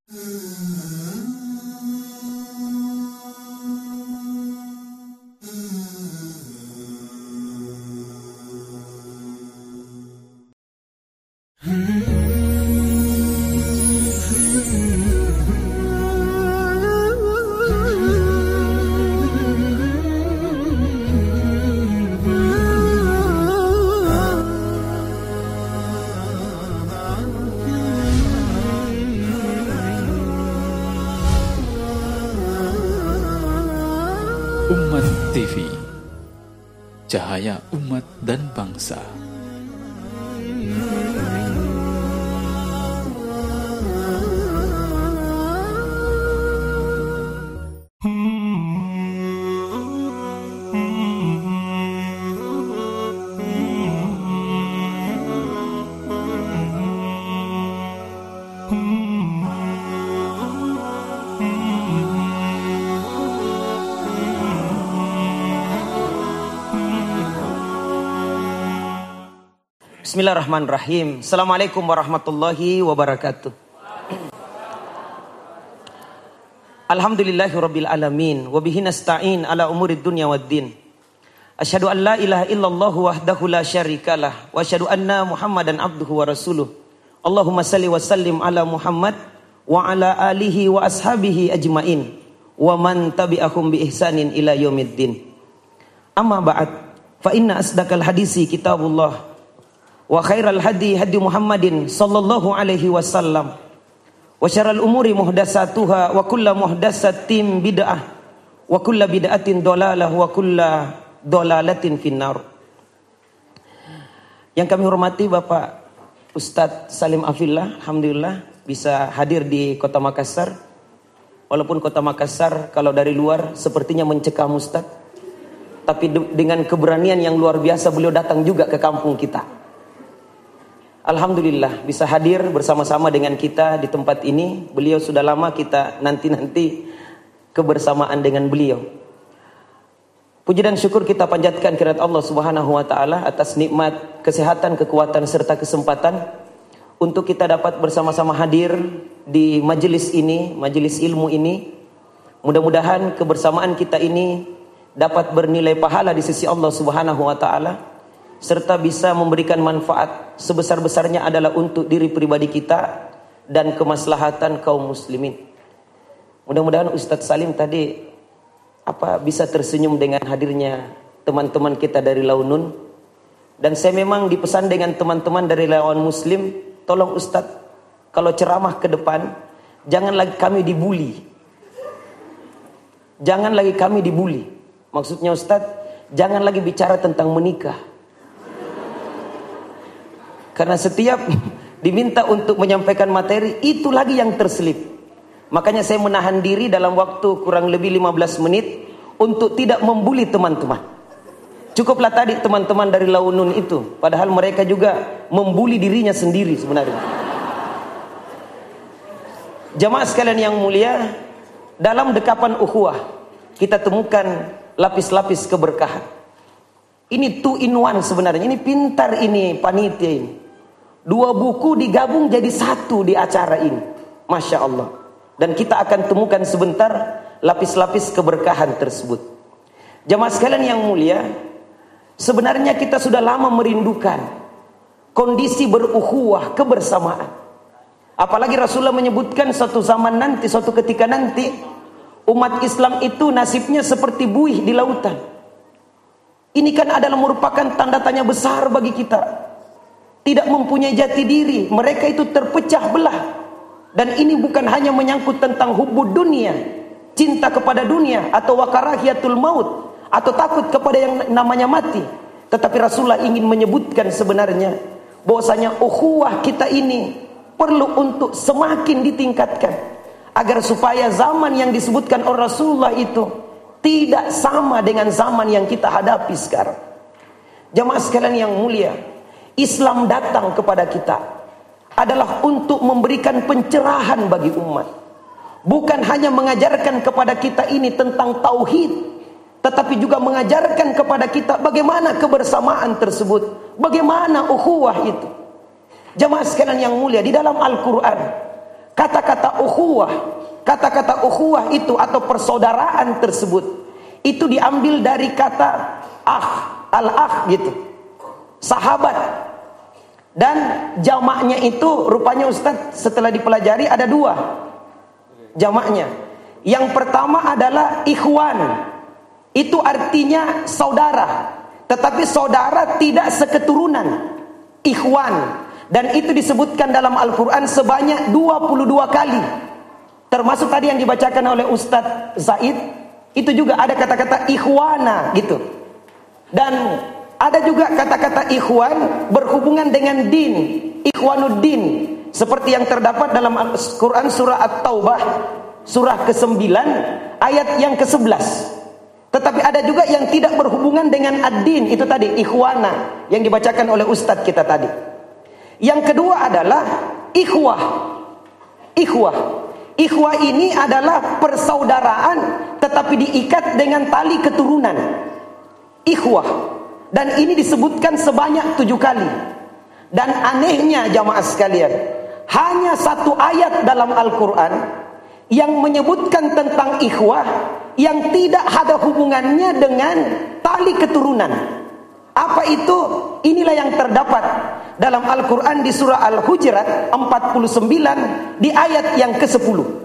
Umat TV, cahaya umat dan bangsa. Bismillahirrahmanirrahim. Assalamualaikum warahmatullahi wabarakatuh. Alhamdulillahirabbil alamin wa bihi nasta'in ala umurid dunya waddin. Asyhadu an la ilaha illallah wahdahu la syarikalah wa asyhadu anna Muhammadan abduhu wa rasuluh. Allahumma salli wa sallim ala Muhammad wa ala alihi wa ashabihi ajmain wa man tabi'ahum bi ihsanin ila yaumiddin. Amma ba'd, fa inna asdaqal hadisi kitabullah wa khairal hadi hadi Muhammadin sallallahu alaihi wasallam wa syarrul umuri muhdatsatuha wa kullu muhdatsatin bid'ah wa kullu bid'atin dhalalah wa kullu dhalalatin finnar. Yang kami hormati Bapak Ustadz Salim Afillah, alhamdulillah bisa hadir di Kota Makassar. Walaupun Kota Makassar kalau dari luar sepertinya mencekam Ustadz, tapi dengan keberanian yang luar biasa beliau datang juga ke kampung kita. Alhamdulillah bisa hadir bersama-sama dengan kita di tempat ini. Beliau sudah lama kita nanti kebersamaan dengan beliau. Puji dan syukur kita panjatkan kehadirat Allah Subhanahu wa taala atas nikmat kesehatan, kekuatan serta kesempatan untuk kita dapat bersama-sama hadir di majelis ini, majelis ilmu ini. Mudah-mudahan kebersamaan kita ini dapat bernilai pahala di sisi Allah Subhanahu wa taala, serta bisa memberikan manfaat sebesar-besarnya adalah untuk diri pribadi kita dan kemaslahatan kaum muslimin. Mudah-mudahan Ustadz Salim tadi bisa tersenyum dengan hadirnya teman-teman kita dari Launun. Dan saya memang dipesan dengan teman-teman dari lawan muslim, tolong Ustadz kalau ceramah ke depan jangan lagi kami dibully. Jangan lagi kami dibully. Maksudnya Ustadz, jangan lagi bicara tentang menikah. Karena setiap diminta untuk menyampaikan materi, itu lagi yang terselip. Makanya saya menahan diri dalam waktu kurang lebih 15 menit untuk tidak membuli teman-teman. Cukuplah tadi teman-teman dari Launun itu, padahal mereka juga membuli dirinya sendiri sebenarnya. Jamaah sekalian yang mulia, dalam dekapan ukhuwah kita temukan lapis-lapis keberkahan. Ini 2 in 1 sebenarnya. Ini pintar ini panitia ini. 2 buku digabung jadi 1 di acara ini. Masya Allah. Dan kita akan temukan sebentar lapis-lapis keberkahan tersebut. Jamaah sekalian yang mulia, sebenarnya kita sudah lama merindukan kondisi berukhuwah, kebersamaan. Apalagi Rasulullah menyebutkan suatu zaman nanti, suatu ketika nanti, umat Islam itu nasibnya seperti buih di lautan. Ini kan adalah merupakan tanda tanya besar bagi kita. Tidak mempunyai jati diri, mereka itu terpecah belah. Dan ini bukan hanya menyangkut tentang hubbud dunia, cinta kepada dunia, atau wakarahiyatul maut, atau takut kepada yang namanya mati. Tetapi Rasulullah ingin menyebutkan sebenarnya bahwasanya ukhuwah kita ini perlu untuk semakin ditingkatkan, agar supaya zaman yang disebutkan oleh Rasulullah itu tidak sama dengan zaman yang kita hadapi sekarang. Jamaah sekalian yang mulia, Islam datang kepada kita adalah untuk memberikan pencerahan bagi umat. Bukan hanya mengajarkan kepada kita ini tentang tauhid, tetapi juga mengajarkan kepada kita bagaimana kebersamaan tersebut, bagaimana ukhuwah itu. Jamaah sekalian yang mulia, di dalam Al-Quran kata-kata ukhuwah itu atau persaudaraan tersebut itu diambil dari kata al-akh gitu, sahabat. Dan jamaknya itu rupanya Ustaz setelah dipelajari ada 2 jamaknya. Yang pertama adalah ikhwan, itu artinya saudara, tetapi saudara tidak seketurunan, ikhwan. Dan itu disebutkan dalam Al-Quran sebanyak 22 kali. Termasuk tadi yang dibacakan oleh Ustaz Zaid, itu juga ada kata-kata ikhwana gitu. Dan ada juga kata-kata ikhwan berhubungan dengan din, ikhwanuddin, seperti yang terdapat dalam Al-Quran surah At-Taubah surah ke-9 ayat yang ke-11. Tetapi ada juga yang tidak berhubungan dengan ad-din, itu tadi ikhwana yang dibacakan oleh Ustadz kita tadi. Yang kedua adalah ikhwah. Ikhwah ini adalah persaudaraan tetapi diikat dengan tali keturunan. Ikhwah. Dan ini disebutkan sebanyak 7 kali. Dan anehnya jamaah sekalian, hanya 1 ayat dalam Al-Quran yang menyebutkan tentang ikhwah yang tidak ada hubungannya dengan tali keturunan. Apa itu? Inilah yang terdapat dalam Al-Quran di surah Al-Hujurat 49 di ayat yang ke-10.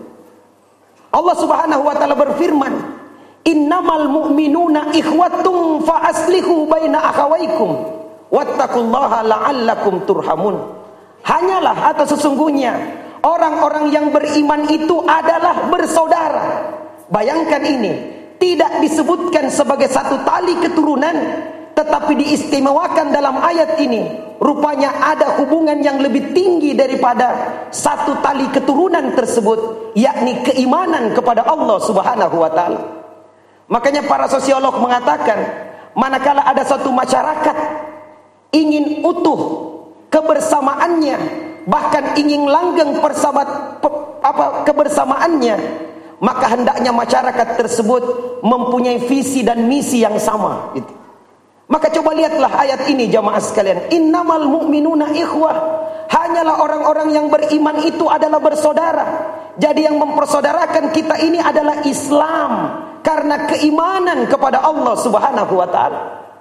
Allah Subhanahu wa taala berfirman, innamal mu'minuna ikhwatum fa aslihu baina akhawaykum wattaqullaha la'allakum turhamun. Hanyalah atau sesungguhnya orang-orang yang beriman itu adalah bersaudara. Bayangkan ini, tidak disebutkan sebagai satu tali keturunan, tetapi diistimewakan dalam ayat ini. Rupanya ada hubungan yang lebih tinggi daripada satu tali keturunan tersebut, yakni keimanan kepada Allah Subhanahu wa taala. Makanya para sosiolog mengatakan, manakala ada suatu masyarakat ingin utuh kebersamaannya, bahkan ingin langgeng kebersamaannya, maka hendaknya masyarakat tersebut mempunyai visi dan misi yang sama gitu. Maka coba lihatlah ayat ini jamaah sekalian, innamal mu'minuna ikhwah, hanyalah orang-orang yang beriman itu adalah bersaudara. Jadi yang mempersaudarakan kita ini adalah Islam, karena keimanan kepada Allah Subhanahu wa taala.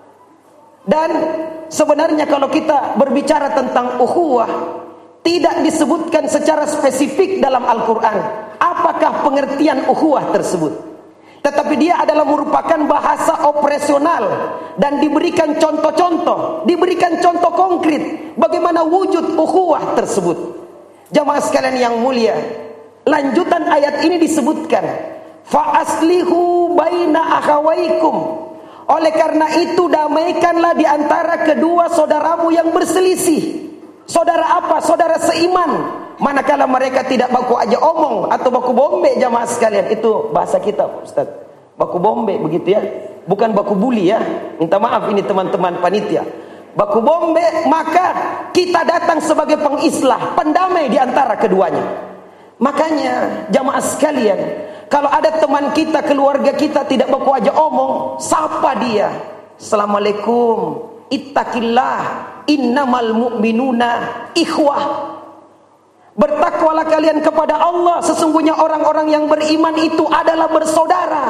Dan sebenarnya kalau kita berbicara tentang ukhuwah, tidak disebutkan secara spesifik dalam Al-Quran apakah pengertian ukhuwah tersebut. Tetapi dia adalah merupakan bahasa operasional dan diberikan contoh-contoh, diberikan contoh konkret bagaimana wujud ukhuwah tersebut. Jamaah sekalian yang mulia, lanjutan ayat ini disebutkan, fa aslihu baina akhawaykum. Oleh karena itu damaikanlah di antara kedua saudaramu yang berselisih. Saudara apa? Saudara seiman. Manakala mereka tidak baku aja omong atau baku bombe jamaah sekalian. Itu bahasa kita Ustaz. Baku bombe begitu ya. Bukan baku buli ya. Minta maaf ini teman-teman panitia. Baku bombe, maka kita datang sebagai pengislah, pendamai di antara keduanya. Makanya jamaah sekalian, kalau ada teman kita, keluarga kita tidak baku aja omong, sapa dia. Assalamualaikum, ittaqillah, innamal mu'minuna ikhwah. Bertakwalah kalian kepada Allah, sesungguhnya orang-orang yang beriman itu adalah bersaudara.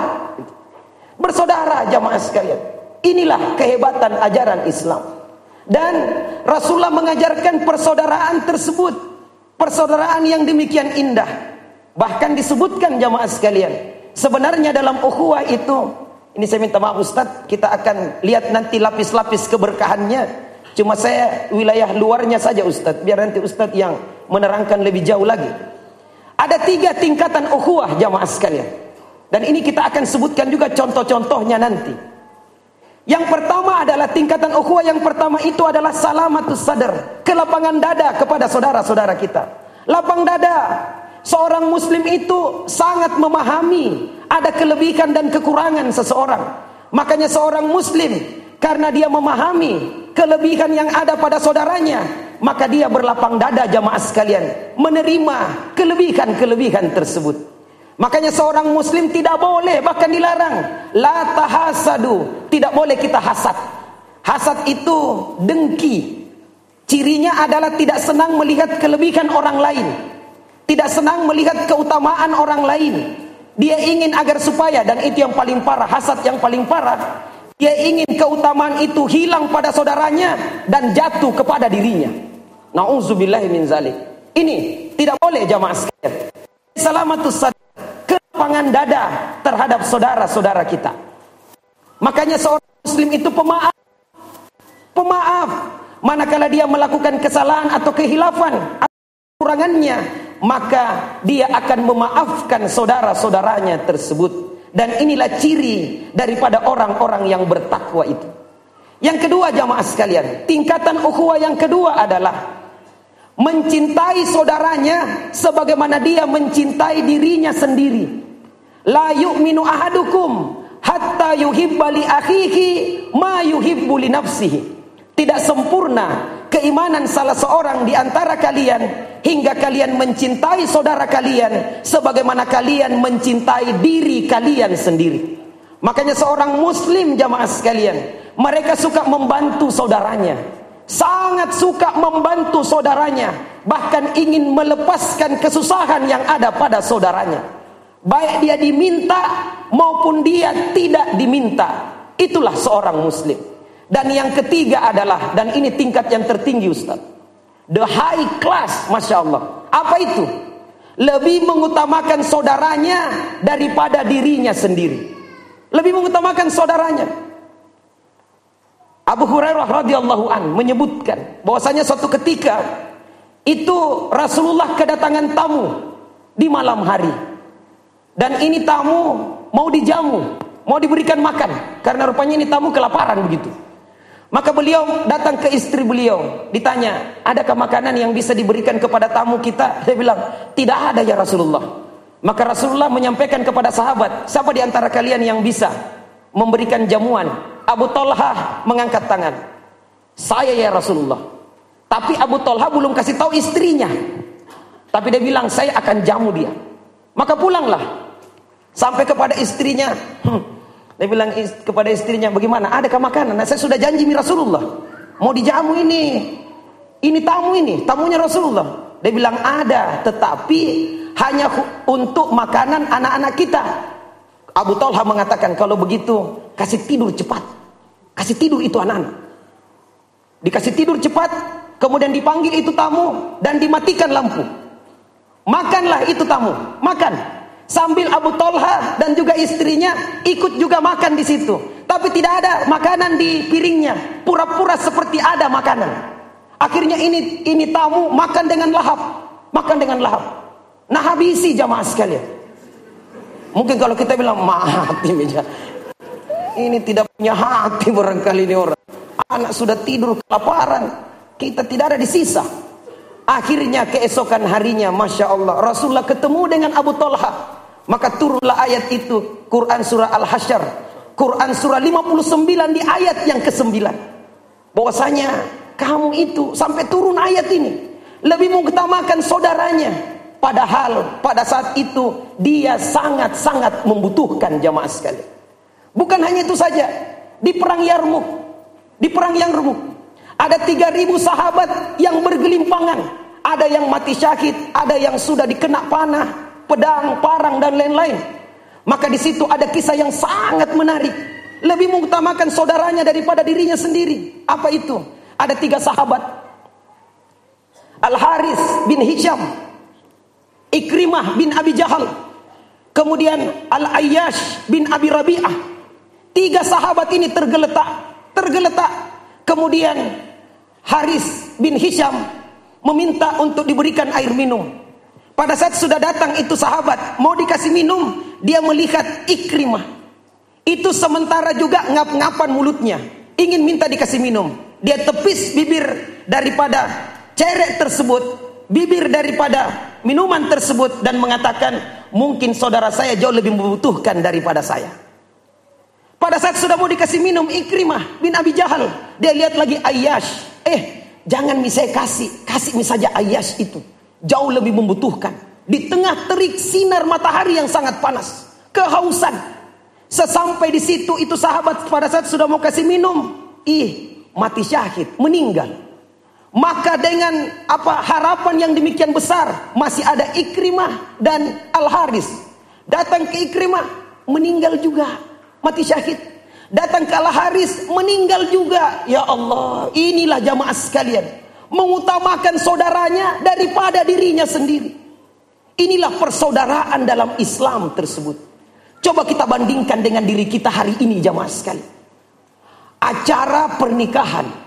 Bersaudara jamaah sekalian. Inilah kehebatan ajaran Islam. Dan Rasulullah mengajarkan persaudaraan tersebut, persaudaraan yang demikian indah. Bahkan disebutkan jamaah sekalian, sebenarnya dalam ukhuwah itu, ini saya minta maaf Ustaz, kita akan lihat nanti lapis-lapis keberkahannya. Cuma saya wilayah luarnya saja Ustaz, biar nanti Ustaz yang menerangkan lebih jauh lagi. Ada 3 tingkatan ukhuwah jamaah sekalian. Dan ini kita akan sebutkan juga contoh-contohnya nanti. Yang pertama adalah tingkatan ukhuwah yang pertama itu adalah salamatus sadar, kelapangan dada kepada saudara-saudara kita. Lapang dada. Seorang muslim itu sangat memahami ada kelebihan dan kekurangan seseorang. Makanya seorang muslim, karena dia memahami kelebihan yang ada pada saudaranya, maka dia berlapang dada jamaah sekalian, menerima kelebihan-kelebihan tersebut. Makanya seorang muslim tidak boleh, bahkan dilarang, la tahasadu, tidak boleh kita hasad. Hasad itu dengki. Cirinya adalah tidak senang melihat kelebihan orang lain, tidak senang melihat keutamaan orang lain. Dia ingin agar supaya, dan itu yang paling parah, hasad yang paling parah, dia ingin keutamaan itu hilang pada saudaranya dan jatuh kepada dirinya. Nauzubillahi min zalik. Ini tidak boleh jamaah sekalian. Salamatus sadar, kelapangan dada terhadap saudara-saudara kita. Makanya seorang muslim itu pemaaf. Pemaaf manakala dia melakukan kesalahan atau kehilafan atau kekurangannya, maka dia akan memaafkan saudara-saudaranya tersebut. Dan inilah ciri daripada orang-orang yang bertakwa itu. Yang kedua jamaah sekalian, tingkatan ukhuwah yang kedua adalah mencintai saudaranya sebagaimana dia mencintai dirinya sendiri. La yu'minu ahadukum hatta yuhibba li akhihi ma yuhibbu li nafsihi. Tidak sempurna keimanan salah seorang di antara kalian hingga kalian mencintai saudara kalian sebagaimana kalian mencintai diri kalian sendiri. Makanya seorang muslim jamaah sekalian, mereka suka membantu saudaranya, sangat suka membantu saudaranya, bahkan ingin melepaskan kesusahan yang ada pada saudaranya, baik dia diminta maupun dia tidak diminta. Itulah seorang muslim. Dan yang ketiga adalah, dan ini tingkat yang tertinggi Ustaz, the high class, Masya Allah. Apa itu? Lebih mengutamakan saudaranya daripada dirinya sendiri. Lebih mengutamakan saudaranya. Abu Hurairah radhiyallahu an menyebutkan bahwasanya suatu ketika itu Rasulullah kedatangan tamu di malam hari. Dan ini tamu mau dijamu, mau diberikan makan, karena rupanya ini tamu kelaparan begitu. Maka beliau datang ke istri beliau, ditanya, adakah makanan yang bisa diberikan kepada tamu kita? Dia bilang, tidak ada ya Rasulullah. Maka Rasulullah menyampaikan kepada sahabat, siapa di antara kalian yang bisa memberikan jamuan? Abu Talha mengangkat tangan, saya ya Rasulullah. Tapi Abu Talha belum kasih tahu istrinya, tapi dia bilang, saya akan jamu dia. Maka pulanglah sampai kepada istrinya. Dia bilang kepada istrinya, bagaimana? Adakah makanan? Nah, saya sudah janji mi Rasulullah, mau dijamu ini tamu, ini tamunya Rasulullah. Dia bilang ada, tetapi hanya untuk makanan anak-anak kita. Abu Talha mengatakan, kalau begitu kasih tidur cepat, kasih tidur itu anak-anak. Dikasih tidur cepat, kemudian dipanggil itu tamu dan dimatikan lampu. Makanlah itu tamu, makan. Sambil Abu Talha dan juga istrinya ikut juga makan di situ. Tapi tidak ada makanan di piringnya. Pura-pura seperti ada makanan. Akhirnya ini tamu makan dengan lahap. Makan dengan lahap. Nah, habisi jamaah sekalian. Mungkin kalau kita bilang mati meja. Ini tidak punya hati barangkali ini orang. Anak sudah tidur kelaparan. Kita tidak ada di sisa. Akhirnya keesokan harinya, Masya Allah, Rasulullah ketemu dengan Abu Talha. Maka turunlah ayat itu, Quran surah Al-Hasyr, Quran surah 59 di ayat yang ke-9. Bahwasanya kamu itu, sampai turun ayat ini, lebih mengutamakan saudaranya. Padahal pada saat itu dia sangat-sangat membutuhkan jamaah sekalian. Bukan hanya itu saja, di perang Yarmuk, ada 3.000 sahabat yang bergelimpangan. Ada yang mati syahid, ada yang sudah dikena panah, pedang, parang dan lain-lain. Maka di situ ada kisah yang sangat menarik. Lebih mengutamakan saudaranya daripada dirinya sendiri. Apa itu? Ada 3 sahabat. Al-Haris bin Hisham, Ikrimah bin Abi Jahal, kemudian Al-Ayyash bin Abi Rabi'ah. 3 sahabat ini tergeletak. Kemudian Haris bin Hisham meminta untuk diberikan air minum. Pada saat sudah datang itu sahabat mau dikasih minum, dia melihat Ikrimah itu sementara juga ngap-ngapan mulutnya, ingin minta dikasih minum. Dia tepis bibir daripada cerek tersebut, bibir daripada minuman tersebut, dan mengatakan, mungkin saudara saya jauh lebih membutuhkan daripada saya. Pada saat sudah mau dikasih minum Ikrimah bin Abi Jahal, dia lihat lagi Ayyash. Jangan saya kasih saja Ayyash itu, jauh lebih membutuhkan. Di tengah terik sinar matahari yang sangat panas, kehausan. Sesampai di situ itu sahabat pada saat sudah mau kasih minum, mati syahid, meninggal. Maka dengan harapan yang demikian besar, masih ada Ikrimah dan Al-Haris. Datang ke Ikrimah, meninggal juga, mati syahid. Datang ke Al-Haris, meninggal juga. Ya Allah, inilah jamaah sekalian, mengutamakan saudaranya daripada dirinya sendiri. Inilah persaudaraan dalam Islam tersebut. Coba kita bandingkan dengan diri kita hari ini jamaah sekalian. Acara pernikahan.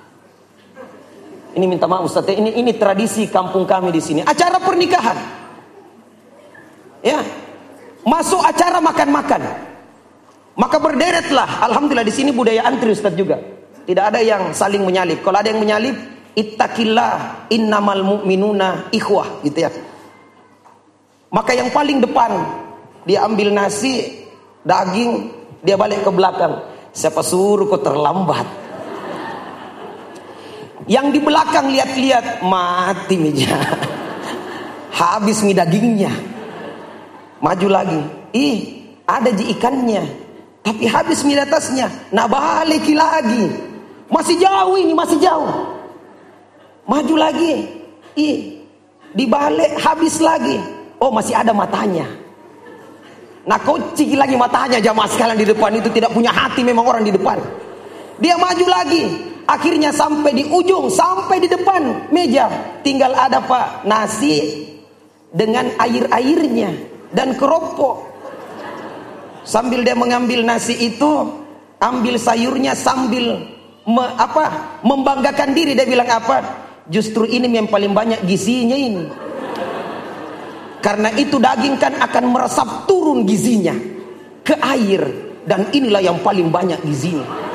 Ini minta maaf Ustaz, ini tradisi kampung kami di sini. Acara pernikahan. Ya. Masuk acara makan-makan. Maka berderetlah. Alhamdulillah di sini budaya antri Ustaz juga. Tidak ada yang saling menyalip. Kalau ada yang menyalip, ittaqillah innamal mu'minuna ikhwah, gitu ya. Maka yang paling depan dia ambil nasi, daging, dia balik ke belakang. Siapa suruh kau terlambat? Yang di belakang lihat-lihat, mati meja. Habis mie dagingnya. Maju lagi. Ada ji ikannya. Tapi habis mie atasnya. Nah balik lagi. Masih jauh ini, masih jauh. Maju lagi. Dibalik habis lagi. Oh masih ada matanya. Nah kocik lagi matanya jamaah sekalian di depan itu tidak punya hati memang orang di depan. Dia maju lagi. Akhirnya sampai di ujung, sampai di depan meja. Tinggal ada nasi dengan air-airnya dan keropok. Sambil dia mengambil nasi itu, ambil sayurnya sambil membanggakan diri. Dia bilang justru ini yang paling banyak gizinya ini. Karena itu daging kan akan meresap turun gizinya ke air. Dan inilah yang paling banyak gizinya.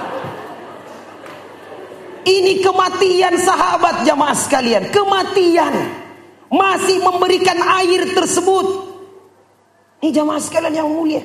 Ini kematian sahabat jamaah sekalian. Kematian. Masih memberikan air tersebut. Ini jamaah sekalian yang mulia.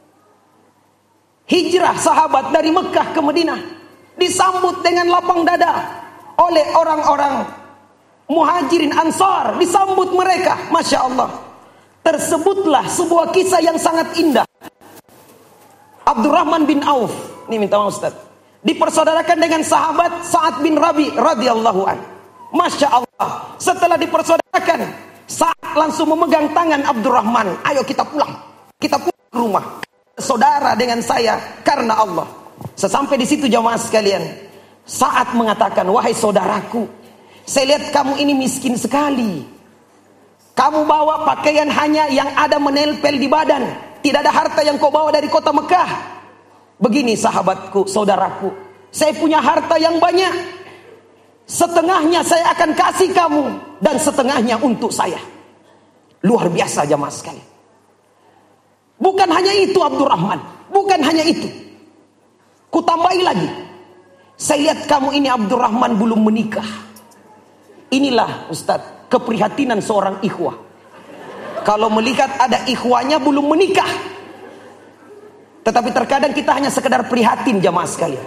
Hijrah sahabat dari Mekah ke Madinah. Disambut dengan lapang dada. Oleh orang-orang Muhajirin Ansar. Disambut mereka. Masya Allah. Tersebutlah sebuah kisah yang sangat indah. Abdurrahman bin Auf. Ini minta maaf Ustaz. Dipersaudarakan dengan sahabat Sa'ad bin Rabi radhiyallahu an. Masya Allah. Setelah dipersaudarakan, Sa'ad langsung memegang tangan Abdurrahman. Ayo kita pulang. Kita pulang ke rumah. Saudara dengan saya karena Allah. Sesampai di situ jamaah sekalian, Sa'ad mengatakan, wahai saudaraku, saya lihat kamu ini miskin sekali. Kamu bawa pakaian hanya yang ada menempel di badan. Tidak ada harta yang kau bawa dari kota Mekah. Begini sahabatku, saudaraku, saya punya harta yang banyak. Setengahnya saya akan kasih kamu dan setengahnya untuk saya. Luar biasa jamaah sekalian. Bukan hanya itu Abdurrahman, bukan hanya itu. Kutambahi lagi. Saya lihat kamu ini Abdurrahman belum menikah. Inilah Ustaz, keprihatinan seorang ikhwah. Kalau melihat ada ikhwanya belum menikah. Tetapi terkadang kita hanya sekedar prihatin jamaah sekalian.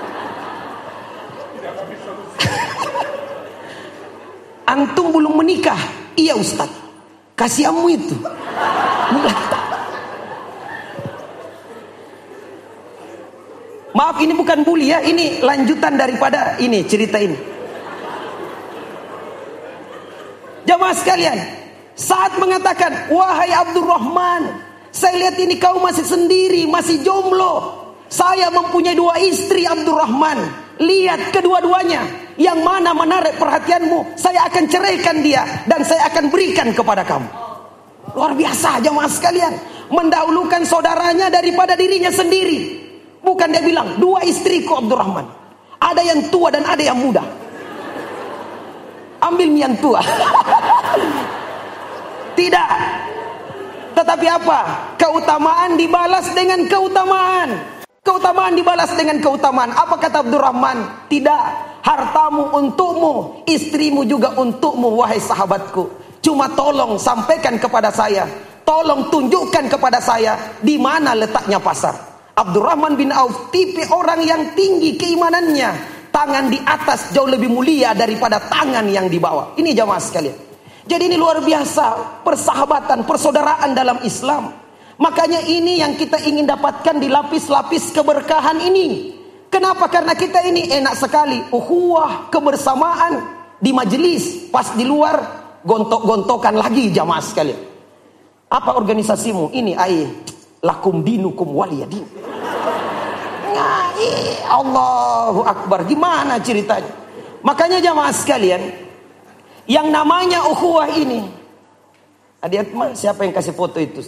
Antum belum menikah? Iya Ustaz. Kasihanmu itu. Maaf ini bukan bully ya. Ini lanjutan daripada ini cerita ini. Jamaah sekalian, saat mengatakan, wahai Abdurrahman, saya lihat ini kau masih sendiri, masih jomblo. Saya mempunyai 2 istri Abdurrahman. Lihat kedua-duanya. Yang mana menarik perhatianmu, saya akan ceraikan dia. Dan saya akan berikan kepada kamu. Luar biasa jamaah sekalian. Mendahulukan saudaranya daripada dirinya sendiri. Bukan dia bilang, 2 istriku Abdurrahman. Ada yang tua dan ada yang muda. Ambil yang tua. Tidak. Tetapi apa? Keutamaan dibalas dengan keutamaan. Keutamaan dibalas dengan keutamaan. Apa kata Abdurrahman? Tidak. Hartamu untukmu, istrimu juga untukmu, wahai sahabatku. Cuma tolong sampaikan kepada saya. Tolong tunjukkan kepada saya di mana letaknya pasar. Abdurrahman bin Auf tipe orang yang tinggi keimanannya. Tangan di atas jauh lebih mulia daripada tangan yang di bawah. Ini jamaah sekalian. Jadi ini luar biasa persahabatan, persaudaraan dalam Islam. Makanya ini yang kita ingin dapatkan di lapis-lapis keberkahan ini. Kenapa? Karena kita ini enak sekali ukhuwah, kebersamaan di majelis, pas di luar gontok-gontokan lagi jamaah sekalian. Apa organisasimu? Ini lakum dinukum waliyadin. Allahu Akbar. Gimana ceritanya? Makanya jamaah sekalian, yang namanya ukhuwah ini, adik siapa yang kasih foto itu?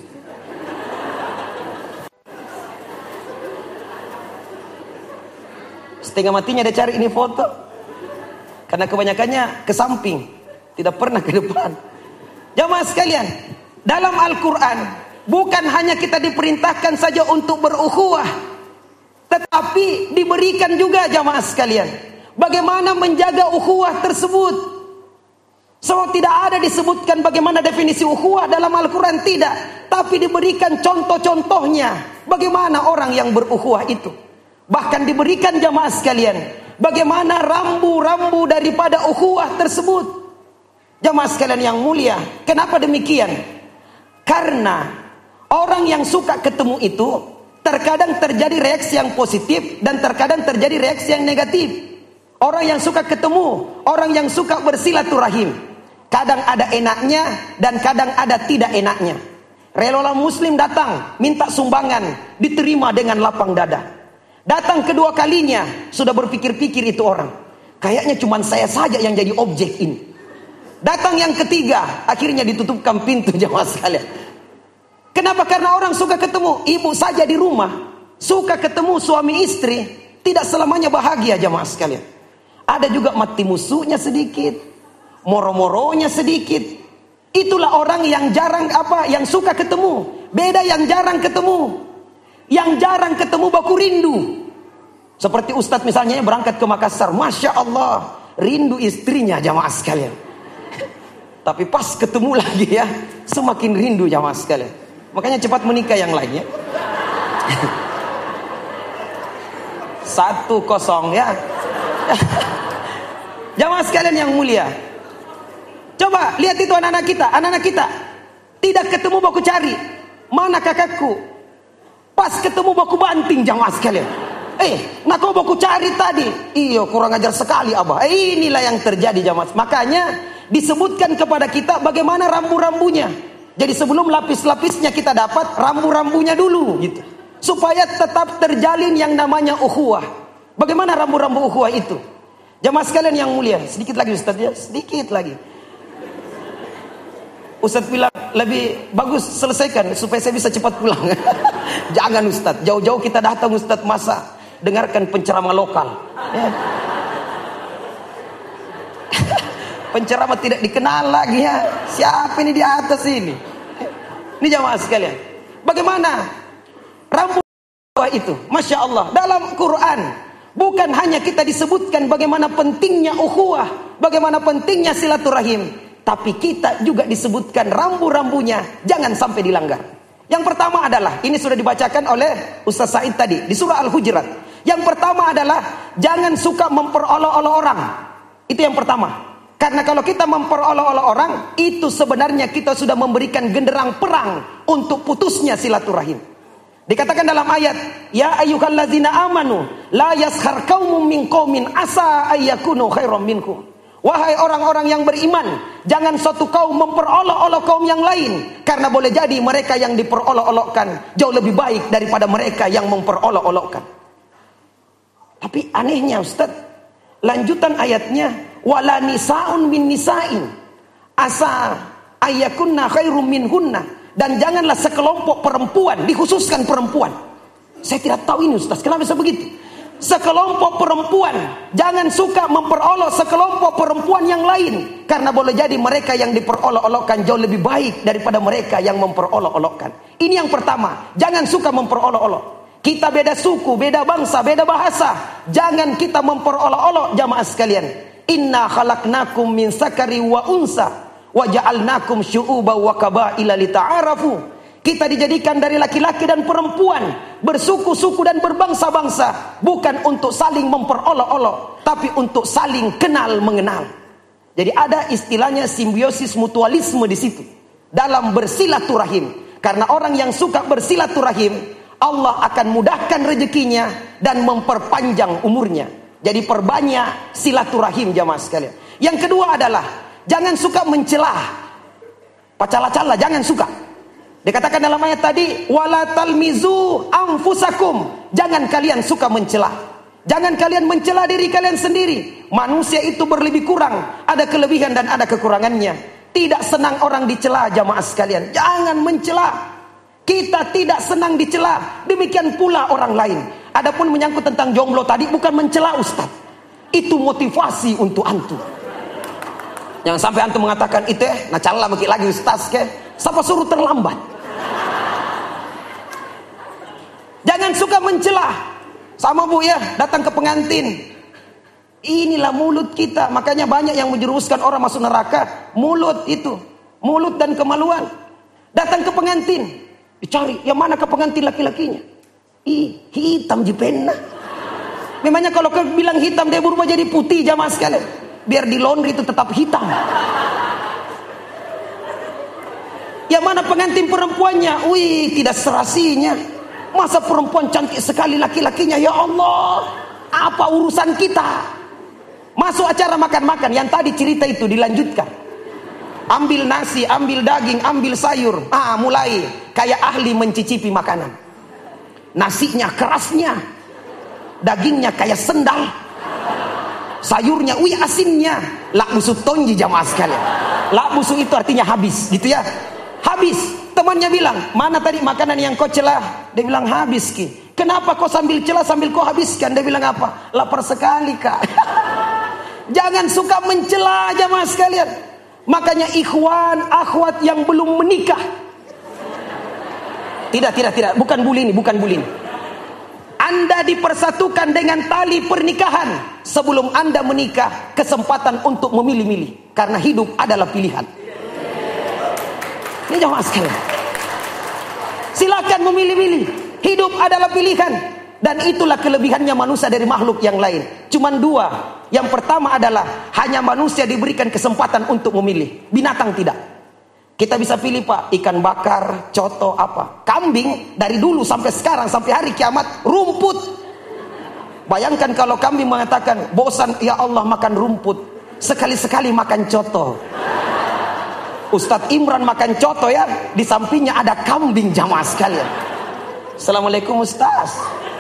Setengah matinya dia cari ini foto, karena kebanyakannya ke samping, tidak pernah ke depan. Jamaah sekalian, dalam Al-Quran bukan hanya kita diperintahkan saja untuk berukhuwah, tetapi diberikan juga jamaah sekalian bagaimana menjaga ukhuwah tersebut. So tidak ada disebutkan bagaimana definisi ukhuwah dalam Al-Quran, tidak, tapi diberikan contoh-contohnya bagaimana orang yang berukhuwah itu. Bahkan diberikan jamaah sekalian bagaimana rambu-rambu daripada ukhuwah tersebut. Jamaah sekalian yang mulia, kenapa demikian? Karena orang yang suka ketemu itu terkadang terjadi reaksi yang positif dan terkadang terjadi reaksi yang negatif. Orang yang suka ketemu, orang yang suka bersilaturahim, kadang ada enaknya dan kadang ada tidak enaknya. Relawan muslim datang minta sumbangan, diterima dengan lapang dada. Datang kedua kalinya sudah berpikir-pikir itu orang, kayaknya cuma saya saja yang jadi objek ini. Datang yang ketiga, akhirnya ditutupkan pintu jamaah sekalian. Kenapa? Karena orang suka ketemu. Ibu saja di rumah suka ketemu suami istri, tidak selamanya bahagia jamaah sekalian. Ada juga mati musuhnya sedikit, moro-moronya sedikit. Itulah orang yang jarang yang suka ketemu. Beda yang jarang ketemu. Yang jarang ketemu baku rindu. Seperti Ustadz misalnya berangkat ke Makassar, Masya Allah, rindu istrinya jamaah sekalian. Tapi pas ketemu lagi ya, semakin rindu jamaah sekalian. Makanya cepat menikah yang lainnya. 1-0 ya. Jamaah sekalian yang mulia, coba lihat itu anak-anak kita tidak ketemu baku cari, mana kakakku? Pas ketemu baku banting jamaah sekalian. Nak kau baku cari tadi. Iya, kurang ajar sekali abah. Inilah yang terjadi jamaah. Makanya disebutkan kepada kita bagaimana rambu-rambunya. Jadi sebelum lapis-lapisnya kita dapat rambu-rambunya dulu gitu. Supaya tetap terjalin yang namanya ukhuwah. Bagaimana rambu-rambu ukhuwah itu? Jamaah sekalian yang mulia, sedikit lagi Ustaz ya, sedikit lagi. Ustaz bilang lebih bagus selesaikan supaya saya bisa cepat pulang. Jangan Ustaz, jauh-jauh kita datang Ustaz, masa dengarkan penceramah lokal ya. Penceramah tidak dikenal lagi ya. Siapa ini di atas ini? Ini jamaah sekalian, bagaimana rambu itu? Masya Allah, dalam Quran bukan hanya kita disebutkan bagaimana pentingnya ukhuwah, bagaimana pentingnya silaturahim, tapi kita juga disebutkan rambu-rambunya jangan sampai dilanggar. Yang pertama adalah, ini sudah dibacakan oleh Ustaz Said tadi di surah Al-Hujurat. Yang pertama adalah jangan suka memperolok-olok orang. Itu yang pertama. Karena kalau kita memperolok-olok orang, itu sebenarnya kita sudah memberikan genderang perang untuk putusnya silaturahim. Dikatakan dalam ayat, ya ayyuhallazina amanu la yaskhar qaumun min qaumin asa ayyakunu khairam minkum. Wahai orang-orang yang beriman, jangan suatu kaum memperolok-olok kaum yang lain, karena boleh jadi mereka yang diperolok-olokkan jauh lebih baik daripada mereka yang memperolok-olokkan. Tapi anehnya Ustaz, lanjutan ayatnya, wala nisaun min nisain asa ayyakunna khairum minhunna, dan janganlah sekelompok perempuan, dikhususkan perempuan. Saya tidak tahu ini Ustaz, kenapa bisa begitu? Sekelompok perempuan, jangan suka memperolok sekelompok perempuan yang lain, karena boleh jadi mereka yang diperolok-olokkan jauh lebih baik daripada mereka yang memperolok-olokkan. Ini yang pertama, jangan suka memperolok-olok. Kita beda suku, beda bangsa, beda bahasa, jangan kita memperolok-olok jamaah sekalian. Inna khalaqnakum min sakari wa unsa wa ja'alnakum syu'uban wa qabaila lita'arafu. Kita dijadikan dari laki-laki dan perempuan, bersuku-suku dan berbangsa-bangsa, bukan untuk saling memperolok-olok, tapi untuk saling kenal mengenal. Jadi ada istilahnya simbiosis mutualisme di situ dalam bersilaturahim. Karena orang yang suka bersilaturahim Allah akan mudahkan rezekinya dan memperpanjang umurnya. Jadi perbanyak silaturahim jamaah sekalian. Yang kedua adalah jangan suka mencelah, pacala-cala, jangan suka. Dikatakan dalam ayat tadi, wala talmizu anfusakum, jangan kalian suka mencelah. Jangan kalian mencela diri kalian sendiri. Manusia itu berlebih kurang, ada kelebihan dan ada kekurangannya. Tidak senang orang dicela jamaah sekalian. Jangan mencela. Kita tidak senang dicela. Demikian pula orang lain. Adapun menyangkut tentang jomblo tadi, bukan mencela Ustaz. Itu motivasi untuk antum. Jangan sampai antum mengatakan itu nah cala lagi Ustaz ke. Siapa suruh terlambat? Jangan suka mencela. Sama bu ya, datang ke pengantin. Inilah mulut kita. Makanya banyak yang menjerumuskan orang masuk neraka. Mulut itu. Mulut dan kemaluan. Datang ke pengantin. Dicari, yang mana ke pengantin laki-lakinya? Hitam jipenna. Memangnya kalau bilang hitam dia berubah jadi putih jamaah sekalian. Biar di laundry itu tetap hitam. Yang mana pengantin perempuannya? Tidak serasinya. Masa perempuan cantik sekali laki-lakinya? Ya Allah, apa urusan kita? Masuk acara makan-makan. Yang tadi cerita itu dilanjutkan. Ambil nasi, ambil daging, ambil sayur. Mulai kayak ahli mencicipi makanan. Nasinya kerasnya, dagingnya kayak sendal, sayurnya asinnya. Lak busuk tonji jamaah sekalian. Lak busuk itu artinya habis, gitu ya. Habis. Temannya bilang, mana tadi makanan yang kau celah? Dia bilang habis ki. Kenapa kau sambil celah sambil kau habiskan? Dia bilang apa? Lapar sekali kak. Jangan suka mencela jamaah sekalian. Makanya ikhwan, akhwat yang belum menikah. Tidak. Bukan bully ini. Anda dipersatukan dengan tali pernikahan. Sebelum Anda menikah, kesempatan untuk memilih-milih. Karena hidup adalah pilihan. Ini jamaah sekalian. Silakan memilih-milih. Hidup adalah pilihan. Dan itulah kelebihannya manusia dari makhluk yang lain. Cuman dua. Yang pertama adalah hanya manusia diberikan kesempatan untuk memilih. Binatang tidak. Kita bisa pilih pak, ikan bakar, coto, apa. Kambing dari dulu sampai sekarang, sampai hari kiamat, rumput. Bayangkan kalau kambing mengatakan, bosan ya Allah makan rumput, sekali-sekali makan coto. Ustadz Imran makan coto ya, di sampingnya ada kambing jamaah sekalian. Assalamualaikum Ustaz.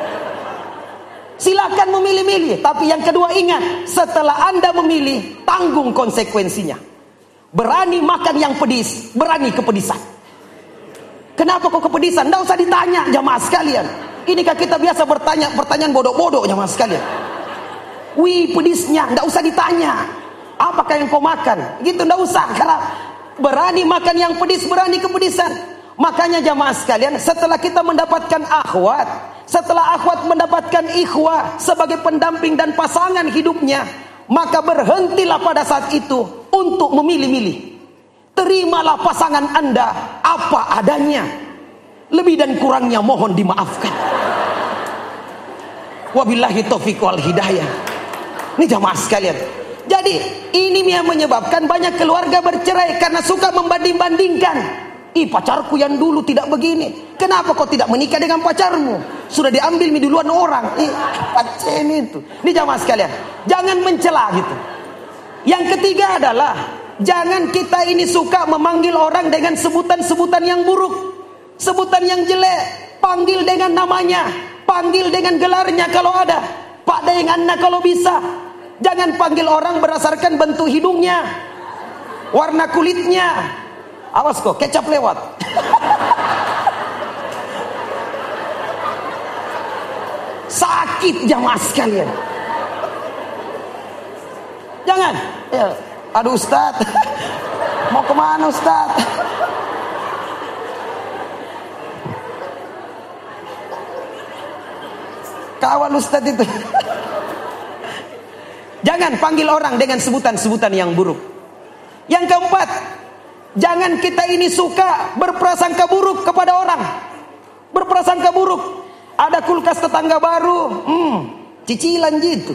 Silakan memilih-milih. Tapi yang kedua ingat, setelah Anda memilih, tanggung konsekuensinya. Berani makan yang pedis, berani kepedisan. Kenapa kok kepedisan? Nggak usah ditanya jamaah sekalian. Inikah kita biasa bertanya pertanyaan bodoh-bodoh jamaah sekalian? Pedisnya, nggak usah ditanya. Apakah yang kau makan? Gitu nggak usah. Karena berani makan yang pedis, berani kepedisan. Makanya jamaah sekalian, setelah kita mendapatkan akhwat, setelah akhwat mendapatkan ikhwah sebagai pendamping dan pasangan hidupnya, maka berhentilah pada saat itu untuk memilih-milih. Terimalah pasangan Anda apa adanya. Lebih dan kurangnya mohon dimaafkan. Wabillahi taufiq wal hidayah. Ini jamaah sekalian. Jadi ini yang menyebabkan banyak keluarga bercerai karena suka membanding-bandingkan. Pacarku yang dulu tidak begini. Kenapa kau tidak menikah dengan pacarmu? Sudah diambil duluan orang. Itu. Ini jamaah sekalian. Jangan mencela gitu. Yang ketiga adalah jangan kita ini suka memanggil orang dengan sebutan-sebutan yang buruk, sebutan yang jelek. Panggil dengan namanya, panggil dengan gelarnya kalau ada. Pak Dayanganna kalau bisa. Jangan panggil orang berdasarkan bentuk hidungnya, warna kulitnya. Awas kok, kecap lewat. Sakit jamaah sekalian. Jangan. Ya. Aduh Ustaz, mau kemana Ustaz? Kawal Ustaz itu. Jangan panggil orang dengan sebutan-sebutan yang buruk. Yang keempat, jangan kita ini suka berprasangka buruk kepada orang. Berprasangka buruk. Ada kulkas tetangga baru, cicilan gitu.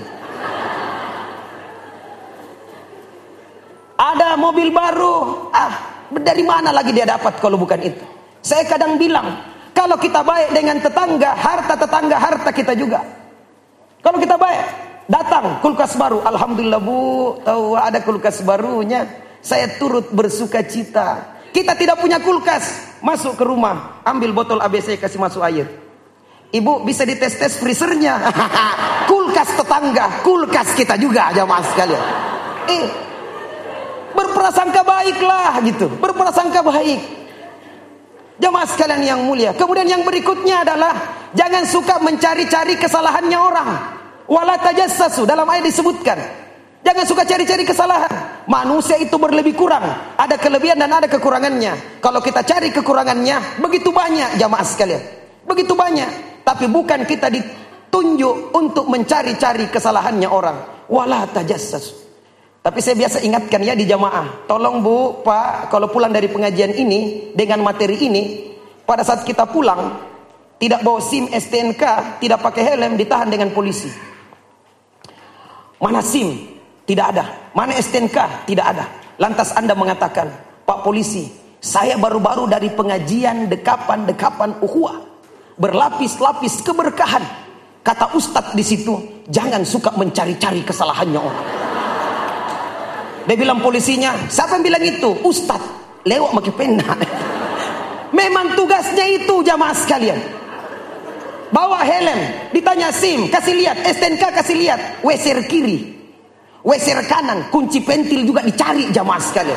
Ada mobil baru, dari mana lagi dia dapat kalau bukan itu? Saya kadang bilang, Kalau kita baik dengan tetangga, harta kita juga. Kalau kita baik, datang kulkas baru, alhamdulillah Bu, tahu ada kulkas barunya, saya turut bersuka cita. Kita tidak punya kulkas, masuk ke rumah, ambil botol ABC, kasih masuk air. Ibu bisa dites-tes freezernya. Kulkas tetangga, kulkas kita juga, jamaah sekalian. Berprasangka baiklah gitu, berprasangka baik. Jamaah sekalian yang mulia. Kemudian yang berikutnya adalah jangan suka mencari-cari kesalahannya orang. Wala tajassasu, dalam ayat disebutkan. Jangan suka cari-cari kesalahan. Manusia itu berlebih kurang, ada kelebihan dan ada kekurangannya. Kalau kita cari kekurangannya, begitu banyak jamaah sekalian. Begitu banyak. Tapi bukan kita ditunjuk untuk mencari-cari kesalahannya orang. Wala tajassasu. Tapi saya biasa ingatkan ya di jamaah, tolong Bu, Pak, kalau pulang dari pengajian ini dengan materi ini, pada saat kita pulang tidak bawa SIM, STNK, tidak pakai helm, ditahan dengan polisi. Mana SIM? Tidak ada. Mana STNK? Tidak ada. Lantas Anda mengatakan, Pak Polisi, saya baru-baru dari pengajian dekapan ukhuwah, berlapis-lapis keberkahan. Kata Ustadz di situ, jangan suka mencari-cari kesalahannya orang. Dia bilang polisinya, siapa yang bilang itu? Ustadz, lewat pakai pena. Memang tugasnya itu jamaah sekalian. Bawa helm, ditanya SIM, kasih lihat, STNK kasih lihat, WC kiri, WC kanan, kunci pentil juga dicari jamaah sekalian.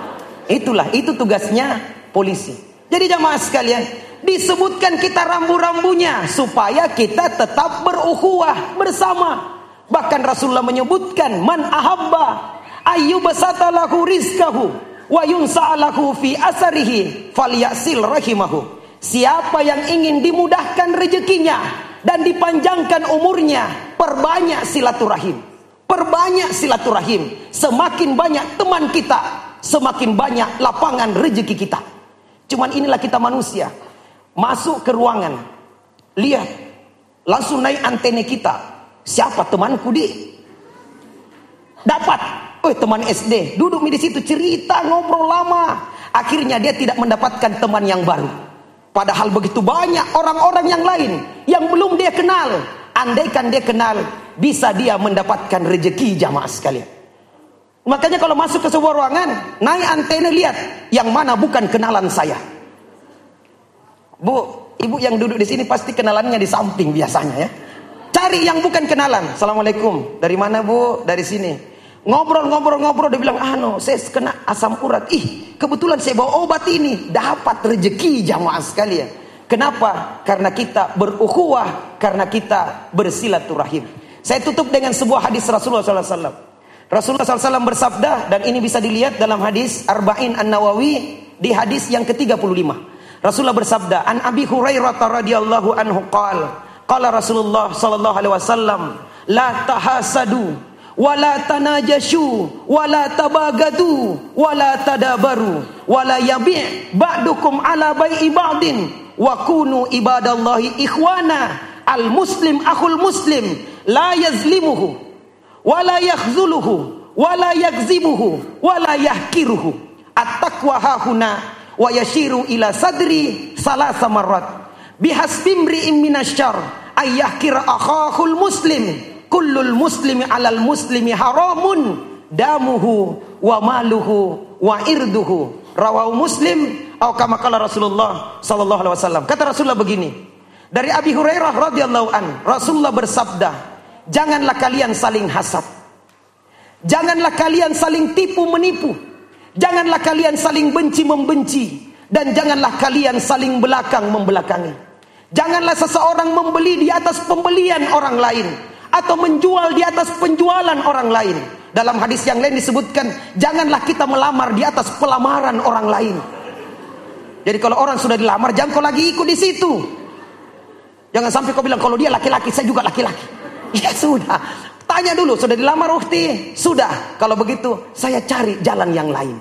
Itu tugasnya polisi. Jadi jamaah sekalian, disebutkan kita rambu-rambunya supaya kita tetap berukhuwah bersama. Bahkan Rasulullah menyebutkan, man ahabba ayyubasata lahu rizkahu wa yunsa'alahu fi asarihi falyasil rahimahu. Siapa yang ingin dimudahkan rezekinya dan dipanjangkan umurnya, perbanyak silaturahim. Perbanyak silaturahim. Semakin banyak teman kita, semakin banyak lapangan rezeki kita. Cuman inilah kita manusia. Masuk ke ruangan, lihat, langsung naik antena kita. Siapa temanku di? Dapat. Teman SD, duduk di situ cerita, ngobrol lama. Akhirnya dia tidak mendapatkan teman yang baru. Padahal begitu banyak orang-orang yang lain yang belum dia kenal. Andaikan dia kenal, bisa dia mendapatkan rezeki jamaah sekalian. Makanya kalau masuk ke sebuah ruangan, naik antena, lihat yang mana bukan kenalan saya. Bu, ibu yang duduk di sini pasti kenalannya di samping biasanya ya. Cari yang bukan kenalan. Assalamualaikum. Dari mana Bu? Dari sini. Ngobrol, dia bilang, saya kena asam urat. Kebetulan saya bawa obat ini. Dapat rezeki jamaah sekalian. Kenapa? Karena kita berukhuwah, karena kita bersilaturahim. Saya tutup dengan sebuah hadis Rasulullah SAW. Rasulullah SAW bersabda, dan ini bisa dilihat dalam hadis Arba'in An-Nawawi di hadis yang ke-35. Rasulullah bersabda, An Abi Hurairah radhiyallahu anhu qala Rasulullah sallallahu alaihi wasallam, la tahasadu wala tanajashu wala tabagadu wala tadabaru wala yabi' ba'dukum ala bai'i ba'din wa kunu ibadallahi ikhwana. Al muslim akhul muslim la yazlimuhu wala yakhzuluhu wala yakzibuhu wala yahkiruhu. At-taqwa hahuna wa yashiru ila sadri salasa marrat bihasbimri'in minasyarr ayyahkira akhahul muslim. Kullul muslimi alal muslimi haramun damuhu wa maluhu wa irduhu. Rawahu Muslim atau kama qala Rasulullah sallallahu alaihi wasallam. Kata Rasulullah begini, dari Abi Hurairah radhiyallahu an, Rasulullah bersabda, janganlah kalian saling hasad. Janganlah kalian saling tipu menipu. Janganlah kalian saling benci membenci, dan janganlah kalian saling belakang membelakangi. Janganlah seseorang membeli di atas pembelian orang lain atau menjual di atas penjualan orang lain. Dalam hadis yang lain disebutkan, janganlah kita melamar di atas pelamaran orang lain. Jadi kalau orang sudah dilamar, jangan kau lagi ikut di situ. Jangan sampai kau bilang, kalau dia laki-laki, saya juga laki-laki. Ya sudah, tanya dulu, sudah dilamar ukhti? Sudah. Kalau begitu, saya cari jalan yang lain.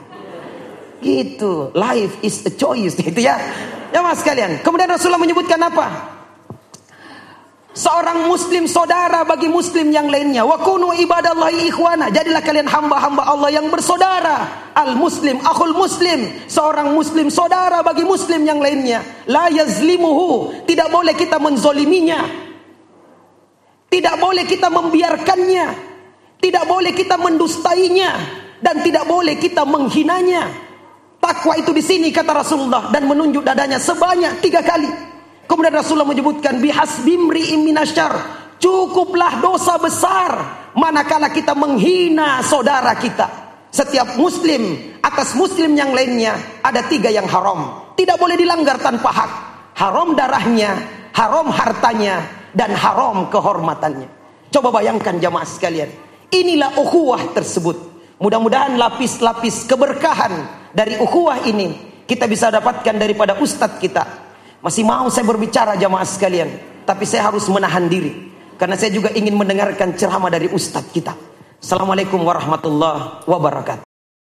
Gitu, life is a choice, gitu ya. Ya mas sekalian. Kemudian Rasulullah menyebutkan apa? Seorang muslim saudara bagi muslim yang lainnya. Wa kunu ibadallahi ikhwana. Jadilah kalian hamba-hamba Allah yang bersaudara. Al muslim akhul muslim. Seorang muslim saudara bagi muslim yang lainnya. La yazlimuhu. Tidak boleh kita menzoliminya. Tidak boleh kita membiarkannya. Tidak boleh kita mendustainya. Dan tidak boleh kita menghinanya. Takwa itu di sini kata Rasulullah. Dan menunjuk dadanya sebanyak 3 kali. Kemudian Rasulullah menyebutkan bihasbimri'im minasyar, cukuplah dosa besar manakala kita menghina saudara kita. Setiap muslim atas muslim yang lainnya ada 3 yang haram, tidak boleh dilanggar tanpa hak. Haram darahnya, haram hartanya, dan haram kehormatannya. Coba bayangkan jamaah sekalian, inilah ukhuwah tersebut. Mudah-mudahan lapis-lapis keberkahan dari ukhuwah ini kita bisa dapatkan daripada ustadz kita. Masih mau saya berbicara jamaah sekalian, tapi saya harus menahan diri karena saya juga ingin mendengarkan ceramah dari ustadz kita. Assalamualaikum warahmatullahi wabarakatuh.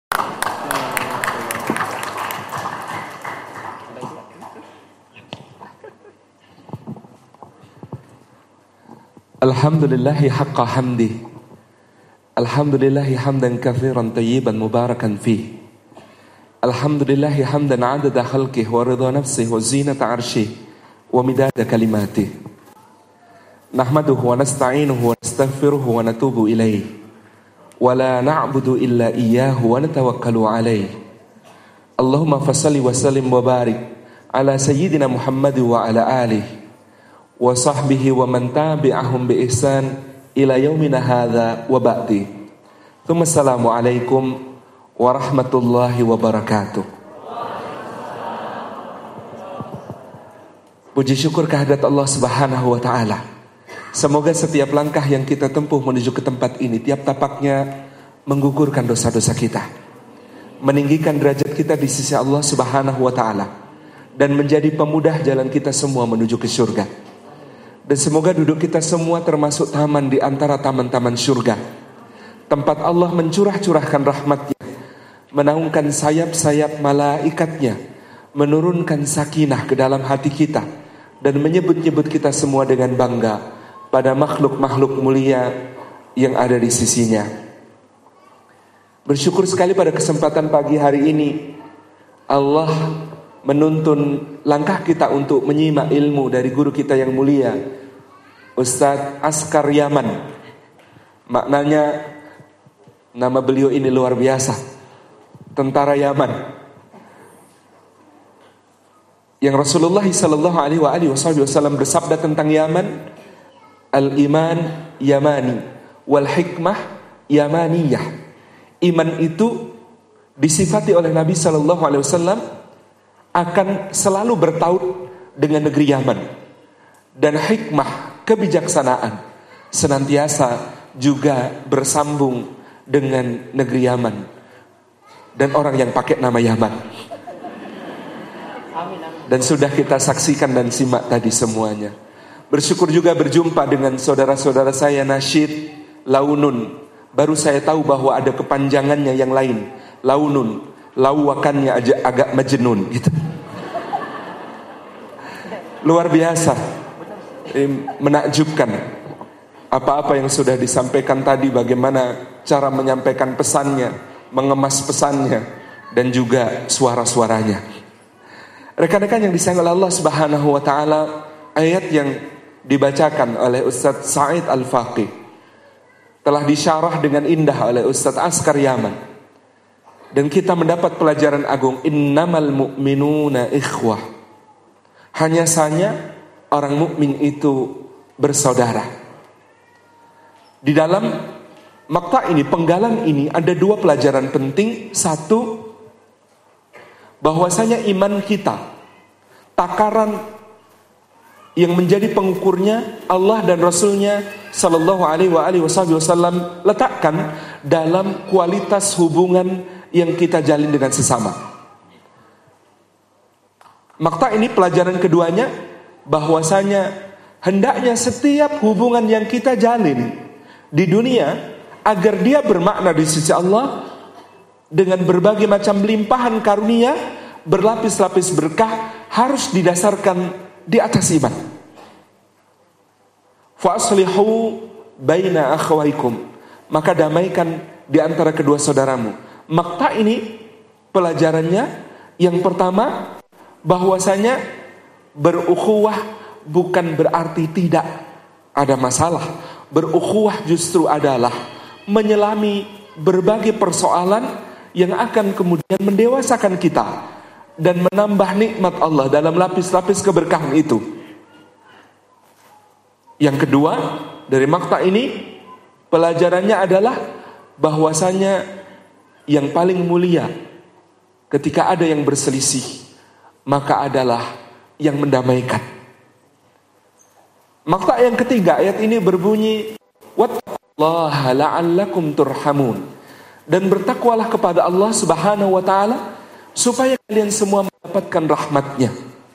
Alhamdulillahi haqqa hamdi. Alhamdulillahi hamdan katsiran tayyiban mubarakan fih. Alhamdulillahi hamdan adada khalqih wa ridha nafsih wa zinata arshih wa midada kalimatih. Nahmaduhu wa nasta'inuhu wa nastaghfiruhu wa natubu ilaih. Wa la na'budu illa iyyahu wa natawakkalu alaih. Allahumma fasalli wa sallim wa barik ala sayyidina Muhammad wa ala alihi wa sahbihi wa man tabi'ahum bi ihsan ila yaumina hadza wa ba'di. Tsumma assalamu alaikum warahmatullahi wabarakatuh. Puji syukur kehadirat Allah Subhanahu wa taala. Semoga setiap langkah yang kita tempuh menuju ke tempat ini, tiap tapaknya menggugurkan dosa-dosa kita, meninggikan derajat kita di sisi Allah Subhanahu wa taala, dan menjadi pemudah jalan kita semua menuju ke surga. Dan semoga duduk kita semua termasuk taman di antara taman-taman surga, tempat Allah mencurah-curahkan rahmatnya, menaungkan sayap-sayap malaikatnya, menurunkan sakinah ke dalam hati kita, dan menyebut-nyebut kita semua dengan bangga pada makhluk-makhluk mulia yang ada di sisinya. Bersyukur sekali pada kesempatan pagi hari ini Allah menuntun langkah kita untuk menyimak ilmu dari guru kita yang mulia, Ustadz Askar Yaman. Maknanya nama beliau ini luar biasa, tentara Yaman, yang Rasulullah sallallahu alaihi wasallam bersabda tentang Yaman, al-iman yamani wal hikmah yamaniyah. Iman itu disifati oleh Nabi sallallahu alaihi wasallam akan selalu bertaut dengan negeri Yaman, dan hikmah, kebijaksanaan, senantiasa juga bersambung dengan negeri Yaman dan orang yang pakai nama Yaman. Dan sudah kita saksikan dan simak tadi semuanya. Bersyukur juga berjumpa dengan saudara-saudara saya nasyid Launun. Baru saya tahu bahwa ada kepanjangannya yang lain. Launun, lawakannya aja agak majnun gitu. Luar biasa, menakjubkan apa-apa yang sudah disampaikan tadi, bagaimana cara menyampaikan pesannya, mengemas pesannya, dan juga suara-suaranya. Rekan-rekan yang disayang oleh Allah Subhanahu wa taala, ayat yang dibacakan oleh Ustadz Said Al-Faqih telah disyarah dengan indah oleh Ustadz Askar Yaman, dan kita mendapat pelajaran agung. Innamal mu'minuna ikhwah. Hanya saja orang mukmin itu bersaudara. Di dalam makta ini, penggalan ini, ada 2 pelajaran penting. Satu, bahwasanya iman kita, takaran yang menjadi pengukurnya Allah dan Rasulnya sallallahu alaihi wasallam letakkan dalam kualitas hubungan yang kita jalin dengan sesama. Makta ini pelajaran keduanya, bahwasanya hendaknya setiap hubungan yang kita jalin di dunia, agar dia bermakna di sisi Allah dengan berbagai macam limpahan karunia, berlapis-lapis berkah, harus didasarkan di atas iman. fa aslihu baina akhawaikum, maka damaikan di antara kedua saudaramu. Makta ini pelajarannya yang pertama, bahwasanya berukhuwah bukan berarti tidak ada masalah. Berukhuwah justru adalah menyelami berbagai persoalan yang akan kemudian mendewasakan kita dan menambah nikmat Allah dalam lapis-lapis keberkahan itu. Yang kedua, dari makta ini pelajarannya adalah bahwasanya yang paling mulia ketika ada yang berselisih, maka adalah yang mendamaikan. Makta yang ketiga, ayat ini berbunyi wattaqullaha la'allakum turhamun, dan bertakwalah kepada Allah Subhanahu wa taala supaya kalian semua mendapatkan rahmatnya.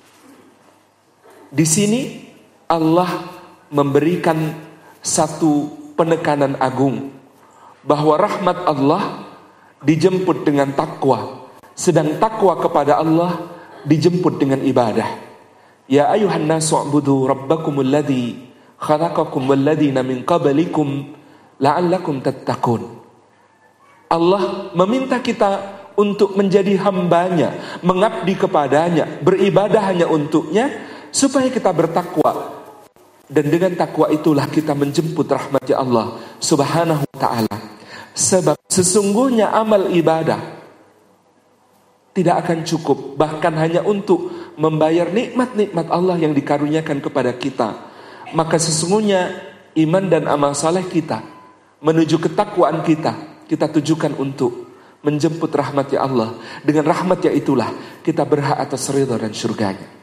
Di sini Allah memberikan satu penekanan agung, bahwa rahmat Allah dijemput dengan takwa, sedang takwa kepada Allah dijemput dengan ibadah. Ya ayuhan nasu ubudu rabbakumul ladzi khalaqakum wal ladzina min qablikum la'allakum tattaqun. Allah meminta kita untuk menjadi hambanya, mengabdi kepadanya, beribadah hanya untuknya, supaya kita bertakwa. Dan dengan takwa itulah kita menjemput rahmat Allah Subhanahu wa ta'ala. Sebab sesungguhnya amal ibadah tidak akan cukup, bahkan hanya untuk membayar nikmat-nikmat Allah yang dikaruniakan kepada kita. Maka sesungguhnya iman dan amal saleh kita menuju ketakwaan kita tujukan untuk menjemput rahmat Allah. Dengan rahmat itulah kita berhak atas ridha dan surganya.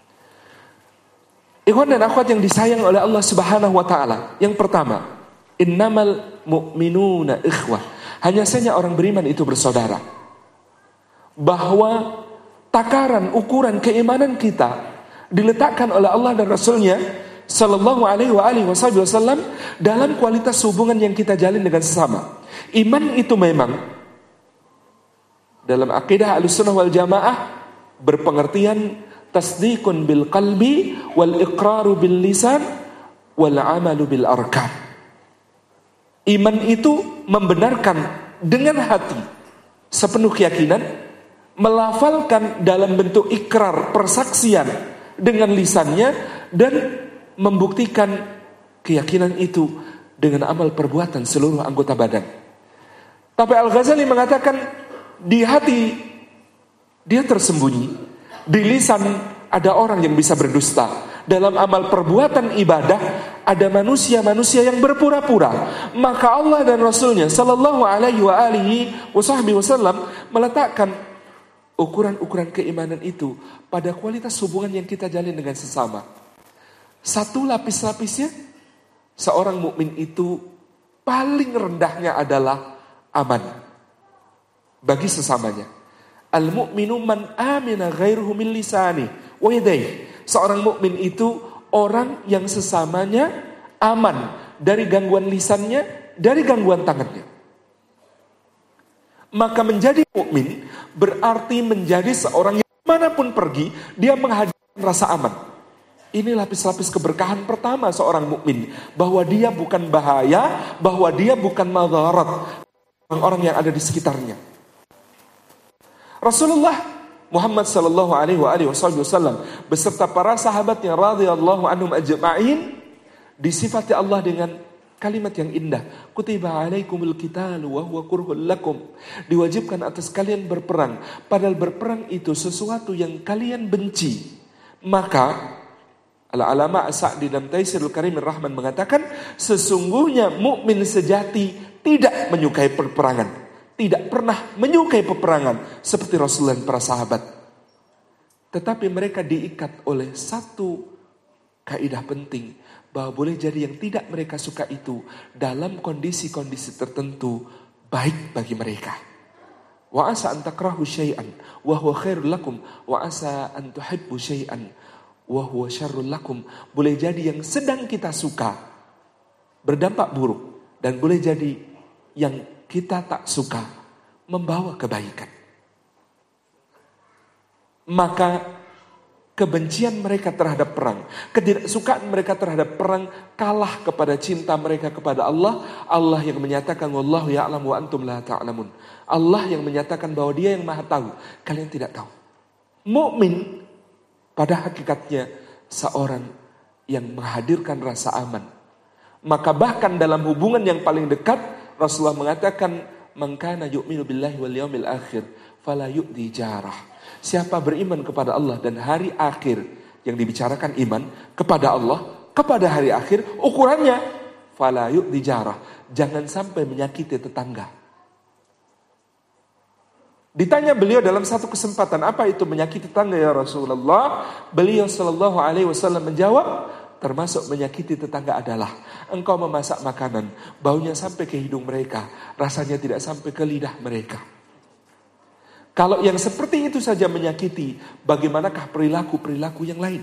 Ikhwan dan akhwat yang disayang oleh Allah Subhanahu wa ta'ala, yang pertama, innamal mu'minuna ikhwah, hanya saja orang beriman itu bersaudara. Bahwa takaran, ukuran keimanan kita diletakkan oleh Allah dan Rasulnya Sallallahu alaihi wasallam dalam kualitas hubungan yang kita jalin dengan sesama. Iman itu memang dalam akidah Ahlussunnah wal Jamaah berpengertian tasdiqun bil qalbi wal iqraru bil lisan wal amalu bil arkan. Iman itu membenarkan dengan hati sepenuh keyakinan, melafalkan dalam bentuk ikrar, persaksian dengan lisannya, dan membuktikan keyakinan itu dengan amal perbuatan seluruh anggota badan. Tapi Al-Ghazali mengatakan di hati dia tersembunyi, di lisan ada orang yang bisa berdusta. Dalam amal perbuatan ibadah ada manusia-manusia yang berpura-pura. Maka Allah dan Rasulnya Sallallahu alaihi wasallam meletakkan ukuran-ukuran keimanan itu pada kualitas hubungan yang kita jalin dengan sesama. Satu lapis-lapisnya, seorang mukmin itu paling rendahnya adalah aman bagi sesamanya. Al-mu'minu man amina ghairuhu min lisani wa yadayhi. Seorang mukmin itu orang yang sesamanya aman dari gangguan lisannya, dari gangguan tangannya. Maka menjadi mukmin berarti menjadi seorang yang manapun pergi, dia menghadirkan rasa aman. Ini lapis-lapis keberkahan pertama seorang mukmin, bahwa dia bukan bahaya, bahwa dia bukan madarat orang-orang yang ada di sekitarnya. Rasulullah Muhammad sallallahu alaihi wasallam beserta para sahabatnya radhiyallahu anhum ajma'in disifati Allah dengan kalimat yang indah. Kutiba alaikumul qitalu wa huwa kurhul lakum. Diwajibkan atas kalian berperang, padahal berperang itu sesuatu yang kalian benci. Maka Al-Alama As-Sa'di dalam Taisirul Karimir Rahman mengatakan, sesungguhnya mukmin sejati tidak menyukai peperangan, tidak pernah menyukai peperangan seperti Rasulullah dan para sahabat. Tetapi mereka diikat oleh satu kaidah penting, bahwa boleh jadi yang tidak mereka suka itu dalam kondisi-kondisi tertentu baik bagi mereka. Wa asa an takrahu syai'an wa huwa khairul lakum wa asa an tuhibbu syai'an wa huwa syarrul lakum. Boleh jadi yang sedang kita suka berdampak buruk, dan boleh jadi yang kita tak suka membawa kebaikan. Maka kebencian mereka terhadap perang, ketidaksukaan mereka terhadap perang kalah kepada cinta mereka kepada Allah. Allah yang menyatakan wallahu ya'lamu wa antum la ta'lamun. Allah yang menyatakan bahwa Dia yang Maha tahu, kalian tidak tahu. Mukmin pada hakikatnya seorang yang menghadirkan rasa aman. Maka bahkan dalam hubungan yang paling dekat, Rasulullah mengatakan man kana yu'minu billahi wal yaumil akhir fala yu'di jarah. Siapa beriman kepada Allah dan hari akhir, yang dibicarakan iman kepada Allah, kepada hari akhir, ukurannya fala yu'di jarah, jangan sampai menyakiti tetangga. Ditanya beliau dalam satu kesempatan, apa itu menyakiti tetangga ya Rasulullah? Beliau sallallahu alaihi wasallam menjawab, termasuk menyakiti tetangga adalah engkau memasak makanan, baunya sampai ke hidung mereka, rasanya tidak sampai ke lidah mereka. Kalau yang seperti itu saja menyakiti, bagaimanakah perilaku-perilaku yang lain?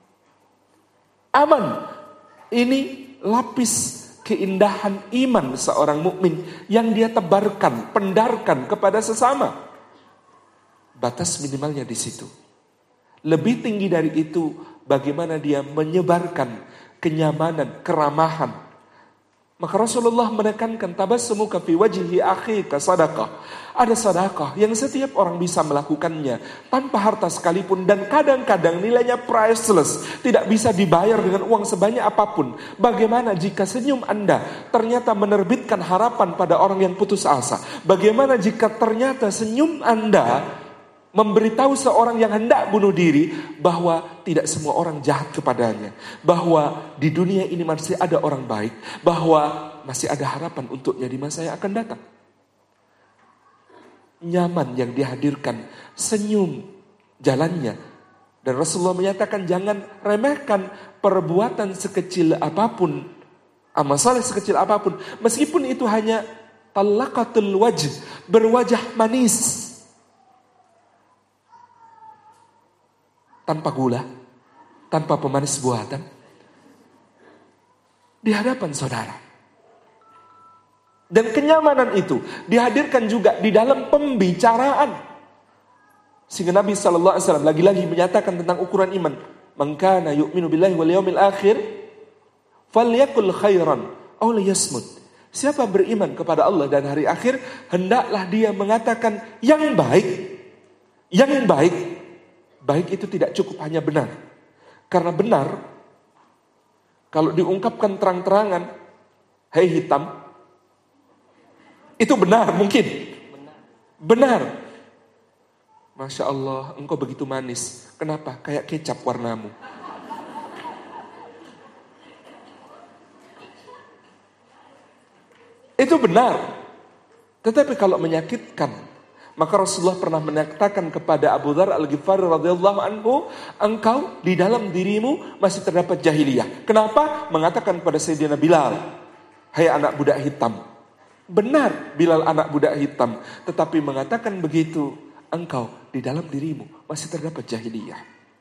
Aman. Ini lapis keindahan iman seorang mukmin yang dia tebarkan, pendarkan kepada sesama. Batas minimalnya di situ. Lebih tinggi dari itu, bagaimana dia menyebarkan kenyamanan, keramahan. Maka Rasulullah menekankan tabassumuka fi wajhi akhika sadaqah. Ada sedekah yang setiap orang bisa melakukannya tanpa harta sekalipun, dan kadang-kadang nilainya priceless, tidak bisa dibayar dengan uang sebanyak apapun. Bagaimana jika senyum Anda ternyata menerbitkan harapan pada orang yang putus asa? Bagaimana jika ternyata senyum Anda memberitahu seorang yang hendak bunuh diri bahwa tidak semua orang jahat kepadanya, bahwa di dunia ini masih ada orang baik, bahwa masih ada harapan untuknya di masa yang akan datang. Nyaman yang dihadirkan, senyum jalannya. Dan Rasulullah menyatakan jangan remehkan perbuatan sekecil apapun, amal saleh sekecil apapun, meskipun itu hanya talaqatul wajh, berwajah manis, tanpa gula, tanpa pemanis buatan, di hadapan saudara. Dan kenyamanan itu dihadirkan juga di dalam pembicaraan. Sehingga Nabi SAW lagi-lagi menyatakan tentang ukuran iman. Man kana yu'minu billahi wal yaumil akhir falyakul khairan aw liyasmut. Siapa beriman kepada Allah dan hari akhir, hendaklah dia mengatakan yang baik. Yang baik. Baik itu tidak cukup hanya benar. Karena benar, kalau diungkapkan terang-terangan, hei hitam, itu benar mungkin. Benar. Masya Allah, engkau begitu manis. Kenapa? Kayak kecap warnamu. Itu benar. Tetapi kalau menyakitkan, maka Rasulullah pernah menyatakan kepada Abu Dzar Al-Ghifari radhiyallahu anhu, engkau di dalam dirimu masih terdapat jahiliyah. Kenapa? Mengatakan kepada Sayyidina Bilal, hai anak budak hitam. Benar Bilal anak budak hitam, tetapi mengatakan begitu, engkau di dalam dirimu masih terdapat jahiliyah.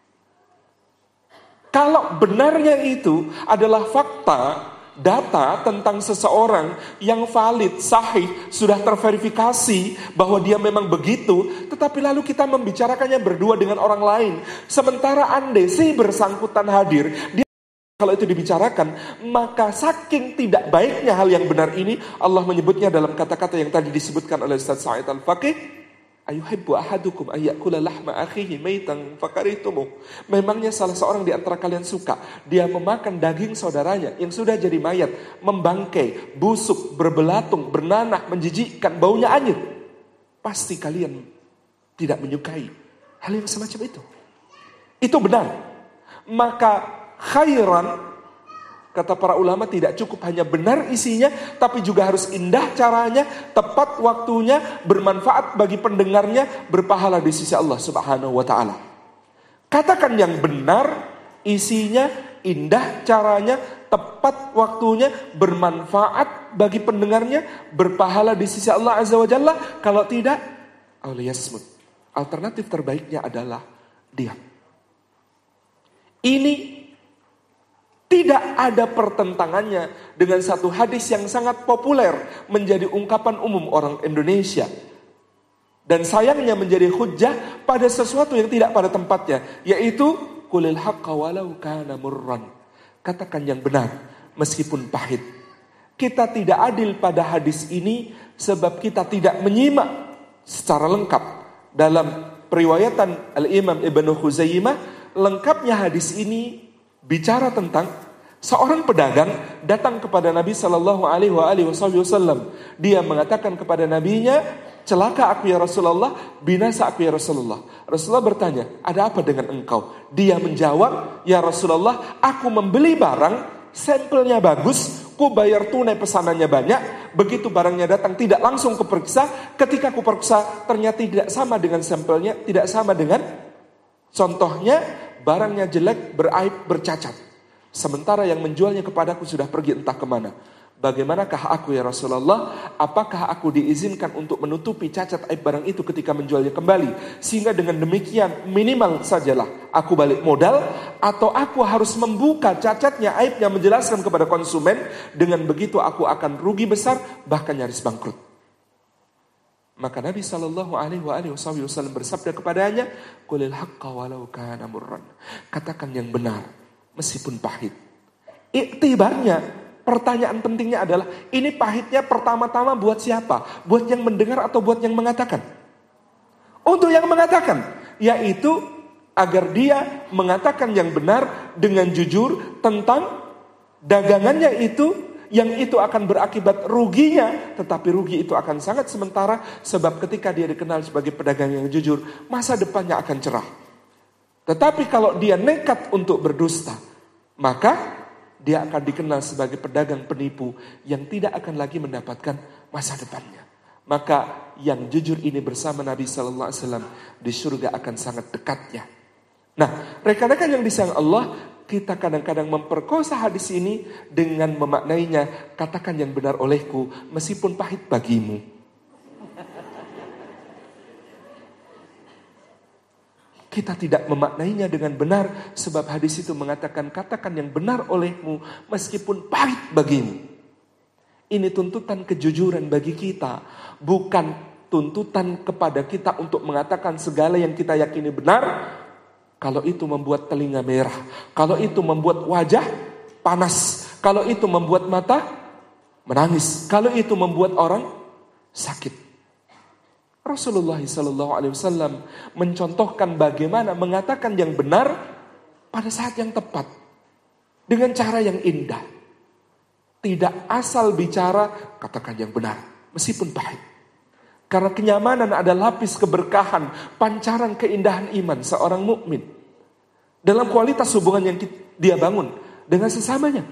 Kalau benarnya itu adalah fakta, data tentang seseorang yang valid, sahih, sudah terverifikasi bahwa dia memang begitu, tetapi lalu kita membicarakannya berdua dengan orang lain, sementara andai si bersangkutan hadir, dia kalau itu dibicarakan, maka saking tidak baiknya hal yang benar ini, Allah menyebutnya dalam kata-kata yang tadi disebutkan oleh Ustaz Sa'id Al-Faqih, ayuhibbu ahadukum ayyakula lahma akhihi maitan fakarihtumuh. Memangnya salah seorang di antara kalian suka dia memakan daging saudaranya yang sudah jadi mayat, membangkai, busuk, berbelatung, bernanah, menjijikkan, baunya anyir. Pasti kalian tidak menyukai hal yang semacam itu. Itu benar. Maka khairan, kata para ulama, tidak cukup hanya benar isinya, tapi juga harus indah caranya, tepat waktunya, bermanfaat bagi pendengarnya, berpahala di sisi Allah Subhanahu wa taala. Katakan yang benar, isinya indah caranya, tepat waktunya, bermanfaat bagi pendengarnya, berpahala di sisi Allah Azza wa Jalla. Kalau tidak, auliyasmut. Alternatif terbaiknya adalah diam. Ini tidak ada pertentangannya dengan satu hadis yang sangat populer menjadi ungkapan umum orang Indonesia. Dan sayangnya menjadi hujjah pada sesuatu yang tidak pada tempatnya. Yaitu Qulil haqqa walau kana murran. Katakan yang benar meskipun pahit. Kita tidak adil pada hadis ini sebab kita tidak menyimak secara lengkap. Dalam periwayatan Al-Imam Ibnu Khuzaimah, lengkapnya hadis ini bicara tentang seorang pedagang datang kepada Nabi Sallallahu Alaihi Wasallam. Dia mengatakan kepada nabinya, celaka aku ya Rasulullah, binasa aku ya Rasulullah. Rasulullah bertanya, ada apa dengan engkau? Dia menjawab, ya Rasulullah, aku membeli barang, sampelnya bagus, ku bayar tunai pesanannya banyak. Begitu barangnya datang tidak langsung kuperiksa. Ketika kuperiksa ternyata tidak sama dengan sampelnya, tidak sama dengan contohnya, barangnya jelek, beraib, bercacat. Sementara yang menjualnya kepadaku sudah pergi entah kemana. Bagaimanakah aku ya Rasulullah? Apakah aku diizinkan untuk menutupi cacat aib barang itu ketika menjualnya kembali? Sehingga dengan demikian minimal sajalah aku balik modal. Atau aku harus membuka cacatnya, aibnya, menjelaskan kepada konsumen. Dengan begitu aku akan rugi besar, bahkan nyaris bangkrut. Maka Nabi Sallallahu Alaihi Wasallam bersabda kepadanya, Qulil haqqa walau kana murran. Katakan yang benar meskipun pahit. Iktibarnya, pertanyaan pentingnya adalah, ini pahitnya pertama-tama buat siapa? Buat yang mendengar atau buat yang mengatakan? Untuk yang mengatakan, yaitu agar dia mengatakan yang benar dengan jujur tentang dagangannya itu, yang itu akan berakibat ruginya, tetapi rugi itu akan sangat sementara, sebab ketika dia dikenal sebagai pedagang yang jujur, masa depannya akan cerah. Tetapi kalau dia nekat untuk berdusta, maka dia akan dikenal sebagai pedagang penipu yang tidak akan lagi mendapatkan masa depannya. Maka yang jujur ini bersama Nabi Sallallahu Alaihi Wasallam di surga akan sangat dekatnya. Nah, rekan-rekan yang disayang Allah, kita kadang-kadang memperkosa hadis ini dengan memaknainya, katakan yang benar olehku meskipun pahit bagimu. Kita tidak memaknainya dengan benar sebab hadis itu mengatakan katakan yang benar olehmu meskipun pahit bagimu. Ini tuntutan kejujuran bagi kita, bukan tuntutan kepada kita untuk mengatakan segala yang kita yakini benar. Kalau itu membuat telinga merah, kalau itu membuat wajah panas, kalau itu membuat mata menangis, kalau itu membuat orang sakit. Rasulullah SAW mencontohkan bagaimana mengatakan yang benar pada saat yang tepat. Dengan cara yang indah. Tidak asal bicara, katakan yang benar, meskipun pahit. Karena kenyamanan adalah lapis keberkahan, pancaran keindahan iman seorang mukmin. Dalam kualitas hubungan yang dia bangun dengan sesamanya.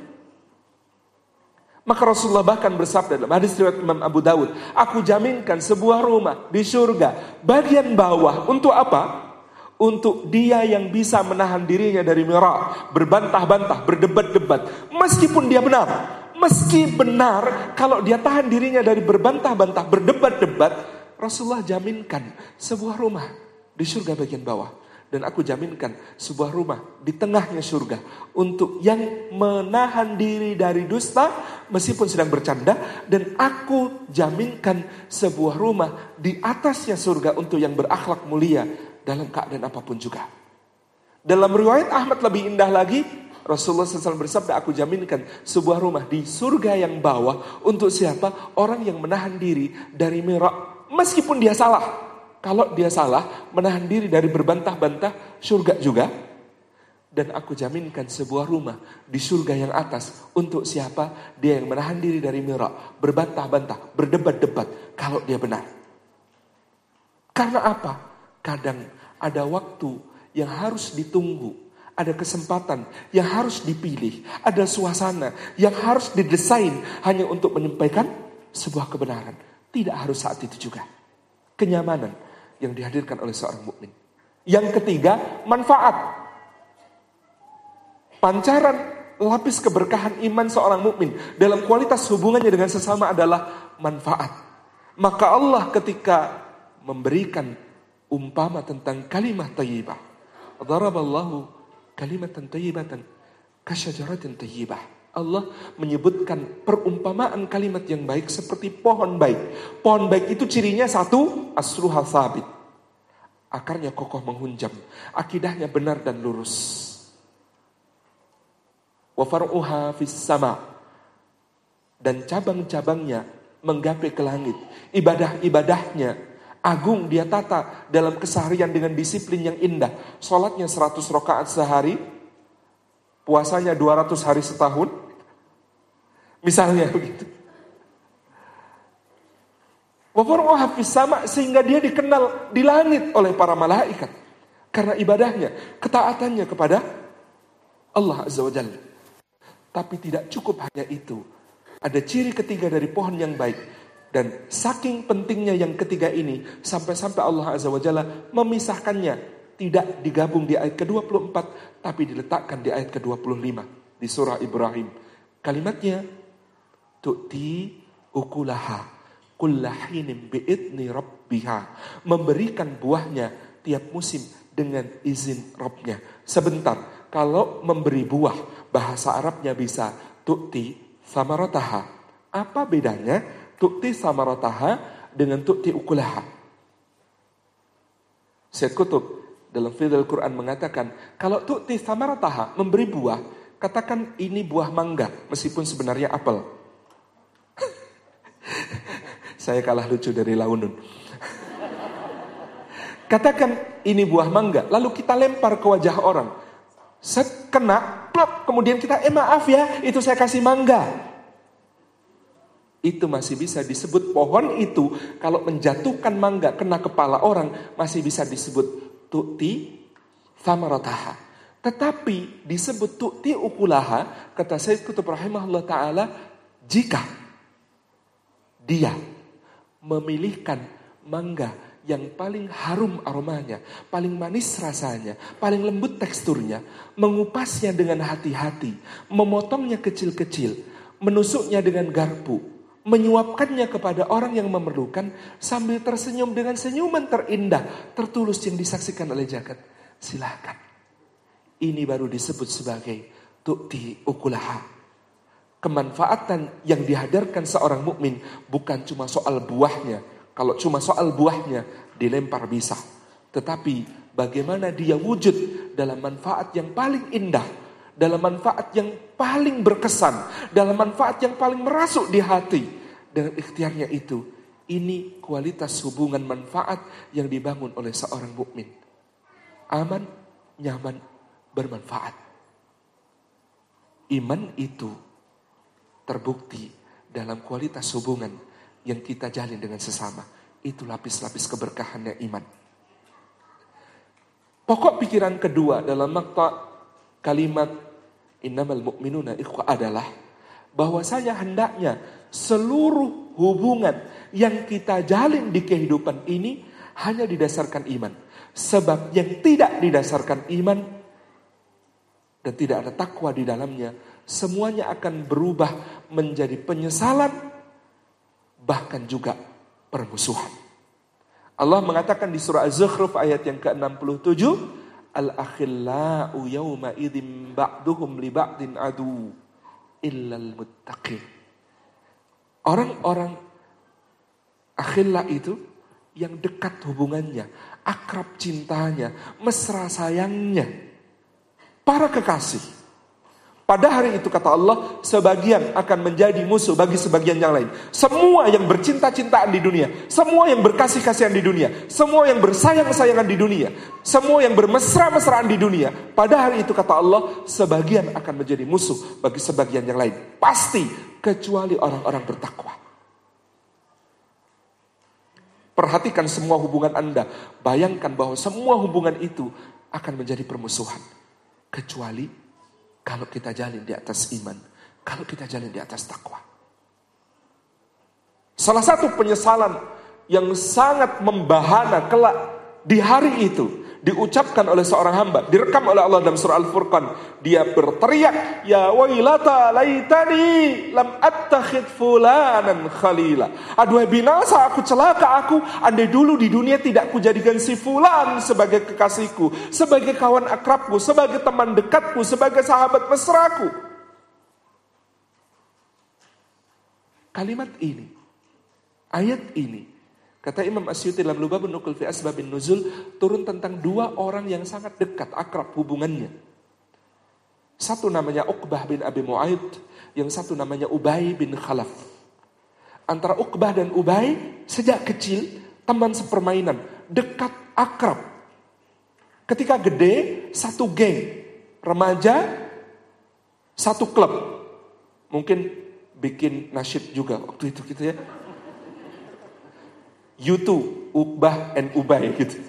Maka Rasulullah bahkan bersabda dalam hadis riwayat Imam Abu Dawud, aku jaminkan sebuah rumah di surga, bagian bawah, untuk apa? Untuk dia yang bisa menahan dirinya dari mira', berbantah-bantah, berdebat-debat, meskipun dia benar. Meski benar, kalau dia tahan dirinya dari berbantah-bantah, berdebat-debat, Rasulullah jaminkan sebuah rumah di surga bagian bawah. Dan aku jaminkan sebuah rumah di tengahnya surga untuk yang menahan diri dari dusta meskipun sedang bercanda. Dan aku jaminkan sebuah rumah di atasnya surga untuk yang berakhlak mulia dalam keadaan apapun juga. Dalam riwayat Ahmad lebih indah lagi, Rasulullah SAW bersabda, aku jaminkan sebuah rumah di surga yang bawah untuk siapa? Orang yang menahan diri dari mira' meskipun dia salah. Kalau dia salah, menahan diri dari berbantah-bantah, surga juga. Dan aku jaminkan sebuah rumah di surga yang atas untuk siapa? Dia yang menahan diri dari mira', berbantah-bantah, berdebat-debat, kalau dia benar. Karena apa? Kadang ada waktu yang harus ditunggu, ada kesempatan yang harus dipilih, ada suasana yang harus didesain hanya untuk menyampaikan sebuah kebenaran. Tidak harus saat itu juga. Kenyamanan yang dihadirkan oleh seorang mukmin. Yang ketiga, manfaat. Pancaran lapis keberkahan iman seorang mukmin dalam kualitas hubungannya dengan sesama adalah manfaat. Maka Allah ketika memberikan umpama tentang kalimah thayyibah, daraballahu kalimatan thayyibatan kasyajaratin thayyibah. Allah menyebutkan perumpamaan kalimat yang baik seperti pohon baik. Pohon baik itu cirinya satu, asluha thabit. Akarnya kokoh menghunjam, akidahnya benar dan lurus. wa far'uha fis sama, dan cabang-cabangnya menggapai ke langit. Ibadah-ibadahnya agung, dia tata dalam keseharian dengan disiplin yang indah. Salatnya 100 rakaat sehari, puasanya 200 hari setahun, misalnya begitu. Wa far'uha fis sama, sehingga dia dikenal di langit oleh para malaikat karena ibadahnya, ketaatannya kepada Allah Azza wa Jalla. Tapi tidak cukup hanya itu. Ada ciri ketiga dari pohon yang baik. Dan saking pentingnya yang ketiga ini, sampai-sampai Allah Azza wa Jalla memisahkannya. Tidak digabung di ayat ke-24, tapi diletakkan di ayat ke-25 di surah Ibrahim. Kalimatnya, tu'ti ukulaha kullahinin bi'idni rabbiha. Memberikan buahnya tiap musim dengan izin Rabbnya. Sebentar. Kalau memberi buah, bahasa Arabnya bisa tu'ti samarataha. Apa bedanya tu'ti samarataha dengan tu'ti ukulaha? Syed Qutb dalam Fidhil Quran mengatakan, kalau tu'ti samarataha, memberi buah, katakan ini buah mangga, meskipun sebenarnya apel. Saya kalah lucu dari Launun. Katakan ini buah mangga, lalu kita lempar ke wajah orang. Kena, plop, kemudian kita, maaf ya, itu saya kasih mangga. Itu masih bisa disebut pohon itu, kalau menjatuhkan mangga kena kepala orang, masih bisa disebut tu'ti samarataha. Tetapi disebut tu'ti ukulaha, kata Syed Qutb rahimahullah ta'ala, jika dia memilihkan mangga yang paling harum aromanya, paling manis rasanya, paling lembut teksturnya, mengupasnya dengan hati-hati, memotongnya kecil-kecil, menusuknya dengan garpu, menyuapkannya kepada orang yang memerlukan, sambil tersenyum dengan senyuman terindah, tertulus yang disaksikan oleh jagat. Silakan. Ini baru disebut sebagai tu'ti ukulaha. Kemanfaatan yang dihadirkan seorang mukmin bukan cuma soal buahnya. Kalau cuma soal buahnya, dilempar bisa. Tetapi bagaimana dia wujud dalam manfaat yang paling indah, dalam manfaat yang paling berkesan, dalam manfaat yang paling merasuk di hati. Dengan ikhtiarnya itu, ini kualitas hubungan manfaat yang dibangun oleh seorang mukmin. Aman, nyaman, bermanfaat. Iman itu terbukti dalam kualitas hubungan yang kita jalin dengan sesama. Itu lapis-lapis keberkahannya iman. Pokok pikiran kedua dalam makta kalimat innamal mu'minuna ikhwah adalah bahwasanya hendaknya seluruh hubungan yang kita jalin di kehidupan ini hanya didasarkan iman. Sebab yang tidak didasarkan iman dan tidak ada takwa di dalamnya, semuanya akan berubah menjadi penyesalan, bahkan juga permusuhan. Allah mengatakan di surah Az-Zukhruf ayat yang ke-67, Al-akhillau yawma idzin ba'duhum li ba'din adu illal muttaqin. Orang-orang akhilla itu yang dekat hubungannya, akrab cintanya, mesra sayangnya, para kekasih. Pada hari itu kata Allah, sebagian akan menjadi musuh bagi sebagian yang lain. Semua yang bercinta-cintaan di dunia, semua yang berkasih-kasihan di dunia, semua yang bersayang-sayangan di dunia, semua yang bermesra-mesraan di dunia, pada hari itu kata Allah, sebagian akan menjadi musuh bagi sebagian yang lain. Pasti, kecuali orang-orang bertakwa. Perhatikan semua hubungan Anda. Bayangkan bahwa semua hubungan itu akan menjadi permusuhan. Kecuali kalau kita jalin di atas iman, kalau kita jalin di atas takwa. Salah satu penyesalan yang sangat membahana kelak di hari itu diucapkan oleh seorang hamba, direkam oleh Allah dalam surah Al-Furqan. Dia berteriak, ya wailata laitani lam attakhid fulanan khalila. Aduh binasa aku, celaka aku, andai dulu di dunia tidak kujadikan si fulan sebagai kekasihku, sebagai kawan akrabku, sebagai teman dekatku, sebagai sahabat mesraku. Kalimat ini, ayat ini, kata Imam Asyuti dalam Lubabun Nukul fi Asbabin Nuzul, turun tentang dua orang yang sangat dekat, akrab hubungannya. Satu namanya Uqbah bin Abi Mu'aid, yang satu namanya Ubay bin Khalaf. Antara Uqbah dan Ubay sejak kecil teman sepermainan, dekat, akrab. Ketika gede, satu geng, remaja, satu klub. Mungkin bikin nasyid juga waktu itu gitu ya. U2, Uqbah and Ubay gitu.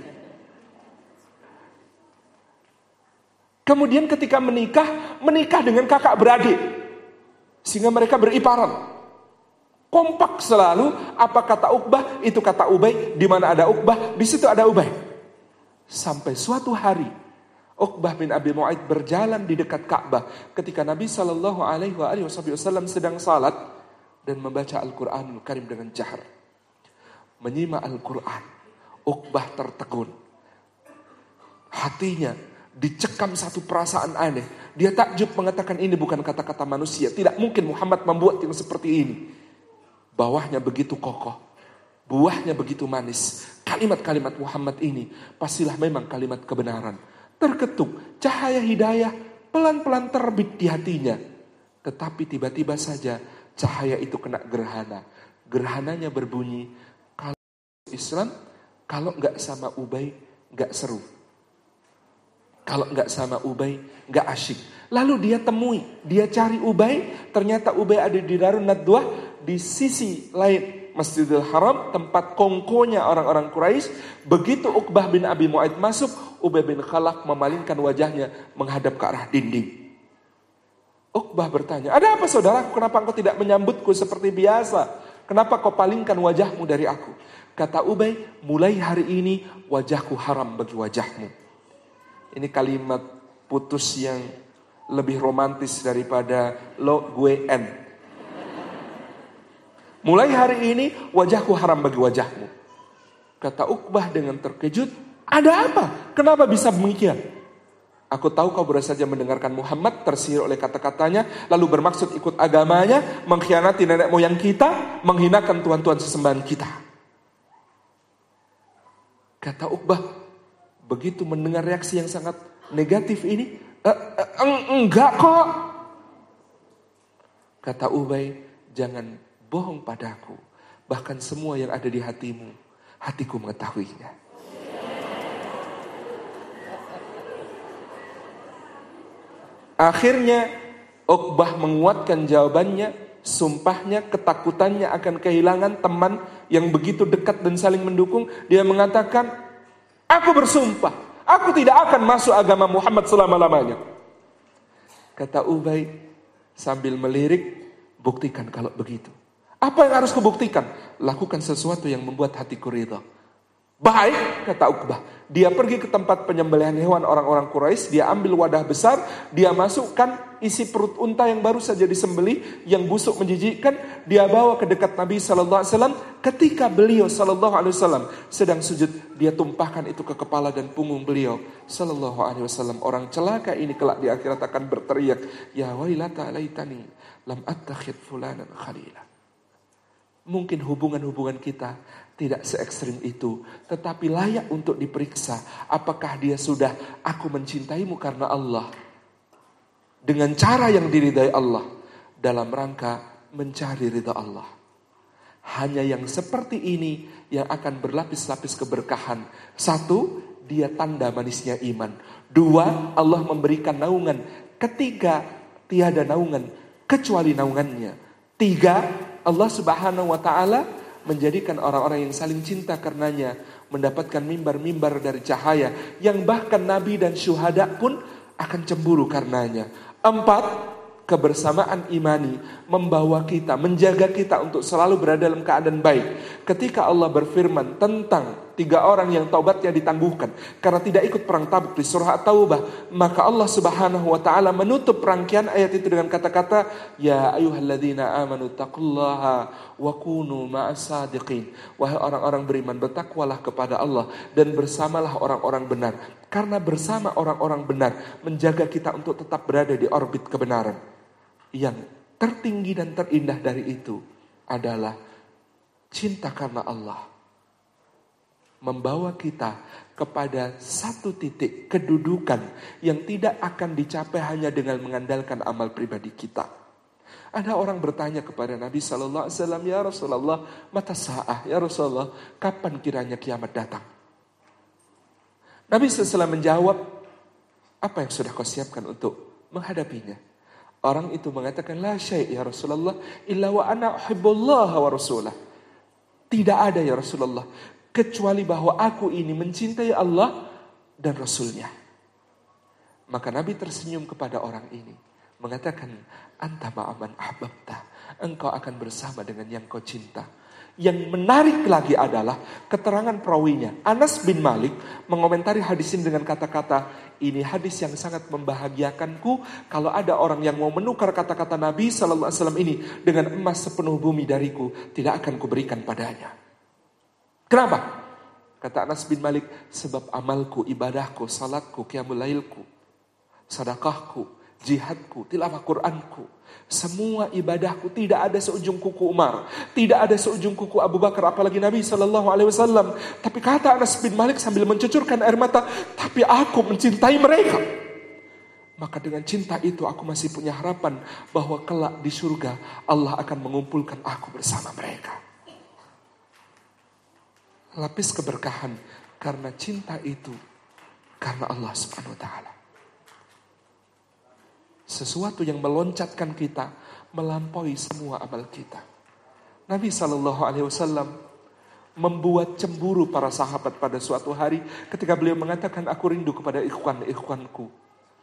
Kemudian ketika menikah dengan kakak beradik. Sehingga mereka beriparan. Kompak selalu, apa kata Uqbah, itu kata Ubay. Di mana ada Uqbah, di situ ada Ubay. Sampai suatu hari, Uqbah bin Abi Mu'aid berjalan di dekat Ka'bah ketika Nabi SAW sedang salat dan membaca Al-Quranul Karim dengan jahar. Menyimak Al-Quran, Uqbah tertegun. Hatinya dicekam satu perasaan aneh. Dia takjub mengatakan ini bukan kata-kata manusia. Tidak mungkin Muhammad membuat yang seperti ini. Bawahnya begitu kokoh, buahnya begitu manis. Kalimat-kalimat Muhammad ini pastilah memang kalimat kebenaran. Terketuk cahaya hidayah pelan-pelan terbit di hatinya. Tetapi tiba-tiba saja cahaya itu kena gerhana. Gerhananya berbunyi, kalau Islam, kalau nggak sama Ubay nggak seru. Kalau nggak sama Ubay nggak asyik. Lalu dia temui, dia cari Ubay. Ternyata Ubay ada di Darun Nadwah, di sisi lain Masjidil Haram, tempat kongkonya orang-orang Quraisy. Begitu Uqbah bin Abi Mu'aid masuk, Ubay bin Khalaf memalingkan wajahnya menghadap ke arah dinding. Uqbah bertanya, ada apa saudaraku? Kenapa engkau tidak menyambutku seperti biasa? Kenapa kau palingkan wajahmu dari aku? Kata Ubay, mulai hari ini wajahku haram bagi wajahmu. Ini kalimat putus yang lebih romantis daripada lo, gue, en. Mulai hari ini wajahku haram bagi wajahmu. Kata Uqbah dengan terkejut, ada apa? Kenapa bisa demikian? Aku tahu kau baru saja mendengarkan Muhammad, tersihir oleh kata-katanya, lalu bermaksud ikut agamanya, mengkhianati nenek moyang kita, menghinakan tuhan-tuhan sesembahan kita. Kata Uqbah, begitu mendengar reaksi yang sangat negatif ini, enggak kok. Kata Ubay, jangan bohong padaku. Bahkan semua yang ada di hatimu, hatiku mengetahuinya. Akhirnya Uqbah menguatkan jawabannya, sumpahnya, ketakutannya akan kehilangan teman yang begitu dekat dan saling mendukung. Dia mengatakan, aku bersumpah, aku tidak akan masuk agama Muhammad selama-lamanya. Kata Ubay sambil melirik, buktikan kalau begitu. Apa yang harus kubuktikan? Lakukan sesuatu yang membuat hatiku ridha. Baik, kata Uqbah. Dia pergi ke tempat penyembelihan hewan orang-orang Quraisy. Dia ambil wadah besar. Dia masukkan isi perut unta yang baru saja disembelih, yang busuk menjijikkan. Dia bawa ke dekat Nabi SAW. Ketika beliau SAW sedang sujud, dia tumpahkan itu ke kepala dan punggung beliau SAW. Orang celaka ini kelak di akhirat akan berteriak, ya wailata laitani lam attakhid fulanan khalila. Mungkin hubungan-hubungan kita tidak se-ekstrim itu, tetapi layak untuk diperiksa. Apakah dia sudah, aku mencintaimu karena Allah, dengan cara yang diridai Allah, dalam rangka mencari ridha Allah. Hanya yang seperti ini yang akan berlapis-lapis keberkahan. Satu, dia tanda manisnya iman. Dua, Allah memberikan naungan. Ketiga, tiada naungan kecuali naungannya. Tiga, Allah Subhanahu wa ta'ala menjadikan orang-orang yang saling cinta karenanya mendapatkan mimbar-mimbar dari cahaya yang bahkan nabi dan syuhada pun akan cemburu karenanya. Empat, kebersamaan imani membawa kita, menjaga kita untuk selalu berada dalam keadaan baik. Ketika Allah berfirman tentang 3 orang yang taubatnya ditangguhkan karena tidak ikut perang Tabuk di surah At-Taubah, maka Allah Subhanahu wa taala menutup rangkaian ayat itu dengan kata-kata, ya ayyuhalladzina amanu taqullaha wa kunu ma'as sadiqin. Wahai orang-orang beriman, bertakwalah kepada Allah dan bersamalah orang-orang benar. Karena bersama orang-orang benar menjaga kita untuk tetap berada di orbit kebenaran. Yang tertinggi dan terindah dari itu adalah cinta karena Allah. Membawa kita kepada satu titik kedudukan yang tidak akan dicapai hanya dengan mengandalkan amal pribadi kita. Ada orang bertanya kepada Nabi Sallallahu Alaihi Wasallam, ya Rasulullah, mata sa'ah, ya Rasulullah, kapan kiranya kiamat datang? Nabi SAW menjawab, apa yang sudah kau siapkan untuk menghadapinya? Orang itu mengatakan, la syai' ya Rasulullah, illa wa ana uhibbullah wa rasulah. Tidak ada ya Rasulullah, kecuali bahwa aku ini mencintai Allah dan Rasulnya. Maka Nabi tersenyum kepada orang ini, mengatakan, anta ma'aman ahbabta, engkau akan bersama dengan yang kau cinta. Yang menarik lagi adalah keterangan perawinya. Anas bin Malik mengomentari hadis ini dengan kata-kata, ini hadis yang sangat membahagiakanku. Kalau ada orang yang mau menukar kata-kata Nabi SAW ini dengan emas sepenuh bumi dariku, tidak akan kuberikan padanya. Kenapa? Kata Anas bin Malik, sebab amalku, ibadahku, salatku, qiyamul lailku, sedekahku, jihadku, tilawah Qur'anku, semua ibadahku tidak ada seujung kuku Umar, tidak ada seujung kuku Abu Bakar, apalagi Nabi SAW. Tapi kata Anas bin Malik sambil mencucurkan air mata, tapi aku mencintai mereka. Maka dengan cinta itu aku masih punya harapan bahwa kelak di surga Allah akan mengumpulkan aku bersama mereka. Lapis keberkahan karena cinta itu karena Allah Subhanahu wa taala. Sesuatu yang meloncatkan kita melampaui semua amal kita. Nabi SAW membuat cemburu para sahabat pada suatu hari ketika beliau mengatakan, aku rindu kepada ikhwan-ikhwanku.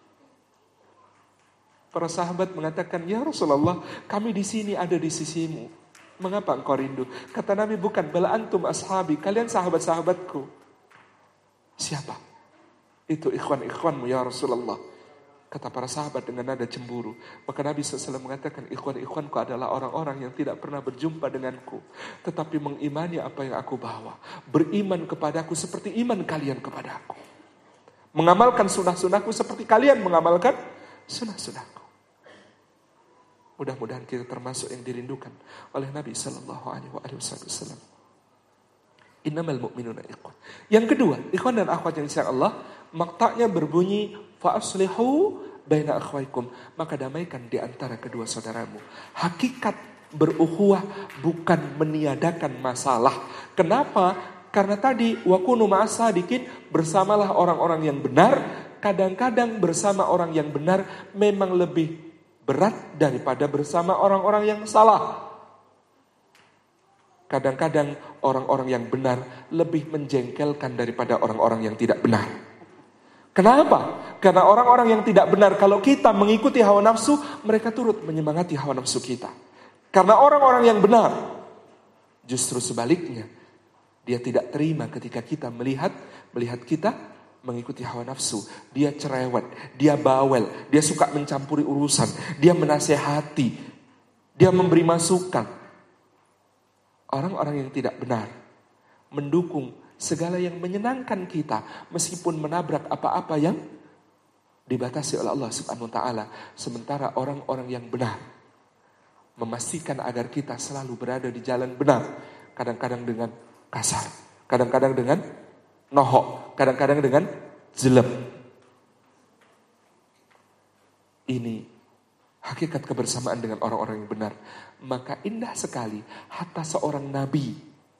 Para sahabat mengatakan, ya Rasulullah, kami di sini ada di sisimu. Mengapa engkau rindu? Kata Nabi, bukan, bala antum ashabi, kalian sahabat-sahabatku. Siapa? Itu ikhwan-ikhwanmu ya Rasulullah. Kata para sahabat dengan nada cemburu. Maka Nabi SAW mengatakan, ikhwan-ikhwanku adalah orang-orang yang tidak pernah berjumpa denganku, tetapi mengimani apa yang aku bawa. Beriman kepadaku seperti iman kalian kepadaku. Mengamalkan sunnah-sunnahku seperti kalian mengamalkan sunnah-sunnahku. Mudah-mudahan kita termasuk yang dirindukan oleh Nabi SAW. Innamal mu'minuna ikhwan. Yang kedua, ikhwan dan akhwat yang disayang Allah, maktaknya berbunyi, fa'aslihu baina akhwaikum, maka damaikan di antara kedua saudaramu. Hakikat berukhuwah bukan meniadakan masalah. Kenapa? Karena tadi wakunu ma'as-sadiqin, bersamalah orang-orang yang benar. Kadang-kadang bersama orang yang benar memang lebih berat daripada bersama orang-orang yang salah. Kadang-kadang orang-orang yang benar lebih menjengkelkan daripada orang-orang yang tidak benar. Kenapa? Karena orang-orang yang tidak benar, kalau kita mengikuti hawa nafsu, mereka turut menyemangati hawa nafsu kita. Karena orang-orang yang benar, justru sebaliknya, dia tidak terima ketika kita melihat kita mengikuti hawa nafsu. Dia cerewet, dia bawel, dia suka mencampuri urusan, dia menasehati, dia memberi masukan. Orang-orang yang tidak benar mendukung segala yang menyenangkan kita, meskipun menabrak apa-apa yang dibatasi oleh Allah Subhanahu wa taala. Sementara orang-orang yang benar memastikan agar kita selalu berada di jalan benar, kadang-kadang dengan kasar, kadang-kadang dengan nohok, kadang-kadang dengan jelek. Ini hakikat kebersamaan dengan orang-orang yang benar. Maka indah sekali hatta seorang nabi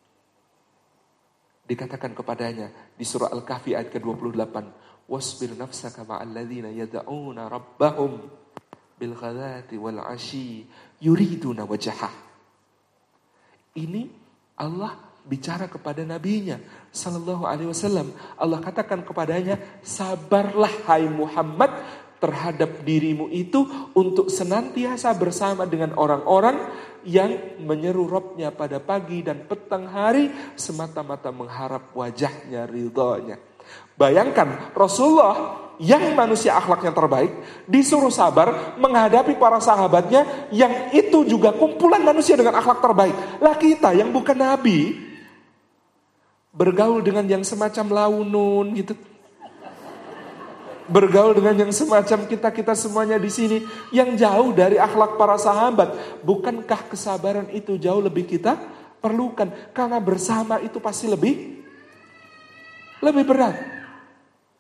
dikatakan kepadanya di surah Al-Kahfi ayat ke-28, wasbir nafsaka ma'al ladzina yad'una rabbahum bil ghadati wal 'ashyi yuriduna wajhah. Ini Allah bicara kepada nabinya sallallahu alaihi wasallam. Allah katakan kepadanya, sabarlah hai Muhammad terhadap dirimu itu untuk senantiasa bersama dengan orang-orang yang menyeru Rabbnya pada pagi dan petang hari semata-mata mengharap wajahnya, ridhonya. Bayangkan Rasulullah yang manusia akhlaknya terbaik disuruh sabar menghadapi para sahabatnya yang itu juga kumpulan manusia dengan akhlak terbaik. Lah kita yang bukan nabi bergaul dengan yang semacam launun gitu. Bergaul dengan yang semacam kita semuanya di sini yang jauh dari akhlak para sahabat. Bukankah kesabaran itu jauh lebih kita perlukan? Karena bersama itu pasti lebih berat.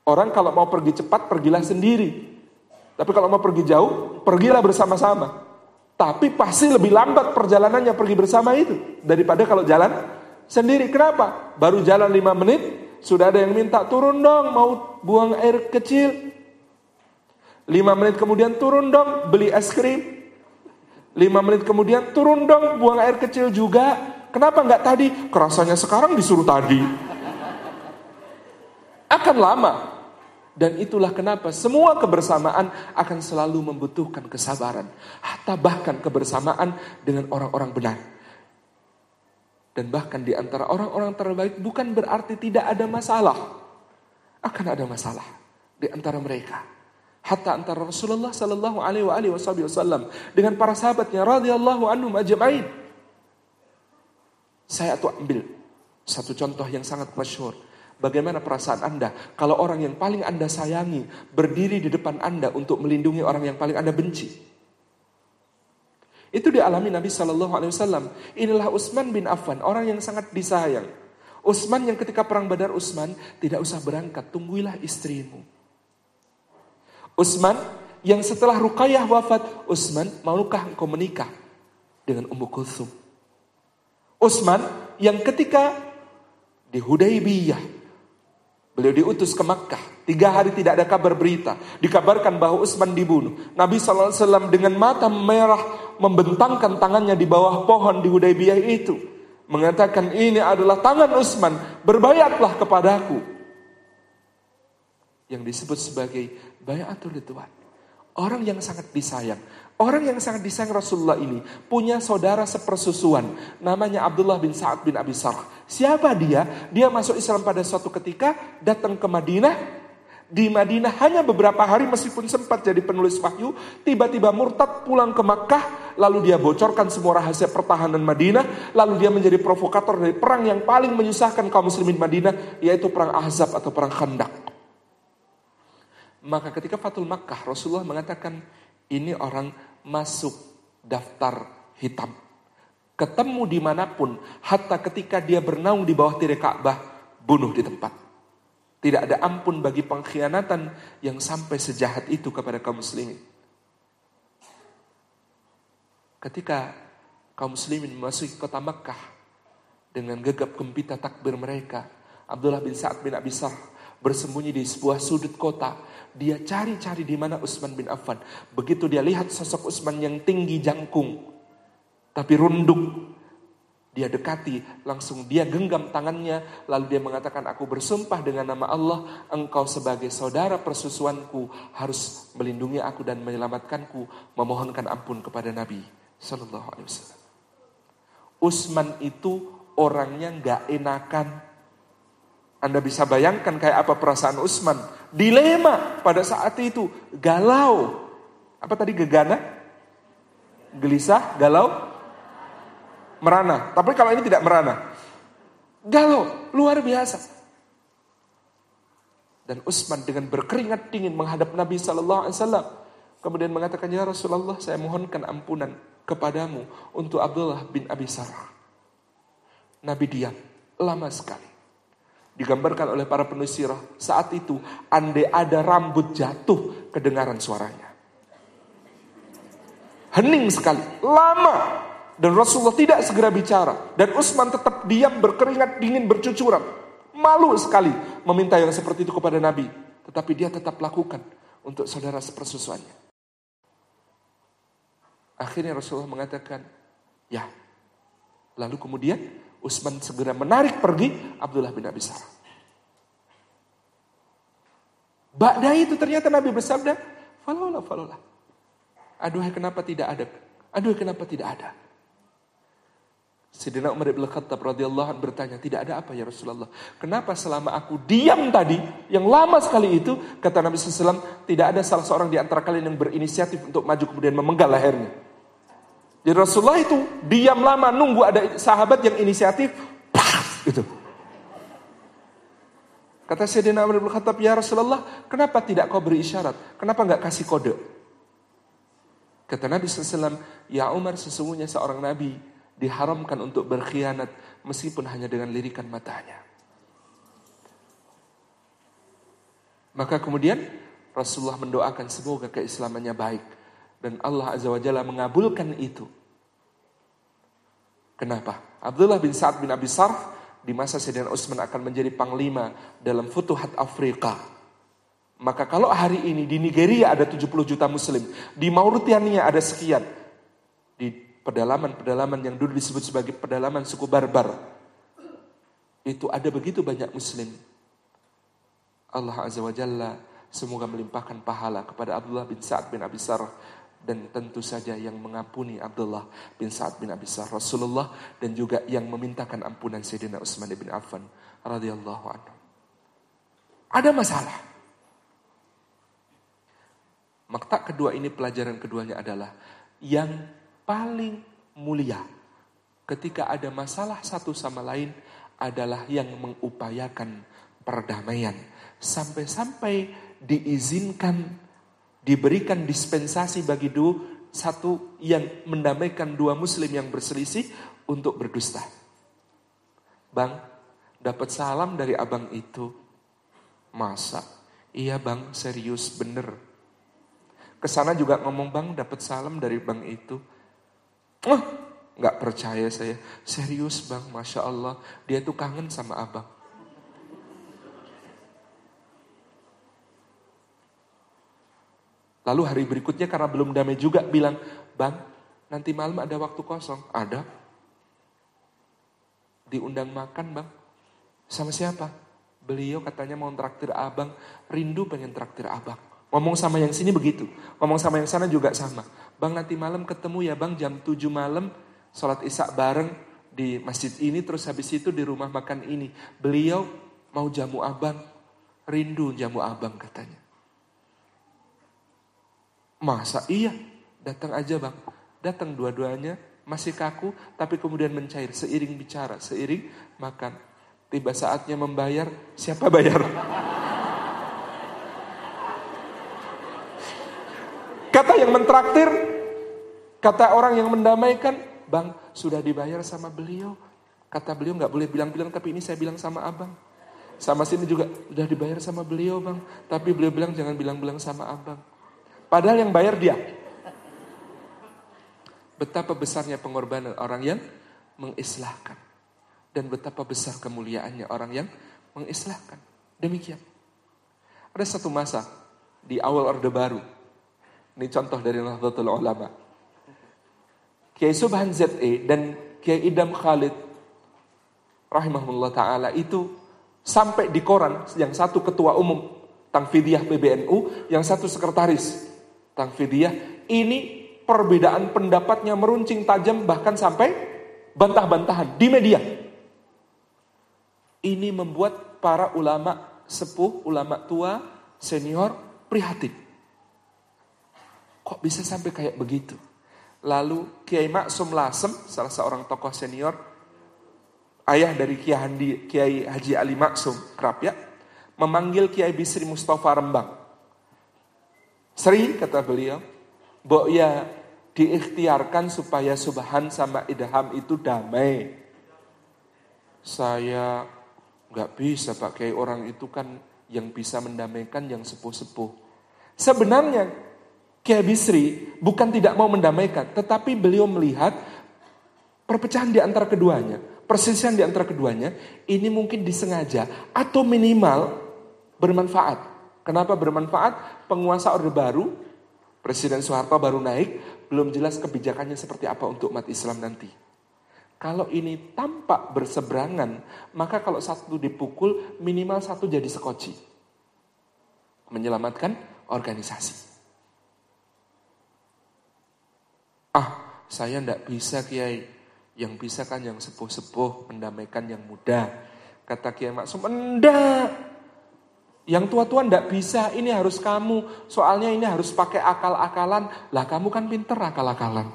Orang kalau mau pergi cepat, pergilah sendiri. Tapi kalau mau pergi jauh, pergilah bersama-sama. Tapi pasti lebih lambat perjalanannya pergi bersama itu daripada kalau jalan sendiri. Kenapa? Baru jalan 5 menit, sudah ada yang minta turun dong, mau buang air kecil. 5 menit kemudian turun dong, beli es krim. 5 menit kemudian turun dong, buang air kecil juga. Kenapa nggak tadi? Kerasanya sekarang disuruh tadi. Akan lama. Dan itulah kenapa semua kebersamaan akan selalu membutuhkan kesabaran. Hatta bahkan kebersamaan dengan orang-orang benar. Dan bahkan di antara orang-orang terbaik bukan berarti tidak ada masalah. Akan ada masalah di antara mereka. Hatta antara Rasulullah sallallahu alaihi wasallam dengan para sahabatnya radhiyallahu anhum ajma'in. Saya tuh ambil satu contoh yang sangat masyhur. Bagaimana perasaan Anda kalau orang yang paling Anda sayangi berdiri di depan Anda untuk melindungi orang yang paling Anda benci? Itu dialami Nabi SAW. Inilah Utsman bin Affan, orang yang sangat disayang. Utsman yang ketika perang Badar, Utsman tidak usah berangkat, tungguilah istrimu. Utsman yang setelah Ruqayyah wafat, Utsman, maukah engkau menikah dengan Ummu Kulthum? Utsman yang ketika di Hudaybiyah beliau diutus ke Makkah. 3 hari tidak ada kabar berita. Dikabarkan bahwa Utsman dibunuh. Nabi SAW dengan mata merah membentangkan tangannya di bawah pohon di Hudaybiyah itu. Mengatakan, ini adalah tangan Utsman. Berbayatlah kepadaku. Yang disebut sebagai bayatul ridwan. Orang yang sangat disayang. Orang yang sangat disayang Rasulullah ini punya saudara sepersusuan. Namanya Abdullah bin Sa'ad bin Abi Sarh. Siapa dia? Dia masuk Islam pada suatu ketika, datang ke Madinah. Di Madinah hanya beberapa hari meskipun sempat jadi penulis wahyu. Tiba-tiba murtad pulang ke Makkah. Lalu dia bocorkan semua rahasia pertahanan Madinah. Lalu dia menjadi provokator dari perang yang paling menyusahkan kaum muslimin Madinah. Yaitu perang Ahzab atau perang Khandaq. Maka ketika Fathul Makkah, Rasulullah mengatakan, ini orang masuk daftar hitam. Ketemu dimanapun, hatta ketika dia bernaung di bawah tirai Ka'bah, bunuh di tempat. Tidak ada ampun bagi pengkhianatan yang sampai sejahat itu kepada kaum muslimin. Ketika kaum muslimin memasuki kota Makkah, dengan gegap gempita takbir mereka, Abdullah bin Sa'ad bin Abi Sarh bersembunyi di sebuah sudut kota. Dia cari-cari di mana Utsman bin Affan. Begitu dia lihat sosok Utsman yang tinggi jangkung, tapi runduk. Dia dekati, langsung dia genggam tangannya. Lalu dia mengatakan, aku bersumpah dengan nama Allah, engkau sebagai saudara persusuanku harus melindungi aku dan menyelamatkanku. Memohonkan ampun kepada Nabi Sallallahu Alaihi Wasallam. Utsman itu orangnya gak enakan. Anda bisa bayangkan kayak apa perasaan Utsman. Dilema pada saat itu. Galau. Apa tadi, gegana? Gelisah, galau, merana. Tapi kalau ini tidak merana. Galau, luar biasa. Dan Utsman dengan berkeringat dingin menghadap Nabi SAW. Kemudian mengatakan, ya Rasulullah, saya mohonkan ampunan kepadamu untuk Abdullah bin Abi Sarh. Nabi diam, lama sekali. Digambarkan oleh para penulis sirah, saat itu andai ada rambut jatuh, kedengaran suaranya. Hening sekali, lama. Dan Rasulullah tidak segera bicara. Dan Utsman tetap diam, berkeringat dingin, bercucuran. Malu sekali meminta yang seperti itu kepada Nabi. Tetapi dia tetap lakukan untuk saudara sepersusuannya. Akhirnya Rasulullah mengatakan, ya. Lalu kemudian Utsman segera menarik pergi Abdullah bin Abi Sarh. Ba'da itu ternyata Nabi bersabda, falola. Aduhai kenapa tidak ada? Aduhai kenapa tidak ada? Sayyidina Umar bin Khattab radhiyallahu anhu bertanya, tidak ada apa ya Rasulullah? Kenapa selama aku diam tadi, yang lama sekali itu, kata Nabi SAW, tidak ada salah seorang di antara kalian yang berinisiatif untuk maju kemudian memenggal lehernya. Jadi Rasulullah itu diam lama, nunggu ada sahabat yang inisiatif, gitu. Kata Sayyidina Umar bin Khattab, ya Rasulullah, kenapa tidak kau beri isyarat? Kenapa enggak kasih kode? Kata Nabi SAW, ya Umar, sesungguhnya seorang Nabi diharamkan untuk berkhianat meskipun hanya dengan lirikan matanya. Maka kemudian Rasulullah mendoakan semoga keislamannya baik. Dan Allah Azza wa Jalla mengabulkan itu. Kenapa? Abdullah bin Sa'ad bin Abi Sarh di masa Sayyidina Utsman akan menjadi panglima dalam Futuhat Afrika. Maka kalau hari ini di Nigeria ada 70 juta muslim, di Mauritania ada sekian, di pedalaman-pedalaman yang dulu disebut sebagai pedalaman suku Barbar, itu ada begitu banyak muslim. Allah Azza wa Jalla semoga melimpahkan pahala kepada Abdullah bin Sa'ad bin Abi Sarh, dan tentu saja yang mengampuni Abdullah bin Sa'ad bin Abi Sarh Rasulullah, dan juga yang memintakan ampunan Sayyidina Utsman bin Affan radhiyallahu anhu. Ada masalah. Makta kedua ini, pelajaran keduanya adalah yang paling mulia ketika ada masalah satu sama lain adalah yang mengupayakan perdamaian. Sampai-sampai diizinkan, diberikan dispensasi bagi satu yang mendamaikan dua muslim yang berselisih untuk berdusta. Bang, dapat salam dari abang itu. Masa? Iya bang, serius bener. Kesana juga ngomong, bang dapat salam dari bang itu. Gak percaya saya. Serius bang, Masya Allah. Dia tuh kangen sama abang. Lalu hari berikutnya karena belum damai juga bilang, bang nanti malam ada waktu kosong. Ada. Diundang makan bang. Sama siapa? Beliau katanya mau traktir abang. Rindu pengen traktir abang. Ngomong sama yang sini begitu. Ngomong sama yang sana juga sama. Bang nanti malam ketemu ya bang jam 7 malam. Sholat isya bareng di masjid ini. Terus habis itu di rumah makan ini. Beliau mau jamu abang. Rindu jamu abang katanya. Masa iya? Datang aja bang. Datang dua-duanya. Masih kaku tapi kemudian mencair. Seiring bicara, seiring makan. Tiba saatnya membayar. Siapa bayar? Kata yang mentraktir, kata orang yang mendamaikan, bang sudah dibayar sama beliau. Kata beliau gak boleh bilang-bilang, tapi ini saya bilang sama abang. Sama sini juga, sudah dibayar sama beliau bang. Tapi beliau bilang jangan bilang-bilang sama abang. Padahal yang bayar dia. Betapa besarnya pengorbanan orang yang mengislahkan. Dan betapa besar kemuliaannya orang yang mengislahkan. Demikian. Ada satu masa di awal Orde Baru. Ini contoh dari Nahdlatul Ulama. Kiai Subhan Z.E. dan Kiai Idam Khalid rahimahullah ta'ala itu sampai di koran, yang satu ketua umum Tangfidiyah PBNU, yang satu sekretaris Tangfidiyah. Ini perbedaan pendapatnya meruncing tajam, bahkan sampai bantah-bantahan di media. Ini membuat para ulama sepuh, ulama tua, senior prihatin. Kok bisa sampai kayak begitu? Lalu Kiai Maksum Lasem, salah seorang tokoh senior, ayah dari Kiai Haji Ali Maksum Krapyak, memanggil Kiai Bisri Mustafa Rembang. Sri, kata beliau, Mbok ya diikhtiarkan supaya Subhan sama Idham itu damai. Saya gak bisa Pak Kiai, orang itu kan yang bisa mendamaikan yang sepuh-sepuh. Sebenarnya Kiai Bisri bukan tidak mau mendamaikan, tetapi beliau melihat perpecahan di antara keduanya, perselisihan di antara keduanya, ini mungkin disengaja atau minimal bermanfaat. Kenapa bermanfaat? Penguasa Orde Baru, Presiden Soeharto baru naik, belum jelas kebijakannya seperti apa untuk umat Islam nanti. Kalau ini tampak berseberangan, maka kalau satu dipukul, minimal satu jadi sekoci. Menyelamatkan organisasi. Saya tidak bisa Kiai. Yang bisa kan yang sepuh-sepuh, mendamaikan yang muda. Kata Kiai Maksum, enggak. Yang tua-tua tidak bisa, ini harus kamu. Soalnya ini harus pakai akal-akalan. Lah kamu kan pinter akal-akalan.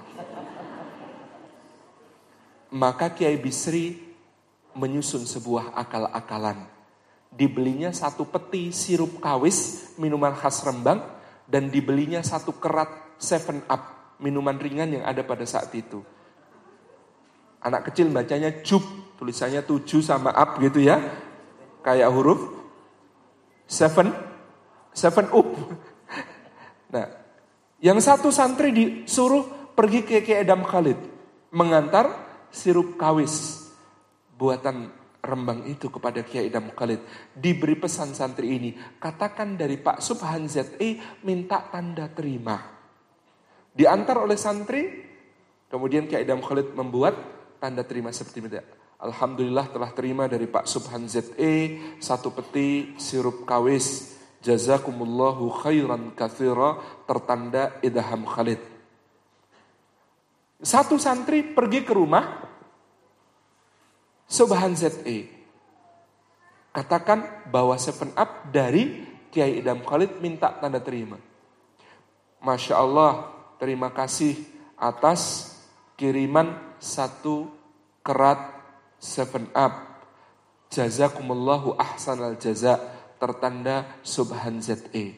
Maka Kiai Bisri menyusun sebuah akal-akalan. Dibelinya satu peti sirup kawis, minuman khas Rembang. Dan dibelinya satu kerat 7up. Minuman ringan yang ada pada saat itu. Anak kecil bacanya jup, tulisannya 7 sama up gitu ya. Kayak huruf 7 7 Up. Nah, yang satu santri disuruh pergi ke Kiai Idham Khalid mengantar sirup kawis buatan Rembang itu kepada Kiai Idham Khalid. Diberi pesan santri ini, katakan dari Pak Subhan ZE minta tanda terima. Diantar oleh santri, kemudian Kiai Idham Khalid membuat tanda terima seperti itu. Alhamdulillah telah terima dari Pak Subhan ZE 1 peti sirup kawis. Jazakumullahu khairan katsira tertanda Idham Khalid. Satu santri pergi ke rumah Subhan ZE. Katakan bawa 7 Up dari Kiai Idham Khalid minta tanda terima. Masya Allah, terima kasih atas kiriman 1 kerat 7 Up. Jazakumullahu ahsanal jaza tertanda Subhan ZE.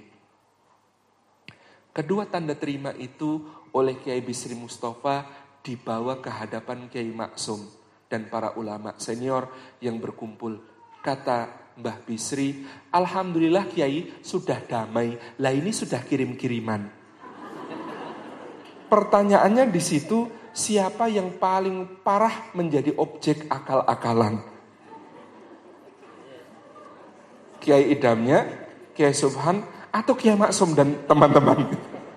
Kedua tanda terima itu oleh Kiai Bisri Mustafa dibawa ke hadapan Kiai Maksum dan para ulama senior yang berkumpul. Kata Mbah Bisri, alhamdulillah Kiai sudah damai, lah ini sudah kirim-kiriman. Pertanyaannya di situ, siapa yang paling parah menjadi objek akal-akalan? Kiai Idhamnya, Kiai Subhan, atau Kiai Maksum dan teman-teman?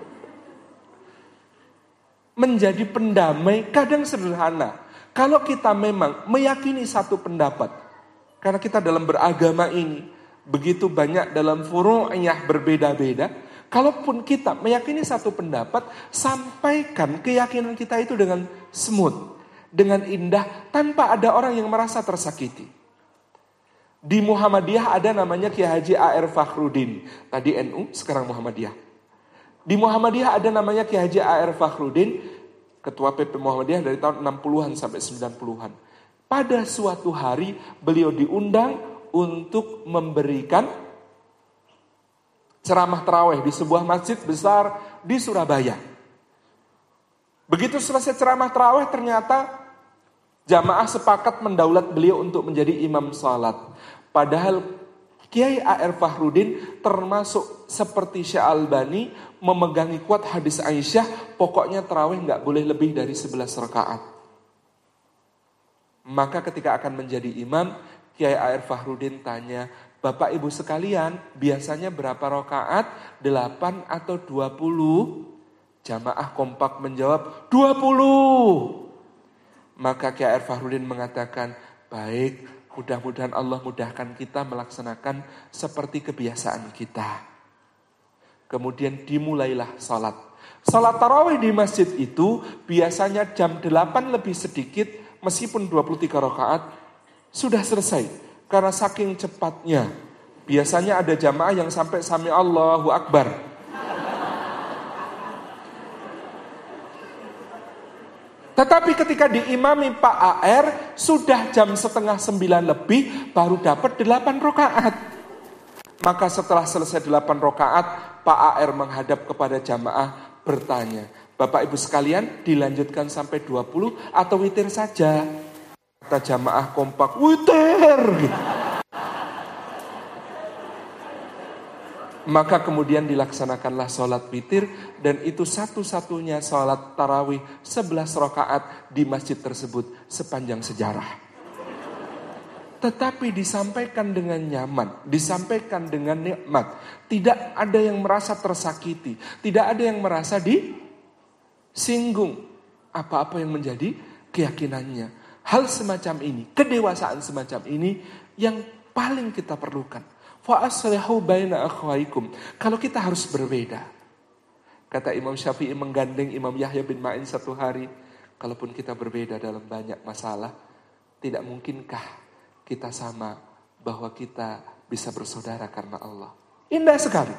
Menjadi pendamai kadang sederhana. Kalau kita memang meyakini satu pendapat, karena kita dalam beragama ini begitu banyak dalam furu'iyah berbeda-beda, kalaupun kita meyakini satu pendapat, sampaikan keyakinan kita itu dengan smooth, dengan indah, tanpa ada orang yang merasa tersakiti. Di Muhammadiyah ada namanya Kiai Haji A.R. Fakhrudin, tadi NU, sekarang Muhammadiyah. Di Muhammadiyah ada namanya Kiai Haji A.R. Fakhrudin, Ketua PP Muhammadiyah dari tahun 60-an sampai 90-an. Pada suatu hari beliau diundang untuk memberikan ceramah tarawih di sebuah masjid besar di Surabaya. Begitu selesai ceramah tarawih ternyata jamaah sepakat mendaulat beliau untuk menjadi imam salat. Padahal Kiai A.R. Fakhrudin termasuk seperti Syekh Albani memegangi kuat hadis Aisyah, pokoknya tarawih gak boleh lebih dari 11 rakaat. Maka ketika akan menjadi imam, Kiai A.R. Fakhrudin tanya, Bapak Ibu sekalian, biasanya berapa rakaat? 8 atau 20? Jamaah kompak menjawab, 20. Maka Kiai A.R. Fakhrudin mengatakan, baik, mudah-mudahan Allah mudahkan kita melaksanakan seperti kebiasaan kita. Kemudian dimulailah salat. Salat tarawih di masjid itu biasanya jam 8 lebih sedikit, meskipun 23 rakaat sudah selesai. Karena saking cepatnya. Biasanya ada jamaah yang sampai sami Allahu Akbar. Tetapi ketika diimami Pak AR, sudah jam 8:30 lebih, baru dapat 8 rakaat. Maka setelah selesai 8 rakaat, Pak AR menghadap kepada jamaah bertanya, Bapak Ibu sekalian dilanjutkan sampai 20 atau witir saja? Kata jamaah kompak, witir! Maka kemudian dilaksanakanlah sholat witir, dan itu satu-satunya sholat tarawih 11 rakaat di masjid tersebut sepanjang sejarah. Tetapi disampaikan dengan nyaman, disampaikan dengan nikmat. Tidak ada yang merasa tersakiti, tidak ada yang merasa disinggung apa-apa yang menjadi keyakinannya. Hal semacam ini, kedewasaan semacam ini yang paling kita perlukan. Fa'aslihu baina akhwaikum. Kalau kita harus berbeda. Kata Imam Syafi'i menggandeng Imam Yahya bin Ma'in satu hari, kalaupun kita berbeda dalam banyak masalah, tidak mungkinkah kita sama bahwa kita bisa bersaudara karena Allah. Indah sekali.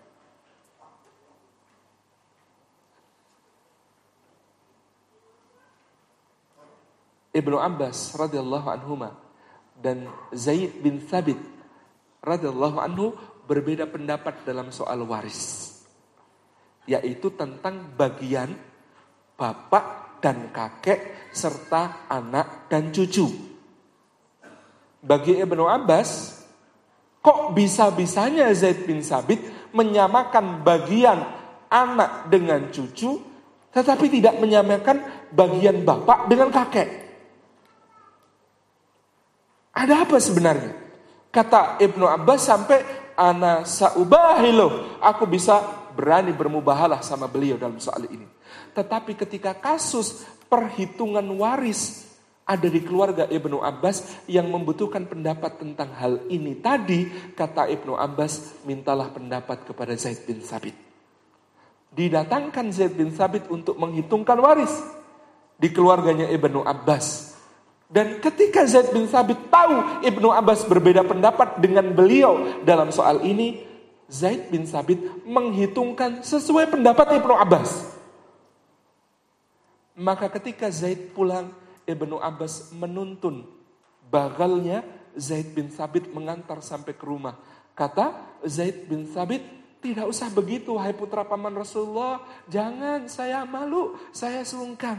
Ibnu Abbas radhiyallahu anhuma dan Zaid bin Thabit radhiyallahu anhu berbeda pendapat dalam soal waris, yaitu tentang bagian bapak dan kakek serta anak dan cucu. Bagi Ibnu Abbas, kok bisa-bisanya Zaid bin Thabit menyamakan bagian anak dengan cucu, tetapi tidak menyamakan bagian bapak dengan kakek. Ada apa sebenarnya? Kata Ibnu Abbas sampai ana saubahiluh, aku bisa berani bermubahalah sama beliau dalam soal ini. Tetapi ketika kasus perhitungan waris ada di keluarga Ibnu Abbas yang membutuhkan pendapat tentang hal ini tadi, kata Ibnu Abbas, mintalah pendapat kepada Zaid bin Thabit. Didatangkan Zaid bin Thabit untuk menghitungkan waris di keluarganya Ibnu Abbas. Dan ketika Zaid bin Thabit tahu Ibnu Abbas berbeda pendapat dengan beliau dalam soal ini, Zaid bin Thabit menghitungkan sesuai pendapat Ibnu Abbas. Maka ketika Zaid pulang, Ibnu Abbas menuntun bagalnya Zaid bin Thabit mengantar sampai ke rumah. Kata Zaid bin Thabit, tidak usah begitu wahai putra paman Rasulullah. Jangan, saya malu, saya sungkan.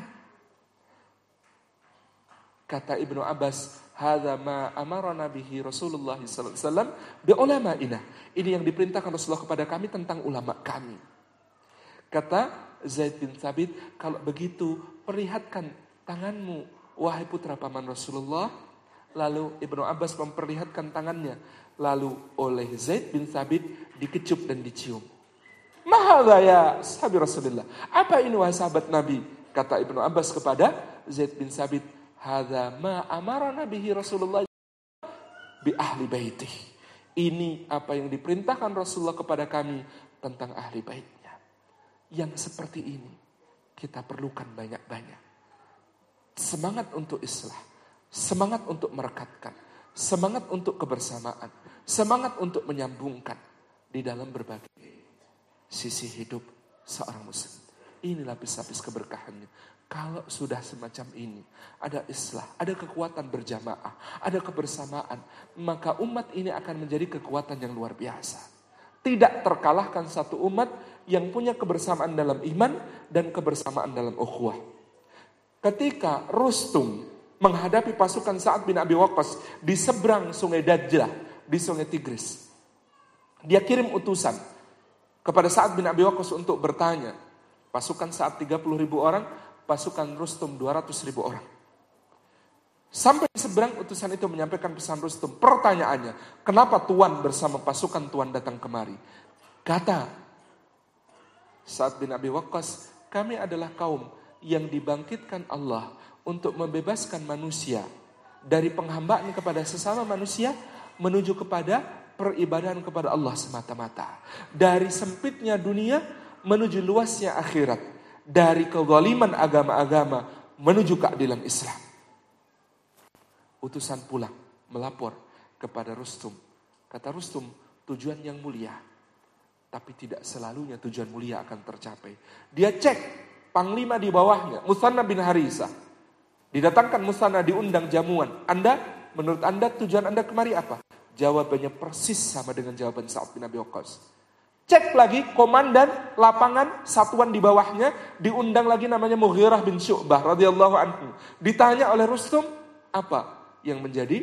Kata Ibnu Abbas, hadza ma amarana bihi Rasulullah sallallahu alaihi wasallam bi ulama'ina. Ini yang diperintahkan Rasulullah kepada kami tentang ulama kami. Kata Zaid bin Thabit, kalau begitu perlihatkan tanganmu wahai putra paman Rasulullah. Lalu Ibnu Abbas memperlihatkan tangannya. Lalu oleh Zaid bin Thabit dikecup dan dicium. Mahadha ya sahabat Rasulullah. Apa ini wahai sahabat Nabi? Kata Ibnu Abbas kepada Zaid bin Thabit, hadza ma amarana bihi Rasulullah bi ahli baitih. Ini apa yang diperintahkan Rasulullah kepada kami tentang ahli baitnya. Yang seperti ini kita perlukan banyak-banyak. Semangat untuk islah, semangat untuk merekatkan, semangat untuk kebersamaan, semangat untuk menyambungkan di dalam berbagai sisi hidup seorang muslim. Ini lapis-lapis keberkahannya. Kalau sudah semacam ini, ada islah, ada kekuatan berjamaah, ada kebersamaan, maka umat ini akan menjadi kekuatan yang luar biasa. Tidak terkalahkan satu umat yang punya kebersamaan dalam iman dan kebersamaan dalam ukhuwah. Ketika Rustum menghadapi pasukan Sa'ad bin Abi Waqqas di seberang sungai Dajlah, di sungai Tigris. Dia kirim utusan kepada Sa'ad bin Abi Waqqas untuk bertanya. Pasukan Sa'ad 30.000 orang, pasukan Rustum 200.000 orang. Sampai di seberang utusan itu menyampaikan pesan Rustum. Pertanyaannya, kenapa Tuan bersama pasukan Tuan datang kemari? Kata Sa'ad bin Abi Waqqas, kami adalah kaum yang dibangkitkan Allah untuk membebaskan manusia dari penghambaan kepada sesama manusia menuju kepada peribadahan kepada Allah semata-mata. Dari sempitnya dunia menuju luasnya akhirat. Dari kezaliman agama-agama menuju keadilan Islam. Utusan pulang melapor kepada Rustum. Kata Rustum, tujuan yang mulia, tapi tidak selalunya tujuan mulia akan tercapai. Dia cek panglima di bawahnya, Musanna bin Harisah. Didatangkan Musanna, diundang jamuan. Menurut Anda tujuan Anda kemari apa? Jawabannya persis sama dengan jawaban Sa'ad bin Abi Waqqas. Cek lagi komandan lapangan satuan di bawahnya, diundang lagi namanya Mughirah bin Syu'bah radhiyallahu anhu. Ditanya oleh Rustum, apa yang menjadi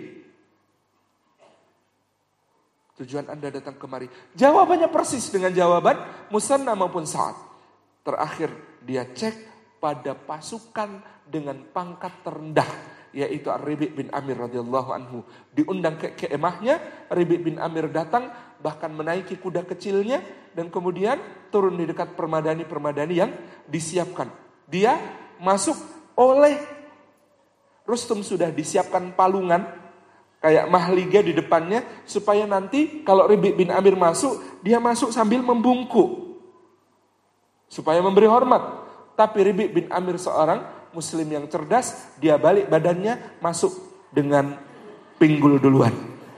tujuan Anda datang kemari? Jawabannya persis dengan jawaban Musanna maupun Sa'ad. Terakhir dia cek pada pasukan dengan pangkat terendah, yaitu Ar-Rabi' bin Amir radhiyallahu anhu. Diundang ke kemahnya, Rabi' bin Amir datang, bahkan menaiki kuda kecilnya, dan kemudian turun di dekat permadani-permadani yang disiapkan. Dia masuk oleh Rustum, sudah disiapkan palungan, kayak mahliga di depannya, supaya nanti kalau Rabi' bin Amir masuk, dia masuk sambil membungkuk. Supaya memberi hormat. Tapi Rabi' bin Amir seorang muslim yang cerdas, dia balik badannya masuk dengan pinggul duluan.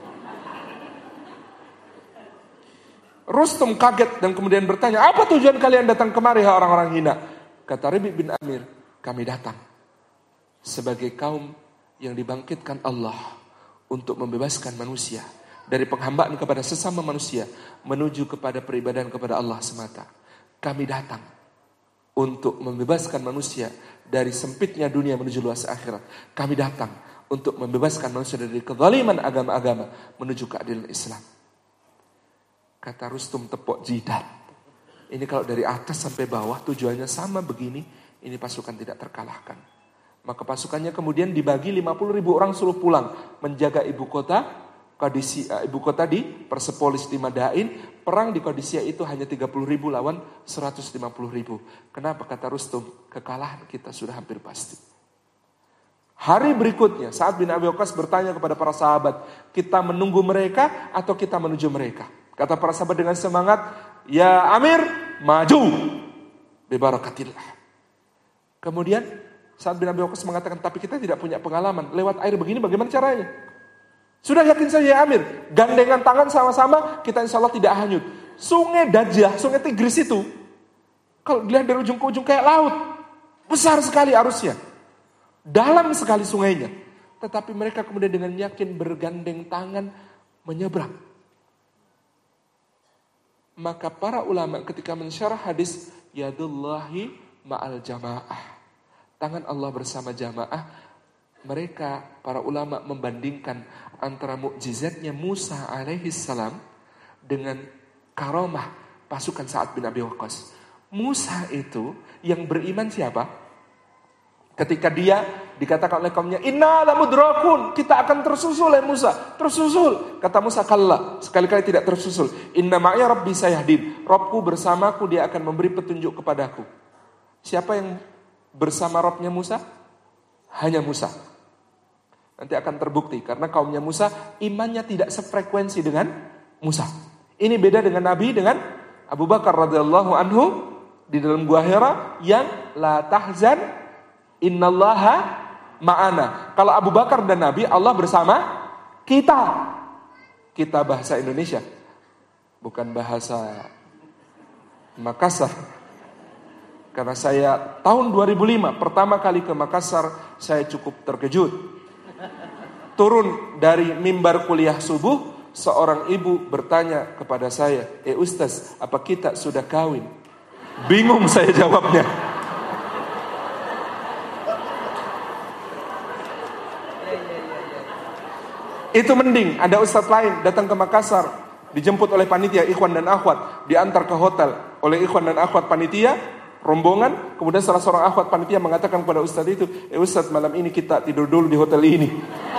Rustum kaget dan kemudian bertanya, apa tujuan kalian datang kemari orang-orang hina? Kata Rabi' bin Amir, kami datang sebagai kaum yang dibangkitkan Allah untuk membebaskan manusia dari penghambaan kepada sesama manusia menuju kepada peribadahan kepada Allah semata. Kami datang untuk membebaskan manusia dari sempitnya dunia menuju luas akhirat. Kami datang untuk membebaskan manusia dari kezaliman agama-agama menuju keadilan Islam. Kata Rustum, tepok jidat. Ini kalau dari atas sampai bawah tujuannya sama begini, ini pasukan tidak terkalahkan. Maka pasukannya kemudian dibagi 50.000 orang suruh pulang. Menjaga ibu kota di Persepolis di Madain. Perang di Qadisiyah itu hanya 30.000 lawan 150.000. Kenapa? Kata Rustum, kekalahan kita sudah hampir pasti. Hari berikutnya Sa'ad bin Abi Waqqas bertanya kepada para sahabat, kita menunggu mereka atau kita menuju mereka? Kata para sahabat dengan semangat, ya Amir, maju bibarakatillah. Kemudian Sa'ad bin Abi Waqqas mengatakan, tapi kita tidak punya pengalaman. Lewat air begini bagaimana caranya? Sudah yakin saja ya Amir, gandengan tangan sama-sama, kita insya Allah tidak hanyut. Sungai Dajjah, sungai Tigris itu, kalau dilihat dari ujung ke ujung kayak laut. Besar sekali arusnya. Dalam sekali sungainya. Tetapi mereka kemudian dengan yakin bergandeng tangan menyeberang. Maka para ulama ketika mensyarah hadis yadullahi ma'al jamaah, tangan Allah bersama jamaah, mereka para ulama membandingkan antara mukjizatnya Musa alaihi salam dengan karamah pasukan Sa'ad bin Abi Waqqas. Musa itu yang beriman siapa? Ketika dia dikatakan oleh kaumnya, inna lamudrakun, kita akan tersusul ya Musa, tersusul. Kata Musa, kalla, sekali-kali tidak tersusul. Inna ma'iya rabbi sayahdin, Rabbku bersamaku, dia akan memberi petunjuk kepadaku. Siapa yang bersama Rabbnya Musa? Hanya Musa. Nanti akan terbukti, karena kaumnya Musa imannya tidak sefrekuensi dengan Musa. Ini beda dengan Nabi, dengan Abu Bakar radhiyallahu anhu di dalam Gua Hira yang la tahzan innallaha ma'ana. Kalau Abu Bakar dan Nabi, Allah bersama kita. Kita bahasa Indonesia, bukan bahasa Makassar. Karena saya tahun 2005 pertama kali ke Makassar, saya cukup terkejut. Turun dari mimbar kuliah subuh, seorang ibu bertanya kepada saya, Ustaz, apa kita sudah kawin? Bingung saya jawabnya. Itu mending ada ustadz lain datang ke Makassar, dijemput oleh panitia ikhwan dan akhwat, diantar ke hotel oleh ikhwan dan akhwat panitia, rombongan. Kemudian salah seorang akhwat panitia mengatakan kepada ustadz itu, ustadz, malam ini kita tidur dulu di hotel ini.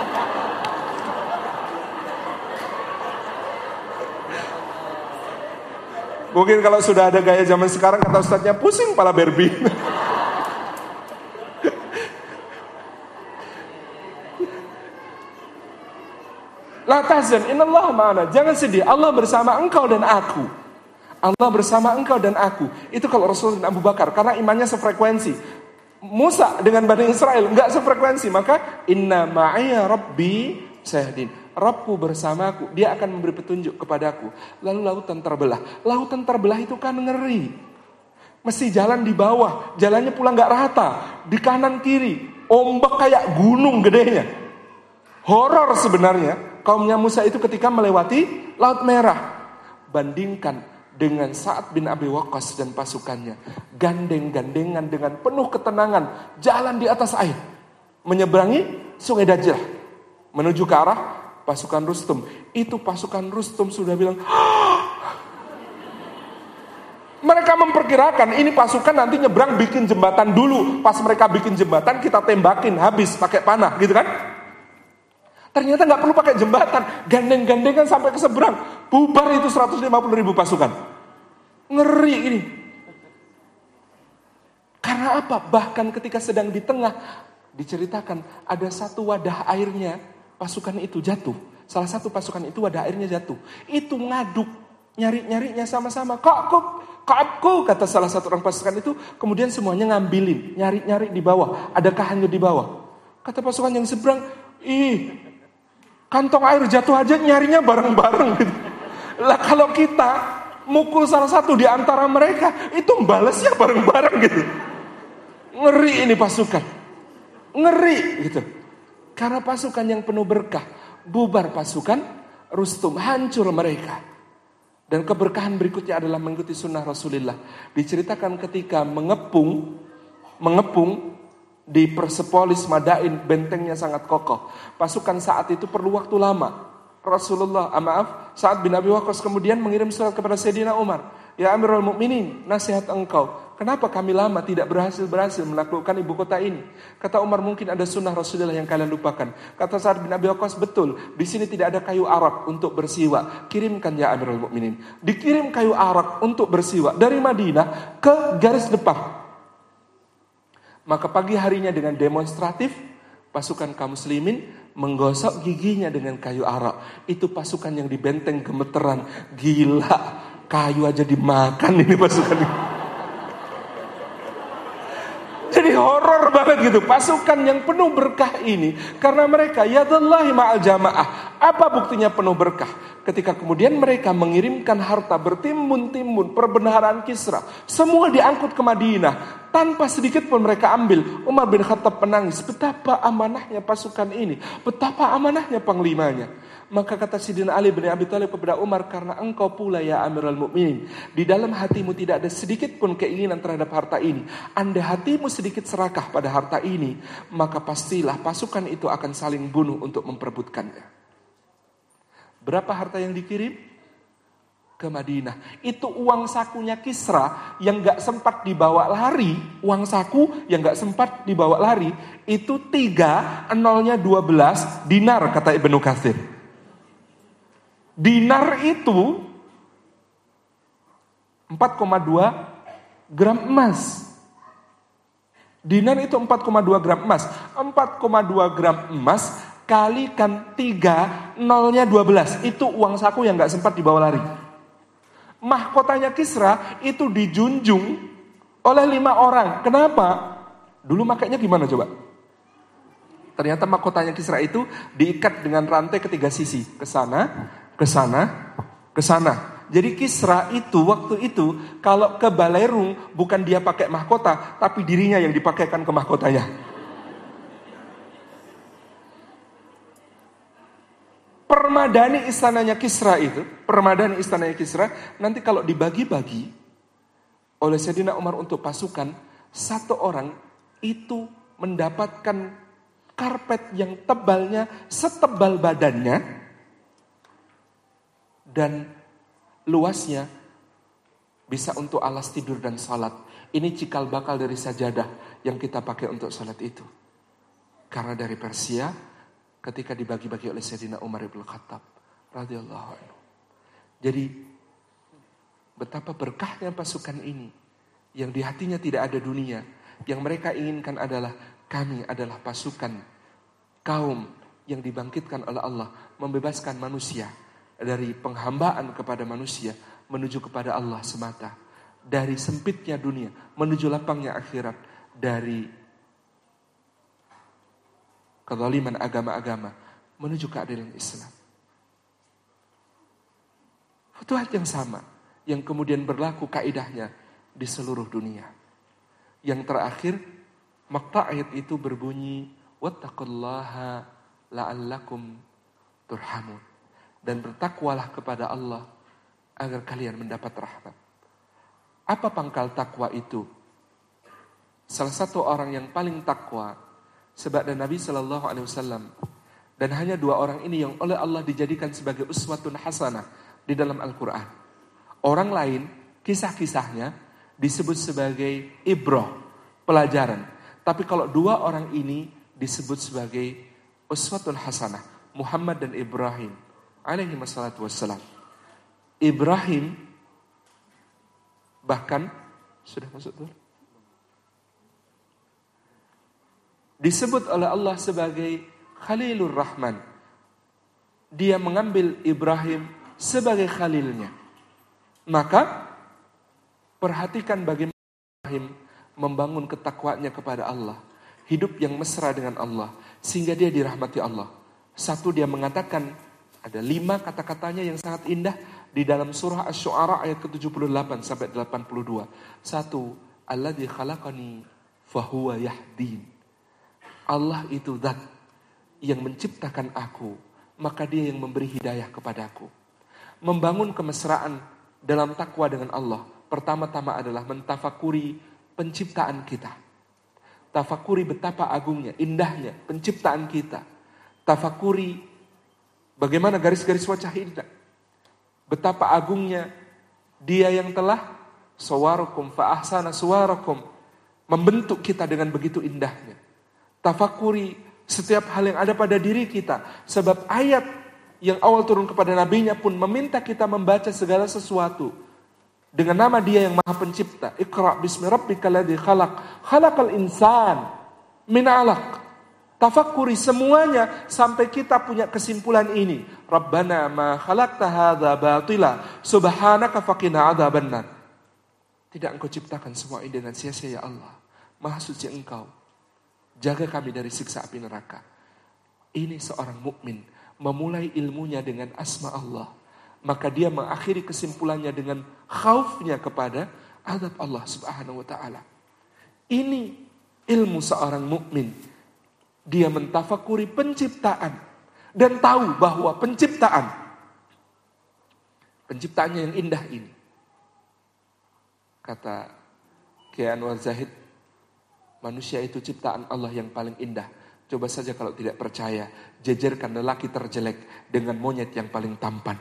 Mungkin kalau sudah ada gaya zaman sekarang, kata ustadznya, pusing pala Barbie. La tahzan, innallaha ma'ana. Jangan sedih, Allah bersama engkau dan aku. Allah bersama engkau dan aku. Itu kalau Rasul dan Abu Bakar, karena imannya sefrekuensi. Musa dengan Bani Israel enggak sefrekuensi, maka inna ma'iya rabbi sayahdin. Rabbku bersamaku, dia akan memberi petunjuk kepadaku. Lalu lautan terbelah. Lautan terbelah itu kan ngeri. Mesti jalan di bawah, jalannya pula enggak rata, di kanan kiri, ombak kayak gunung gedenya. Horor sebenarnya. Kaumnya Musa itu ketika melewati Laut Merah. Bandingkan dengan Sa'ad bin Abi Waqqas dan pasukannya. Gandeng-gandengan dengan penuh ketenangan. Jalan di atas air. Menyeberangi sungai Dajjal. Menuju ke arah pasukan Rustum. Itu pasukan Rustum sudah bilang, mereka memperkirakan ini pasukan nanti nyebrang bikin jembatan dulu. Pas mereka bikin jembatan kita tembakin habis pakai panah gitu kan. Ternyata gak perlu pakai jembatan, gandeng-gandengan sampai ke seberang. Bubar itu 150.000 pasukan. Ngeri ini. Karena apa? Bahkan ketika sedang di tengah, diceritakan ada satu wadah airnya, pasukan itu jatuh. Salah satu pasukan itu wadah airnya jatuh. Itu ngaduk, nyari-nyarinya sama-sama. Kaabku, kata salah satu orang pasukan itu. Kemudian semuanya ngambilin, nyari-nyari di bawah. Adakah hanyut di bawah? Kata pasukan yang seberang, kantong air jatuh aja nyarinya bareng-bareng gitu. Lah kalau kita mukul salah satu di antara mereka, itu balasnya bareng-bareng gitu. Ngeri ini pasukan. Ngeri gitu. Karena pasukan yang penuh berkah. Bubar pasukan Rustum, hancur mereka. Dan keberkahan berikutnya adalah mengikuti sunnah Rasulullah. Diceritakan ketika mengepung di Persepolis Madain, bentengnya sangat kokoh. Pasukan saat itu perlu waktu lama. Rasulullah, Sa'ad bin Abi Waqqas kemudian mengirim surat kepada Sayyidina Umar. Ya Amirul Mukminin, nasihat engkau. Kenapa kami lama tidak berhasil menaklukkan ibu kota ini? Kata Umar, mungkin ada sunnah Rasulullah yang kalian lupakan. Kata Sa'ad bin Abi Waqqas, betul. Di sini tidak ada kayu arak untuk bersiwak. Kirimkan ya Amirul Mukminin. Dikirim kayu arak untuk bersiwak dari Madinah ke garis depan. Maka pagi harinya dengan demonstratif, pasukan kaum muslimin menggosok giginya dengan kayu arak. Itu pasukan yang di benteng gemeteran. Gila, kayu aja dimakan ini pasukan ini. Jadi horor banget gitu. Pasukan yang penuh berkah ini, karena mereka yadullahi ma'al jamaah. Apa buktinya penuh berkah? Ketika kemudian mereka mengirimkan harta bertimbun-timbun, perbendaharaan Kisra, semua diangkut ke Madinah. Tanpa sedikit pun mereka ambil. Umar bin Khattab menangis. Betapa amanahnya pasukan ini. Betapa amanahnya panglimanya. Maka kata Sidina Ali bin Abi Thalib kepada Umar, karena engkau pula ya Amirul Mukminin, di dalam hatimu tidak ada sedikit pun keinginan terhadap harta ini. Andai hatimu sedikit serakah pada harta ini, maka pastilah pasukan itu akan saling bunuh untuk memperebutkannya. Berapa harta yang dikirim? Ke Madinah. Itu uang sakunya Kisra yang gak sempat dibawa lari. Uang saku yang gak sempat dibawa lari. Itu 3, 0-nya 12 dinar kata Ibnu Katsir. Dinar itu 4,2 gram emas. Dinar itu 4,2 gram emas. 4,2 gram emas kalikan 3, 0-nya 12. Itu uang saku yang gak sempat dibawa lari. Mahkotanya Kisra itu dijunjung oleh 5 orang. Kenapa? Dulu makanya gimana coba? Ternyata mahkotanya Kisra itu diikat dengan rantai ke 3 sisi. Ke sana, ke sana, ke sana. Jadi Kisra itu waktu itu kalau ke Balerung bukan dia pakai mahkota, tapi dirinya yang dipakaikan ke mahkotanya. Permadani istananya Kisra itu, nanti kalau dibagi-bagi oleh Sayyidina Umar untuk pasukan, 1 orang itu mendapatkan karpet yang tebalnya setebal badannya dan luasnya bisa untuk alas tidur dan salat. Ini cikal bakal dari sajadah yang kita pakai untuk salat itu. Karena dari Persia, ketika dibagi-bagi oleh Sayyidina Umar bin Khattab radhiyallahu anhu. Jadi betapa berkahnya pasukan ini, yang di hatinya tidak ada dunia, yang mereka inginkan adalah kami adalah pasukan kaum yang dibangkitkan oleh Allah, membebaskan manusia dari penghambaan kepada manusia menuju kepada Allah semata, dari sempitnya dunia menuju lapangnya akhirat, dari kezaliman agama-agama menuju keadilan Islam. Futuhat yang sama yang kemudian berlaku kaidahnya di seluruh dunia. Yang terakhir, makta ayat itu berbunyi wattaqullaha la'allakum turhamun, dan bertakwalah kepada Allah agar kalian mendapat rahmat. Apa pangkal takwa itu? Salah satu orang yang paling takwa sebab Nabi SAW, dan hanya 2 orang ini yang oleh Allah dijadikan sebagai uswatun hasanah di dalam Al-Quran. Orang lain, kisah-kisahnya disebut sebagai ibrah, pelajaran. Tapi kalau 2 orang ini disebut sebagai uswatun hasanah, Muhammad dan Ibrahim alaihi wassalatu wassalam. Ibrahim bahkan sudah masuk tuh, disebut oleh Allah sebagai Khalilur Rahman. Dia mengambil Ibrahim sebagai khalilnya. Maka perhatikan bagaimana Ibrahim membangun ketakwaannya kepada Allah, hidup yang mesra dengan Allah, sehingga dia dirahmati Allah. 1, dia mengatakan, ada 5 kata-katanya yang sangat indah di dalam surah Asy-Syu'ara ayat ke-78 sampai 82. 1, alladzi khalaqani fahuwa yahdin. Allah itu zat yang menciptakan aku, maka dia yang memberi hidayah kepadaku. Membangun kemesraan dalam takwa dengan Allah, pertama-tama adalah mentafakuri penciptaan kita. Tafakuri betapa agungnya, indahnya penciptaan kita. Tafakuri Bagaimana garis-garis wajah indah. Betapa agungnya Dia yang telah sawarakum fa ahsana suwarakum, membentuk kita dengan begitu indahnya. Tafakuri setiap hal yang ada pada diri kita. Sebab ayat yang awal turun kepada nabinya pun meminta kita membaca segala sesuatu dengan nama Dia yang Maha Pencipta. Iqra bismi rabbikal ladzi khalaq, khalaqal insan min 'alaq. Tafakuri semuanya sampai kita punya kesimpulan ini. Rabbana ma khalaqta hadza batila, subhanaka faqina adzabannar. Tidak Engkau ciptakan semua ini dengan sia-sia ya Allah. Maha suci Engkau. Jaga kami dari siksa api neraka. Ini seorang mukmin memulai ilmunya dengan asma Allah. Maka dia mengakhiri kesimpulannya dengan khaufnya kepada azab Allah subhanahu wa ta'ala. Ini ilmu seorang mukmin. Dia mentafakuri penciptaan dan tahu bahwa penciptaannya yang indah ini. Kata Kiai Anwar Zahid, manusia itu ciptaan Allah yang paling indah. Coba saja kalau tidak percaya, jejerkan lelaki terjelek dengan monyet yang paling tampan.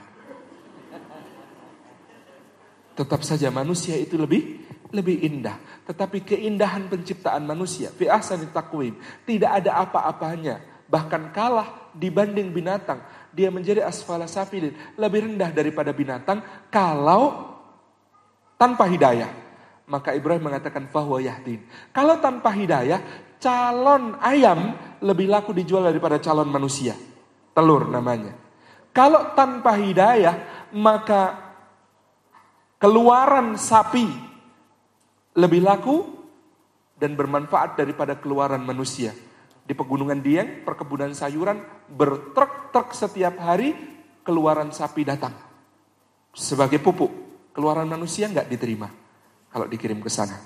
Tetap saja manusia itu lebih indah. Tetapi keindahan penciptaan manusia, fi ahsani taqwim, tidak ada apa-apanya. Bahkan kalah dibanding binatang. Dia menjadi asfala safilin, lebih rendah daripada binatang kalau tanpa hidayah. Maka Ibrahim mengatakan fahuwa yahdin. Kalau tanpa hidayah, calon ayam lebih laku dijual daripada calon manusia. Telur namanya. Kalau tanpa hidayah, maka keluaran sapi lebih laku dan bermanfaat daripada keluaran manusia. Di pegunungan Dieng, perkebunan sayuran, bertruk-truk setiap hari keluaran sapi datang sebagai pupuk. Keluaran manusia enggak diterima kalau dikirim ke sana.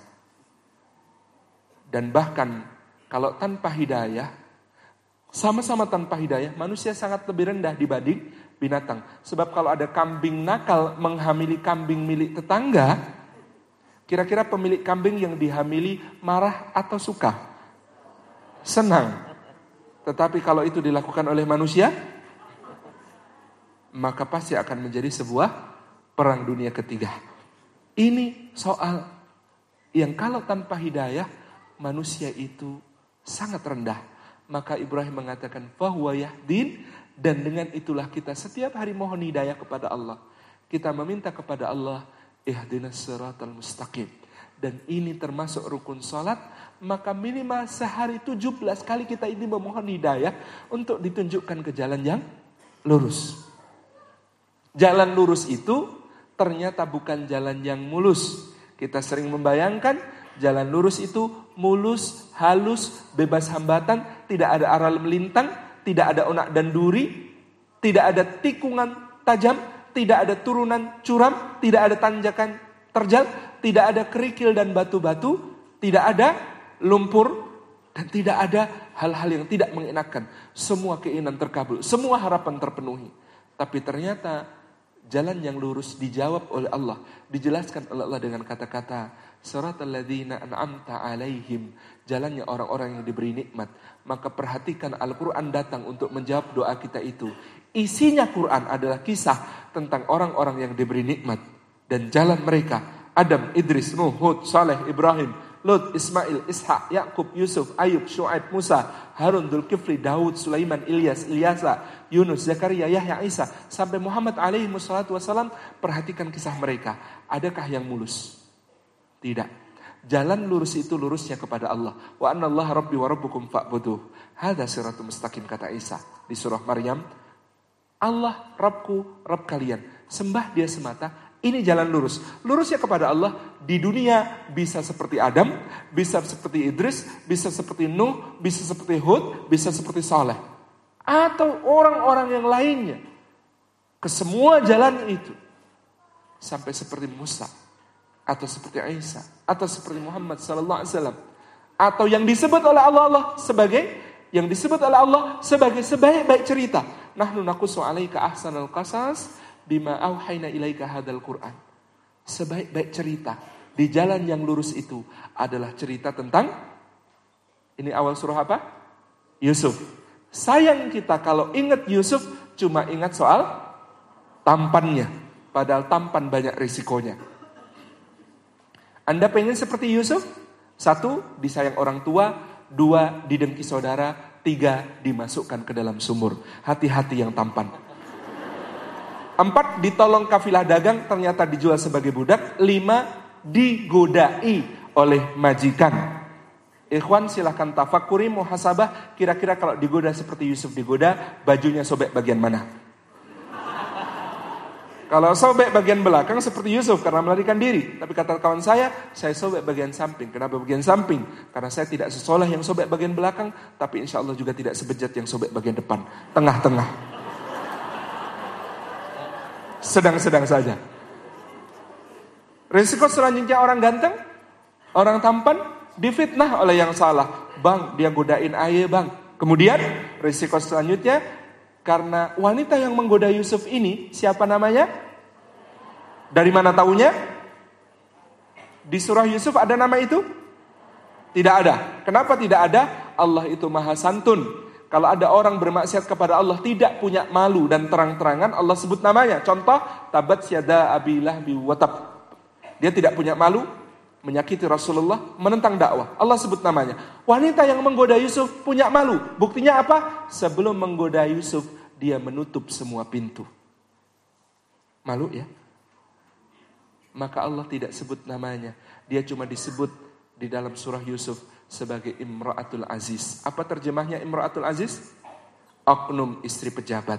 Dan bahkan kalau tanpa hidayah, sama-sama tanpa hidayah, manusia sangat lebih rendah dibanding binatang. Sebab kalau ada kambing nakal menghamili kambing milik tetangga, kira-kira pemilik kambing yang dihamili marah atau suka? Senang. Tetapi kalau itu dilakukan oleh manusia, maka pasti akan menjadi sebuah perang dunia ketiga. Ini soal yang kalau tanpa hidayah, manusia itu sangat rendah. Maka Ibrahim mengatakan fahuwa yahdin, dan dengan itulah kita setiap hari mohon hidayah kepada Allah. Kita meminta kepada Allah, ihdinas siratal mustaqim. Dan ini termasuk rukun salat, maka minimal sehari 17 kali kita ini memohon hidayah untuk ditunjukkan ke jalan yang lurus. Jalan lurus itu ternyata bukan jalan yang mulus. Kita sering membayangkan jalan lurus itu mulus, halus, bebas hambatan, tidak ada aral melintang, tidak ada onak dan duri, tidak ada tikungan tajam, tidak ada turunan curam, tidak ada tanjakan terjal, tidak ada kerikil dan batu-batu, tidak ada lumpur, dan tidak ada hal-hal yang tidak mengenakan. Semua keinginan terkabul, semua harapan terpenuhi. Tapi ternyata jalan yang lurus dijawab oleh Allah, dijelaskan oleh Allah dengan kata-kata siratal ladzina an'amta alaihim, jalannya orang-orang yang diberi nikmat. Maka perhatikan Al-Quran datang untuk menjawab doa kita itu. Isinya Quran adalah kisah tentang orang-orang yang diberi nikmat dan jalan mereka. Adam, Idris, Nuh, Hud, Saleh, Ibrahim, Lut, Ismail, Ishak, Yakub, Yusuf, Ayub, Syuaib, Musa, Harun, Dzulkifli, Daud, Sulaiman, Ilyas, Ilyasa, Yunus, Zakaria, Yahya, Isa, sampai Muhammad alaihi wassalatu wassalam. Perhatikan kisah mereka. Adakah yang mulus? Tidak. Jalan lurus itu lurusnya kepada Allah. Wa anna Allah rabbi wa rabbukum fa'buduh. Hadza siratul mustaqim, kata Isa di surah Maryam. Allah Rabbku, Rabb kalian. Sembah Dia semata. Ini jalan lurus. Lurusnya kepada Allah. Di dunia bisa seperti Adam, bisa seperti Idris, bisa seperti Nuh, bisa seperti Hud, bisa seperti Saleh. Atau orang-orang yang lainnya. Kesemua jalan itu. Sampai seperti Musa. Atau seperti Isa. Atau seperti Muhammad SAW. Atau yang disebut oleh Allah sebagai, yang disebut oleh Allah sebagai sebaik-baik cerita. Nahnu naqussu 'alaika ahsanal qasas bima auhayna ilaika hadzal Qur'an. Sebaik-baik cerita di jalan yang lurus itu adalah cerita tentang, ini awal surah apa? Yusuf. Sayang kita kalau ingat Yusuf cuma ingat soal tampannya. Padahal tampan banyak risikonya. Anda pengen seperti Yusuf? 1, disayang orang tua. 2, didengki saudara. 3, dimasukkan ke dalam sumur. Hati-hati yang tampan. 4, ditolong kafilah dagang, ternyata dijual sebagai budak. 5, digodai oleh majikan. Ikhwan, silahkan tafakuri, muhasabah. Kira-kira kalau digoda seperti Yusuf digoda, bajunya sobek bagian mana? Kalau sobek bagian belakang seperti Yusuf karena melarikan diri. Tapi kata kawan saya sobek bagian samping. Kenapa bagian samping? Karena saya tidak sesoleh yang sobek bagian belakang, tapi insya Allah juga tidak sebejat yang sobek bagian depan. Tengah-tengah. Sedang-sedang saja. Risiko selanjutnya orang ganteng, orang tampan, difitnah oleh yang salah. Bang, dia godain ayah bang. Kemudian risiko selanjutnya, karena wanita yang menggoda Yusuf ini, siapa namanya? Dari mana taunya? Di surah Yusuf ada nama itu? Tidak ada. Kenapa tidak ada? Allah itu maha santun. Kalau ada orang bermaksiat kepada Allah tidak punya malu dan terang-terangan, Allah sebut namanya. Contoh, tabat yada abi lahbi wa tab. Dia tidak punya malu, menyakiti Rasulullah, menentang dakwah. Allah sebut namanya. Wanita yang menggoda Yusuf punya malu. Buktinya apa? Sebelum menggoda Yusuf, dia menutup semua pintu. Malu ya? Maka Allah tidak sebut namanya. Dia cuma disebut di dalam surah Yusuf sebagai Imra'atul Aziz. Apa terjemahnya Imra'atul Aziz? Oknum istri pejabat.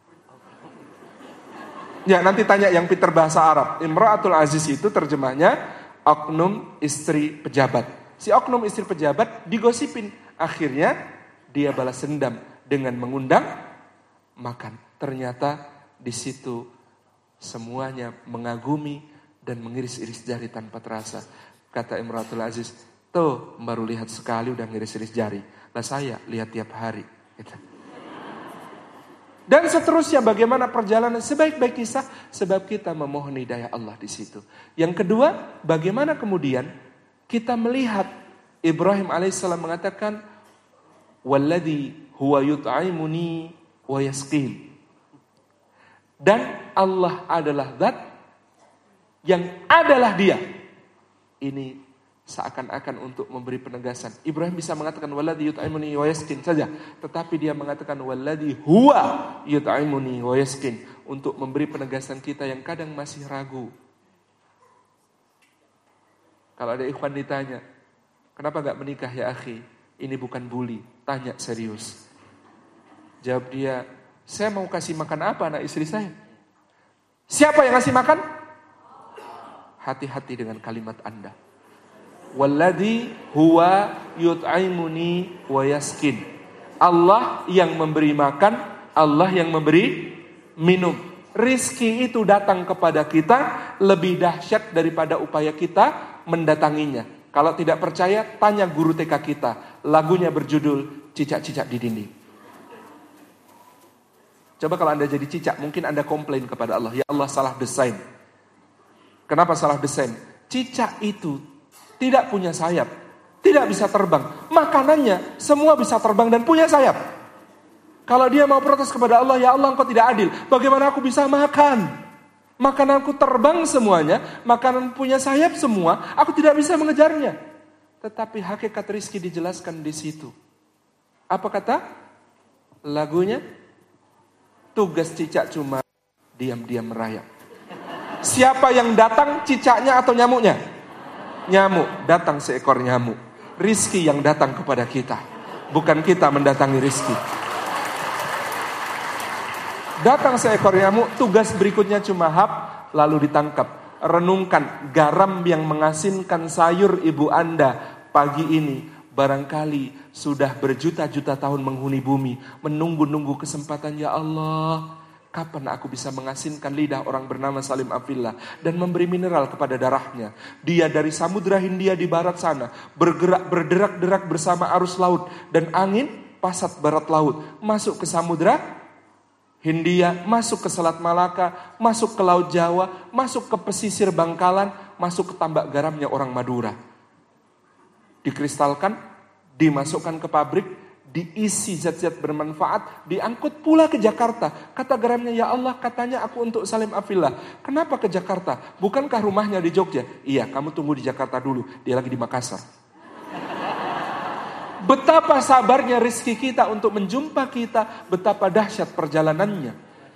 Ya, nanti tanya yang pintar bahasa Arab. Imra'atul Aziz itu terjemahnya oknum istri pejabat. Si oknum istri pejabat digosipin. Akhirnya dia balas dendam dengan mengundang makan. Ternyata di situ semuanya mengagumi dan mengiris-iris jari tanpa terasa. Kata Imratul Aziz, tuh baru lihat sekali udah ngiris-iris jari. Lah saya lihat tiap hari. Gitu. Dan seterusnya bagaimana perjalanan sebaik-baik kisah sebab kita memohon hidayah Allah di situ. Yang kedua, bagaimana kemudian kita melihat Ibrahim alaihissalam mengatakan walladzi huwa yut'imuni wa yasqin. Dan Allah adalah zat yang adalah dia. Ini seakan-akan untuk memberi penegasan. Ibrahim bisa mengatakan walladzi yut'imuni wa yasqin saja, tetapi dia mengatakan walladzi huwa yut'imuni wa yasqin untuk memberi penegasan kita yang kadang masih ragu. Kalau ada ikhwan ditanya, kenapa enggak menikah ya akhi? Ini bukan bully, tanya serius. Jawab dia, saya mau kasih makan apa anak istri saya? Siapa yang kasih makan? Hati-hati dengan kalimat Anda. Walladzi huwa yut'imuni wa yaskin. Allah yang memberi makan, Allah yang memberi minum. Rizki itu datang kepada kita lebih dahsyat daripada upaya kita mendatanginya. Kalau tidak percaya, tanya guru TK kita. Lagunya berjudul Cicak-cicak di dinding. Coba kalau Anda jadi cicak, mungkin Anda komplain kepada Allah, ya Allah salah desain. Kenapa salah desain? Cicak itu tidak punya sayap, tidak bisa terbang. Makanannya semua bisa terbang dan punya sayap. Kalau dia mau protes kepada Allah, ya Allah engkau tidak adil. Bagaimana aku bisa makan? Makananku terbang semuanya, makanan punya sayap semua, aku tidak bisa mengejarnya. Tetapi hakikat rizki dijelaskan di situ. Apa kata lagunya? Tugas cicak cuma diam-diam merayap. Siapa yang datang, cicaknya atau nyamuknya? Nyamuk, datang seekor nyamuk. Rizki yang datang kepada kita, bukan kita mendatangi rizki. Datang seekor nyamuk, tugas berikutnya cuma hap, lalu ditangkap. Renungkan, garam yang mengasinkan sayur ibu Anda pagi ini barangkali sudah berjuta-juta tahun menghuni bumi, menunggu-nunggu kesempatan. Ya Allah, kapan aku bisa mengasinkan lidah orang bernama Salim Afillah dan memberi mineral kepada darahnya. Dia dari Samudra Hindia di barat sana bergerak berderak-derak bersama arus laut dan angin pasat barat laut, masuk ke Samudra Hindia, masuk ke Selat Malaka, masuk ke Laut Jawa, masuk ke pesisir Bangkalan, masuk ke tambak garamnya orang Madura. Dikristalkan, dimasukkan ke pabrik, diisi zat-zat bermanfaat, diangkut pula ke Jakarta. Kata garamnya, ya Allah, katanya aku untuk Salim Afillah. Kenapa ke Jakarta? Bukankah rumahnya di Jogja? Iya, kamu tunggu di Jakarta dulu, dia lagi di Makassar. Betapa sabarnya rezeki kita untuk menjumpa kita, betapa dahsyat perjalanannya.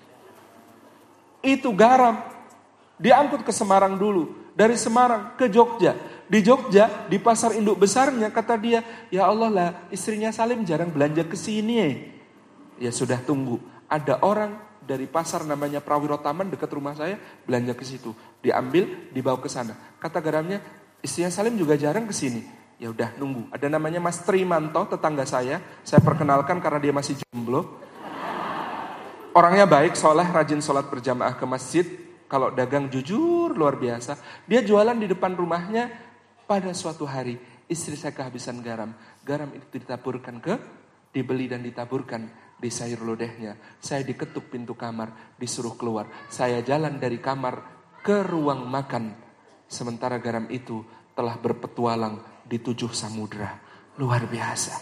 Itu garam, diangkut ke Semarang dulu, dari Semarang ke Jogja. Di Jogja, di pasar induk besarnya, kata dia, ya Allah lah, istrinya Salim jarang belanja ke sini. Ya sudah, tunggu. Ada orang dari pasar namanya Prawiro Taman dekat rumah saya, belanja ke situ. Diambil, dibawa ke sana. Kata garamnya, istrinya Salim juga jarang ke sini. Ya udah, nunggu. Ada namanya Mas Trimanto, tetangga saya perkenalkan karena dia masih jomblo. Orangnya baik, soleh, rajin sholat berjamaah ke masjid. Kalau dagang jujur, luar biasa. Dia jualan di depan rumahnya. Pada suatu hari, istri saya kehabisan garam. Garam itu dibeli dan ditaburkan di sayur lodehnya. Saya diketuk pintu kamar, disuruh keluar. Saya jalan dari kamar ke ruang makan. Sementara garam itu telah berpetualang di 7 samudra. Luar biasa.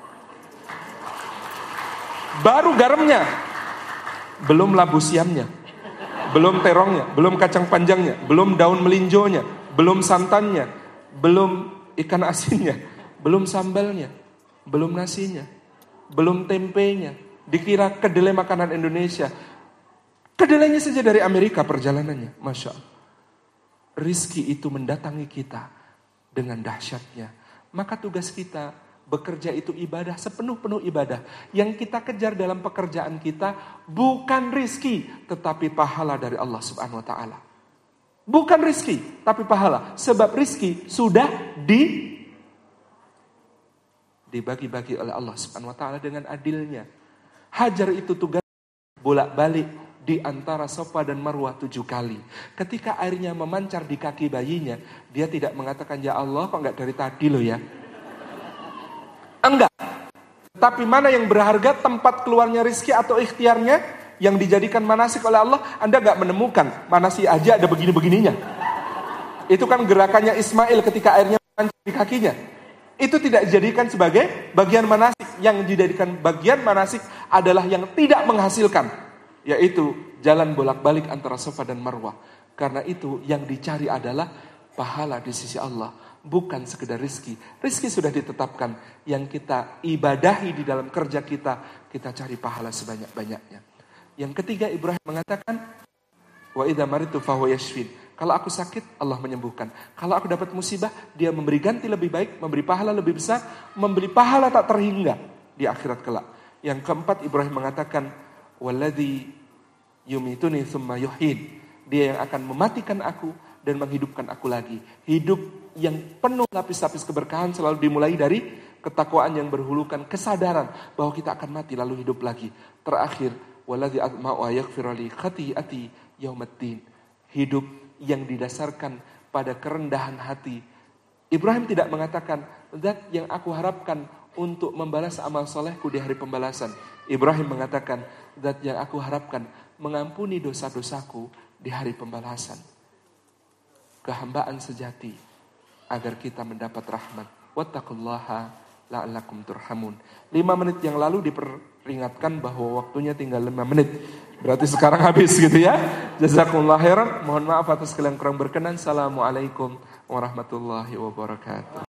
Baru garamnya, belum labu siamnya, belum terongnya, belum kacang panjangnya, belum daun melinjonya, belum santannya, belum ikan asinnya, belum sambalnya, belum nasinya, belum tempenya. Dikira kedelai makanan Indonesia. Kedelainya saja dari Amerika perjalanannya. Masya Allah. Rizki itu mendatangi kita dengan dahsyatnya. Maka tugas kita bekerja itu ibadah, sepenuh-penuh ibadah. Yang kita kejar dalam pekerjaan kita bukan rizki, tetapi pahala dari Allah Subhanahu Wa Taala. Bukan rizki, tapi pahala. Sebab rizki sudah dibagi-bagi oleh Allah Subhanahu Wa Taala dengan adilnya. Hajar itu tugas bolak-balik di antara Safa dan Marwah 7 kali. Ketika airnya memancar di kaki bayinya, dia tidak mengatakan, ya Allah, kok enggak dari tadi loh ya. Enggak. Tapi mana yang berharga, tempat keluarnya rizki atau ikhtiarnya yang dijadikan manasik oleh Allah? Anda gak menemukan manasik aja ada begini-begininya. Itu kan gerakannya Ismail ketika airnya memancar di kakinya. Itu tidak dijadikan sebagai bagian manasik. Yang dijadikan bagian manasik adalah yang tidak menghasilkan, yaitu jalan bolak-balik antara Safa dan Marwah. Karena itu yang dicari adalah pahala di sisi Allah, bukan sekedar rizki. Rizki sudah ditetapkan. Yang kita ibadahi di dalam kerja kita, kita cari pahala sebanyak-banyaknya. Yang ketiga, Ibrahim mengatakan, wa idza maritu fahuwa yashfin. Kalau aku sakit, Allah menyembuhkan. Kalau aku dapat musibah, dia memberi ganti lebih baik, memberi pahala lebih besar, memberi pahala tak terhingga di akhirat kelak. Yang keempat, Ibrahim mengatakan, walladzi yumituni tsumma yuhyin. Dia yang akan mematikan aku dan menghidupkan aku lagi. Hidup yang penuh lapis-lapis keberkahan selalu dimulai dari ketakwaan yang berhulukan, kesadaran bahwa kita akan mati lalu hidup lagi. Terakhir, waladzi atma'u yaghfira li khati'ati yaumiddin. Hidup yang didasarkan pada kerendahan hati. Ibrahim tidak mengatakan, zat yang aku harapkan untuk membalas amal solehku di hari pembalasan. Ibrahim mengatakan, zat yang aku harapkan mengampuni dosa-dosaku di hari pembalasan. Kehambaan sejati agar kita mendapat rahmat. Wattaqullaha la'allakum turhamun. 5 menit yang lalu diperingatkan bahwa waktunya tinggal 5 menit. Berarti sekarang habis gitu ya. Jazakumullah khairan. Mohon maaf atas segala yang kurang berkenan. Assalamualaikum warahmatullahi wabarakatuh.